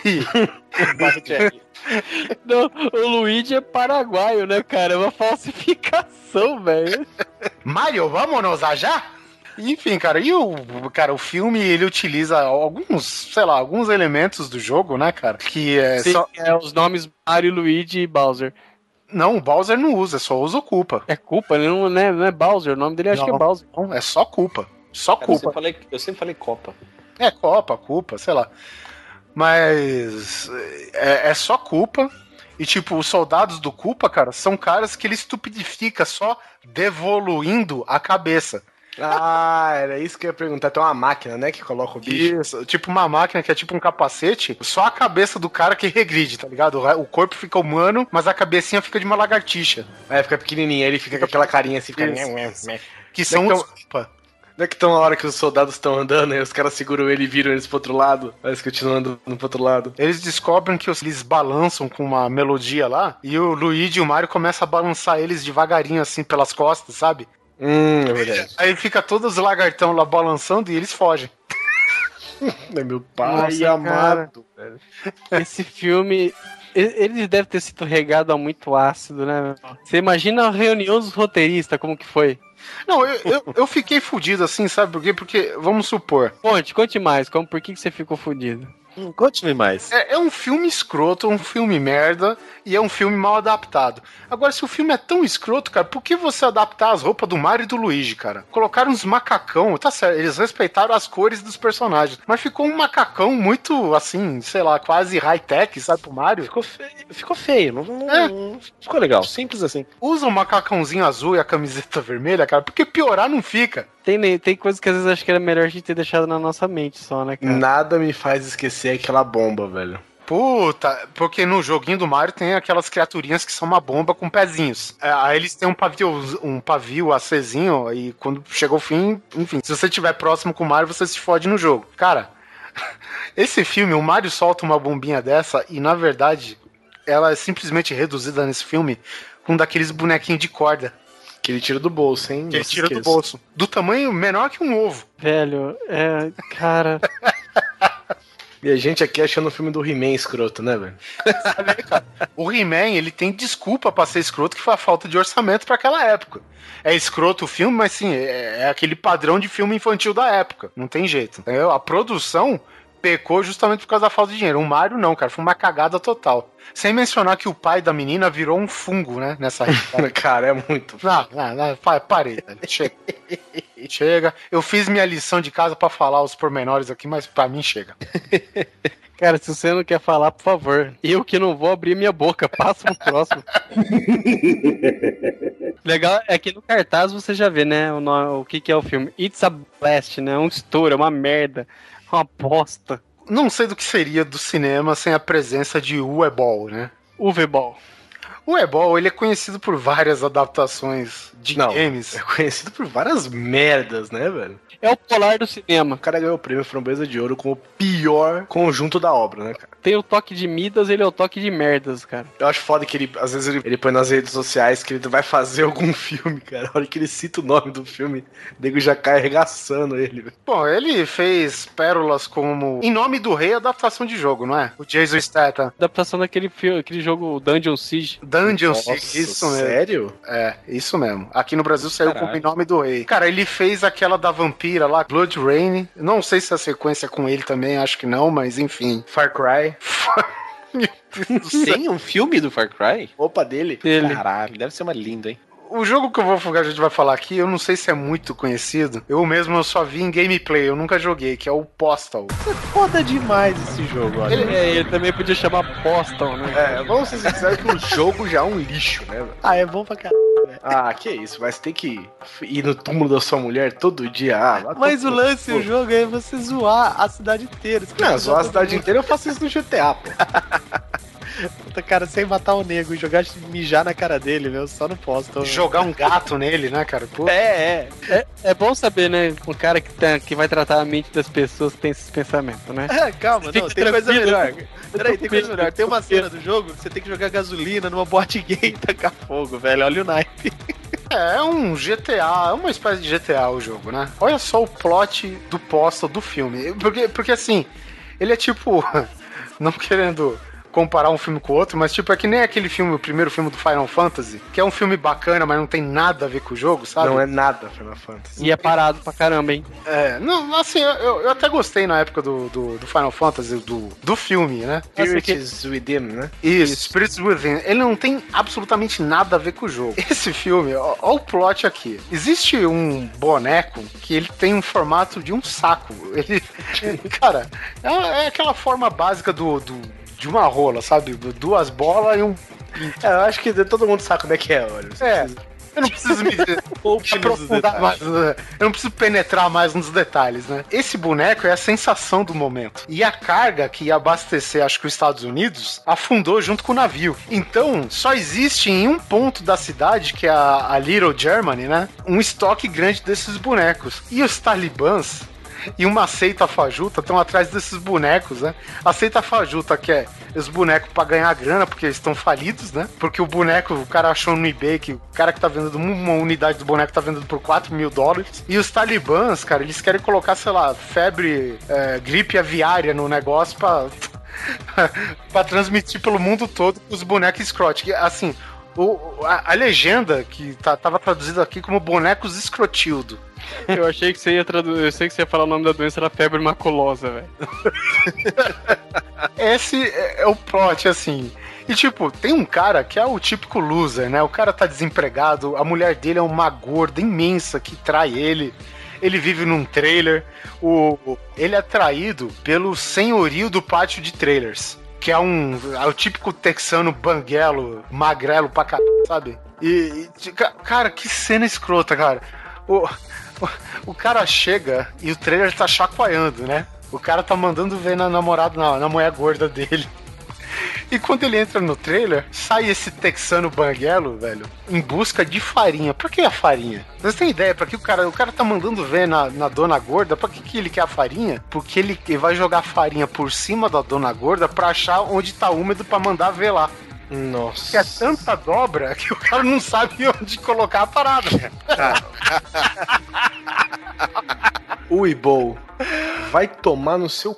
Não, o Luigi é paraguaio, né, cara? É uma falsificação, velho. Mario, vamos já? Enfim, cara, e o, cara, o filme, ele utiliza alguns, sei lá, alguns elementos do jogo, né, cara? Que é Sim, só... é os nomes Mario, Luigi e Bowser. Não, o Bowser não usa, só usa o Koopa. É Koopa, não, não, é, não é Bowser, o nome dele acho não, que é Bowser. Não, é só Koopa, só Cara, Koopa. Eu sempre, falei, eu sempre falei Copa. É, Copa, Koopa, sei lá. Mas é, é só Koopa. E tipo, os soldados do Koopa, cara, são caras que ele estupidifica só devoluindo a cabeça. Ah, era isso que eu ia perguntar. Tem uma máquina, né, que coloca o bicho. Isso, tipo uma máquina que é tipo um capacete, só a cabeça do cara que regride, tá ligado? O corpo fica humano, mas a cabecinha fica de uma lagartixa. É, fica pequenininha, ele fica com aquela carinha assim, fica... Que são então... os Koopa. Não é que tão na hora que os soldados estão andando e os caras seguram ele e viram eles pro outro lado, mas continuam andando pro outro lado. Eles descobrem que eles balançam com uma melodia lá e o Luigi e o Mario começam a balançar eles devagarinho assim pelas costas, sabe? Hum, é verdade. Aí fica todos os lagartão lá balançando e eles fogem. É meu pai Nossa, amado, velho. Esse filme, ele ele deve ter sido regado a muito ácido, né? Você imagina a reunião dos roteiristas, como que foi? Não, eu, eu, eu fiquei fudido assim, sabe por quê? Porque, vamos supor, Conte, conte mais, como, por que, que você ficou fudido? Hum, Conte-me mais. é, é um filme escroto, um filme merda e é um filme mal adaptado. Agora, se o filme é tão escroto, cara, por que você adaptar as roupas do Mario e do Luigi, cara? Colocaram uns macacão, tá certo, eles respeitaram as cores dos personagens, mas ficou um macacão muito, assim, sei lá, quase high-tech, sabe, pro Mario? Ficou feio. Ficou feio. Não, não- É. não ficou legal. Simples assim. Usa o macacãozinho azul e a camiseta vermelha, cara, porque piorar não fica. Tem, ne- tem coisas que às vezes acho que era melhor a gente ter deixado na nossa mente só, né, cara? Nada me faz esquecer aquela bomba, velho. Puta, porque no joguinho do Mario tem aquelas criaturinhas que são uma bomba com pezinhos. É, aí eles têm um pavio, um pavio acesinho e quando chega o fim, enfim, se você estiver próximo com o Mario, você se fode no jogo. Cara, esse filme, o Mario solta uma bombinha dessa e, na verdade, ela é simplesmente reduzida nesse filme com um daqueles bonequinhos de corda Que ele tira do bolso, hein? que ele Não se tira do esqueça. bolso. Do tamanho menor que um ovo. Velho, é. Cara. E a gente aqui achando o filme do He-Man escroto, né, velho? O He-Man, ele tem desculpa pra ser escroto, que foi a falta de orçamento pra aquela época. É escroto o filme, mas sim, é, é aquele padrão de filme infantil da época. Não tem jeito. Entendeu? A produção pecou justamente por causa da falta de dinheiro. O Mario não, cara, foi uma cagada total. Sem mencionar que o pai da menina virou um fungo, né, nessa época. Cara, é muito. Não, não, não, pa- parei, velho. Chega. Chega. Eu fiz minha lição de casa pra falar os pormenores aqui, mas pra mim chega. Cara, se você não quer falar, por favor. Eu que não vou abrir minha boca, passa pro próximo. Legal é que no cartaz você já vê, né, o, no- o que, que é o filme. It's a Blast, né? Um estouro, é uma merda. Uma bosta. Não sei do que seria do cinema sem a presença de Uwe Boll, né? Uwe-Ball. O Ebol, ele é conhecido por várias adaptações de Não, games. é conhecido por várias merdas, né, velho? É o polar do cinema. O cara ganhou o prêmio Framboesa de Ouro com o pior conjunto da obra, né, cara? Tem o toque de Midas, ele é o toque de merdas, cara. Eu acho foda que ele, às vezes, ele, ele põe nas redes sociais que ele vai fazer algum filme, cara. A hora que ele cita o nome do filme, o nego já cai arregaçando ele, velho. Bom, ele fez pérolas como Em Nome do Rei, adaptação de jogo, não é? O Jason Statham. Adaptação daquele filme, aquele jogo Dungeon Siege. Dungeon Nossa, Siege, isso mesmo. sério? É, isso mesmo. Aqui no Brasil saiu Caralho. como Em Nome do Rei. Cara, ele fez aquela da vampira lá, Blood Rain. Não sei se a sequência é com ele também, acho que não, mas enfim. Far Cry. Meu Deus do céu. Tem um filme do Far Cry? Opa dele. Ele. Caralho, deve ser uma linda, hein? O jogo que eu vou que a gente vai falar aqui, eu não sei se é muito conhecido. Eu mesmo eu só vi em gameplay, eu nunca joguei, que é o Postal. Foda demais esse jogo, olha. Ele, é, ele também podia chamar Postal, né? É, vamos ser sinceros que o jogo já é um lixo, né, velho? Ah, é bom pra caralho. Ah, que isso, mas tem que ir no túmulo da sua mulher todo dia. Ah, lá Mas o todo- lance Pô, do jogo é você zoar a cidade inteira. Você Não, zoar a todo cidade mundo. inteira eu faço isso no G T A, pô. Puta, cara, sem matar o nego e jogar mijar na cara dele, meu, só não posso. Jogar um gato nele, né, cara? Pô. É, é. É, é bom saber, né? Um cara que, tá, que vai tratar a mente das pessoas que tem esses pensamentos, né? É, calma, não, Fique tem coisa tranquilo. melhor. Peraí, tem coisa tranquilo, melhor. Tem uma tranquilo. cena do jogo que você tem que jogar gasolina numa boate gay e tacar fogo, velho. Olha o naipe. É, é um G T A, é uma espécie de G T A o jogo, né? Olha só o plot do Postal do filme. Porque, porque assim, ele é tipo. Não querendo comparar um filme com o outro, mas tipo, é que nem aquele filme, o primeiro filme do Final Fantasy, que é um filme bacana, mas não tem nada a ver com o jogo, sabe? Não é nada Final Fantasy. E é parado pra caramba, hein? É, não, assim, eu, eu até gostei na época do, do, do Final Fantasy, do, do filme, né? Spirits Within, né? Isso, Spirits Within. Ele não tem absolutamente nada a ver com o jogo. Esse filme, ó, ó o plot aqui. Existe um boneco que ele tem um formato de um saco. Ele, cara, é, é aquela forma básica do, do, de uma rola, sabe? Duas bolas e um... É, eu acho que todo mundo sabe como é que é, olha. É. Eu não preciso me aprofundar mais, eu não preciso penetrar mais nos detalhes, né? Esse boneco é a sensação do momento. E a carga que ia abastecer, acho que os Estados Unidos, afundou junto com o navio. Então, só existe em um ponto da cidade, que é a, a Little Germany, né? Um estoque grande desses bonecos. E os talibãs e uma seita fajuta estão atrás desses bonecos, né? A seita fajuta quer os bonecos pra ganhar grana, porque eles estão falidos, né? Porque o boneco, o cara achou no eBay que o cara que tá vendendo uma unidade do boneco tá vendendo por quatro mil dólares. E os talibãs, cara, eles querem colocar, sei lá, febre, é, gripe aviária no negócio pra, pra transmitir pelo mundo todo os bonecos escrote. Assim, o, a, a legenda que tá, tava traduzida aqui como bonecos escrotildo. Eu achei que você ia traduzir. Eu sei que você ia falar o nome da doença, era febre maculosa, velho. Esse é o plot, assim. E tipo, tem um cara que é o típico loser, né? O cara tá desempregado, a mulher dele é uma gorda imensa que trai ele. Ele vive num trailer. O, ele é traído pelo senhorio do pátio de trailers, que é um é o típico texano banguelo, magrelo pra caralho, sabe? E, e, cara, que cena escrota, cara. O, o, o cara chega e o trailer tá chacoalhando, né? O cara tá mandando ver na namorada, na, na mulher gorda dele. E quando ele entra no trailer, sai esse texano banguelo, velho, em busca de farinha. Por que a farinha? Vocês têm ideia pra que o cara... O cara tá mandando ver na, na dona gorda, pra que, que ele quer a farinha? Porque ele, ele vai jogar farinha por cima da dona gorda pra achar onde tá úmido pra mandar ver lá. Nossa. Que é tanta dobra que o cara não sabe onde colocar a parada. Ui, Bow, vai tomar no seu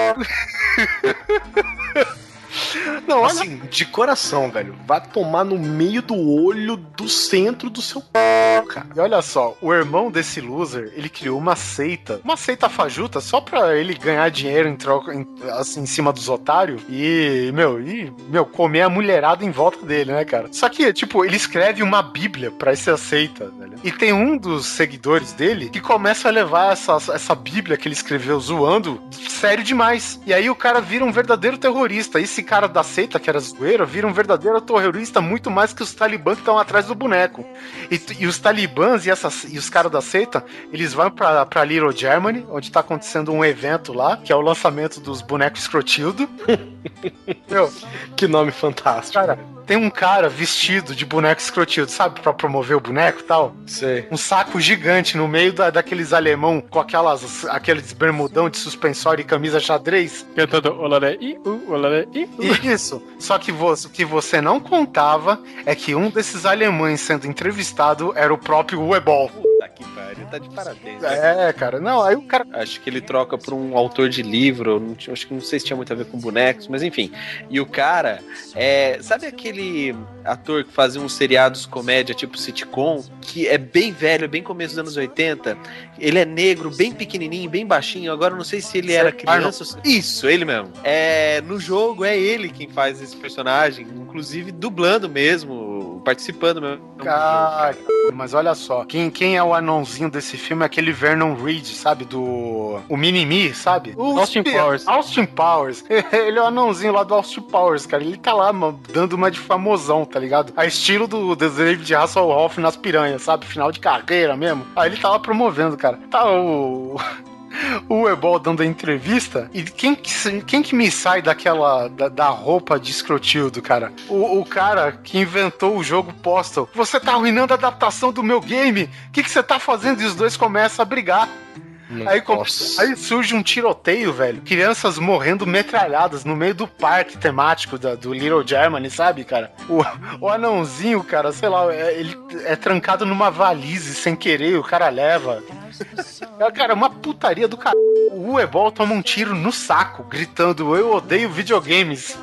Não, assim, de coração, velho. Vai tomar no meio do olho do centro do seu cara. E olha só, o irmão desse loser, ele criou uma seita, uma seita fajuta, só pra ele ganhar dinheiro em troca, em, assim, em cima dos otários e, meu, e, meu, comer a mulherada em volta dele, né, cara? Só que, tipo, ele escreve uma bíblia pra essa seita, velho. E tem um dos seguidores dele que começa a levar essa, essa bíblia que ele escreveu zoando sério demais. E aí o cara vira um verdadeiro terrorista. Esse cara da seita, que era zoeira, vira um verdadeiro terrorista muito mais que os talibãs que estão atrás do boneco. E, e os talibãs e, essas, e os caras da seita, eles vão pra, pra Little Germany, onde tá acontecendo um evento lá, que é o lançamento dos bonecos escrotildo. Meu, que nome fantástico. Cara, tem um cara vestido de boneco escrotildo, sabe? Pra promover o boneco e tal. Sei. Um saco gigante no meio da, daqueles alemão com aquelas, aqueles bermudão de suspensório e camisa xadrez. Cantando olaré e u, olaré e u. Isso. Só que você, o que você não contava é que um desses alemães sendo entrevistado era o próprio Uebol. Puta que pariu, tá de parabéns. É, cara. Não, aí o cara... Acho que ele troca por um autor de livro, não, acho que não sei se tinha muito a ver com bonecos, mas enfim. E o cara, é, sabe aquele ator que fazia uns seriados comédia tipo sitcom, que é bem velho, bem começo dos anos oitenta, ele é negro, bem pequenininho, bem baixinho, agora eu não sei se ele era criança ou... Isso, ele mesmo. É, no jogo é ele quem faz esse personagem, inclusive dublando mesmo, participando mesmo. Cara, mas olha só, quem, quem é o anãozinho desse filme é aquele Vernon Reed, sabe? Do... O Mini-Me, sabe? O Austin Powers. Austin Powers. Ele é o anãozinho lá do Austin Powers, cara. Ele tá lá, mano, dando uma de famosão, tá ligado? A estilo do, do David Hasselhoff nas piranhas, sabe? Final de carreira mesmo. Aí ele tá lá promovendo, cara. Tá o... O Ebol dando a entrevista. E quem que, quem que me sai daquela da, da roupa de escrotildo, cara? O, o cara que inventou o jogo Postal. Você tá arruinando a adaptação do meu game. O que que você tá fazendo? E os dois começam a brigar. Aí, aí surge um tiroteio, velho. Crianças morrendo metralhadas no meio do parque temático da, do Little Germany, sabe, cara? O, o anãozinho, cara, sei lá, é, ele é trancado numa valise sem querer, o cara leva. É, cara, uma putaria do cara. O Uebol toma um tiro no saco, gritando: eu odeio videogames.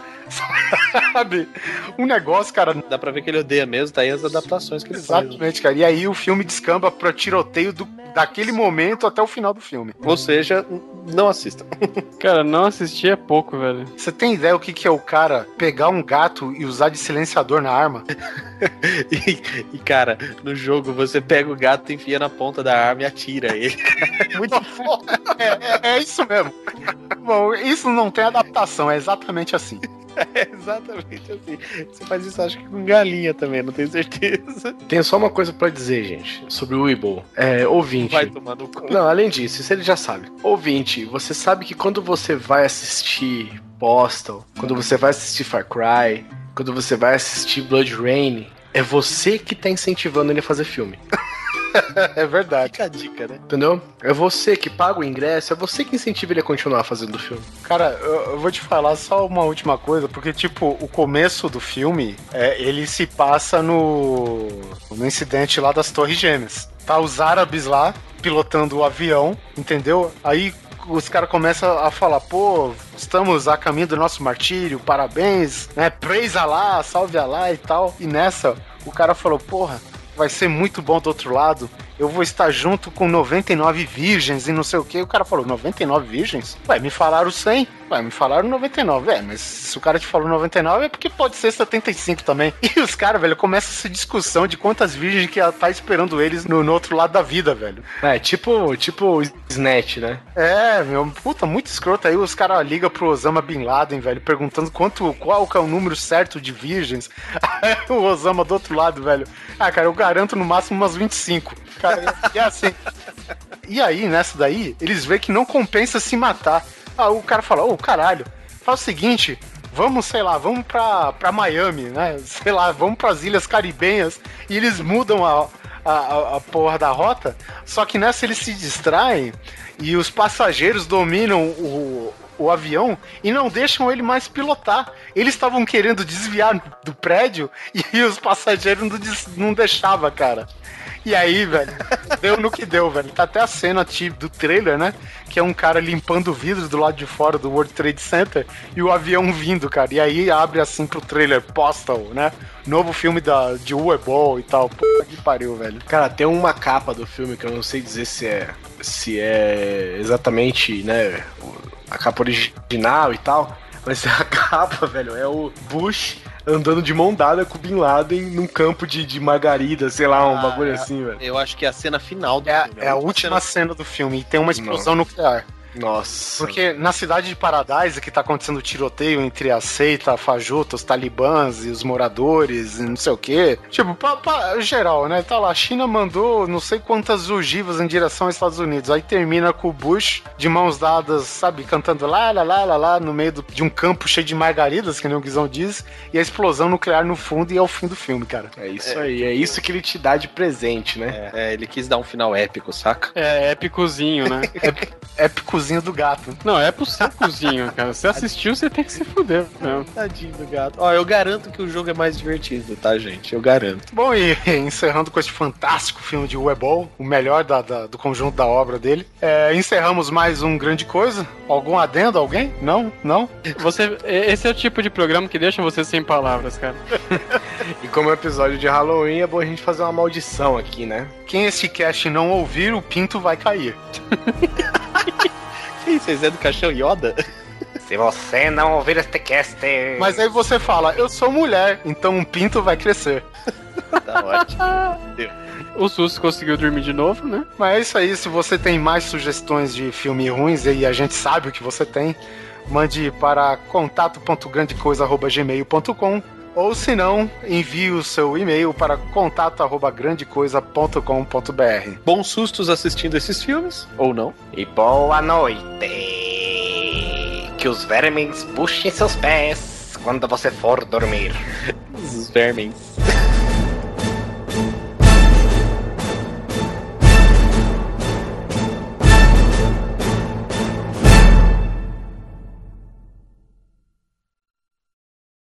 Sabe? Um negócio, cara. Dá pra ver que ele odeia mesmo, tá aí as adaptações que ele Exatamente, faz. Exatamente, cara. E aí o filme descamba pro tiroteio do, daquele momento até o final do filme. Ou seja, não assista. Cara, não assistir é pouco, velho. Você tem ideia o que, que é o cara pegar um gato e usar de silenciador na arma? e, e, cara, no jogo você pega o gato, enfia na ponta da arma e atira ele. Muito foda. É, é, é isso mesmo. Bom, isso não tem adaptação, é exatamente assim. É exatamente assim. Você faz isso, acho que com galinha também, não tenho certeza. Tenho só uma coisa pra dizer, gente, sobre o Weeble. É, ouvinte. Vai tomar no cu. Não, além disso, isso ele já sabe. Ouvinte, você sabe que quando você vai assistir Postal, quando você vai assistir Far Cry, quando você vai assistir Blood Rain, é você que tá incentivando ele a fazer filme. É verdade. Fica a dica, né? Entendeu? É você que paga o ingresso, é você que incentiva ele a continuar fazendo o filme. Cara, eu, eu vou te falar só uma última coisa, porque, tipo, o começo do filme, é, ele se passa no, no incidente lá das Torres Gêmeas. Tá os árabes lá, pilotando o avião, entendeu? Aí os caras começam a falar, pô, estamos a caminho do nosso martírio, parabéns, né? Praise Allah, salve Allah e tal. E nessa, o cara falou, porra, vai ser muito bom do outro lado. Eu vou estar junto com noventa e nove virgens e não sei o que. O cara falou, noventa e nove virgens? Ué, me falaram cem. Ué, me falaram noventa e nove. É, mas se o cara te falou noventa e nove é porque pode ser setenta e cinco também. E os caras, velho, começa essa discussão de quantas virgens que tá esperando eles no, no outro lado da vida, velho. É, tipo, tipo Snatch, né? É, meu, puta, muito escroto. Aí os caras ligam pro Osama Bin Laden, velho, perguntando quanto, qual que é o número certo de virgens. Aí o Osama do outro lado, velho. Ah, cara, eu garanto no máximo umas vinte e cinco. Cara, e assim. E aí, nessa daí, eles veem que não compensa se matar. Ah, o cara fala, ô, oh, caralho, faz o seguinte, vamos, sei lá, vamos pra, pra Miami, né? Sei lá, vamos pras Ilhas Caribenhas. E eles mudam a, a, a porra da rota. Só que nessa eles se distraem e os passageiros dominam o, o avião e não deixam ele mais pilotar. Eles estavam querendo desviar do prédio e os passageiros não, não deixavam, cara. E aí, velho, deu no que deu, velho. Tá até a cena tipo, do trailer, né? Que é um cara limpando o vidro do lado de fora do World Trade Center e o avião vindo, cara. E aí abre assim pro trailer Postal, né? Novo filme da, de Weeble e tal. Puta que pariu, velho. Cara, tem uma capa do filme que eu não sei dizer se é, se é exatamente, né, a capa original e tal. Mas a capa, velho, é o Bush andando de mão dada com o Bin Laden num campo de, de margarida, sei lá, um ah, bagulho é, assim, velho. Eu acho que é a cena final do é, filme. É a última cena... cena do filme e tem uma explosão Nossa. nuclear. Nossa. Porque na cidade de Paradise, que tá acontecendo tiroteio entre a seita, a fajuta, os talibãs e os moradores e não sei o quê. Tipo, pra, pra geral, né? Tá lá, a China mandou não sei quantas ogivas em direção aos Estados Unidos. Aí termina com o Bush de mãos dadas, sabe, cantando lá, lá, lá, lá, lá, no meio do, de um campo cheio de margaridas, que nem o Guizão diz, e a explosão nuclear no fundo e é o fim do filme, cara. É isso é, aí, é isso que ele te dá de presente, né? É, é, ele quis dar um final épico, saca? É, épicozinho, né? é, épicozinho do gato. Não, é pro seu cozinho, cara. Se assistiu, você tem que se fuder mesmo. Tadinho do gato. Ó, eu garanto que o jogo é mais divertido, tá, gente? Eu garanto. Bom, e encerrando com esse fantástico filme de Weeble, o melhor da, da, do conjunto da obra dele, é, encerramos mais um Grande Coisa. Algum adendo? Alguém? Não? Não? Você, esse é o tipo de programa que deixa você sem palavras, cara. E como é um episódio de Halloween, é bom a gente fazer uma maldição aqui, né? Quem esse cast não ouvir, o pinto vai cair. Ih, vocês é do Caixão Yoda? Se você não ouvir este cast... Mas aí você fala, eu sou mulher, então um pinto vai crescer. Tá ótimo. O Sus conseguiu dormir de novo, né? Mas é isso aí, se você tem mais sugestões de filmes ruins, e a gente sabe o que você tem, mande para contato ponto grandecoisa arroba gmail ponto com ou se não, envie o seu e-mail para contato arroba grandecoisa ponto com ponto br. Bons sustos assistindo esses filmes, ou não? E boa noite. Que os vermes puxem seus pés quando você for dormir. Os vermes.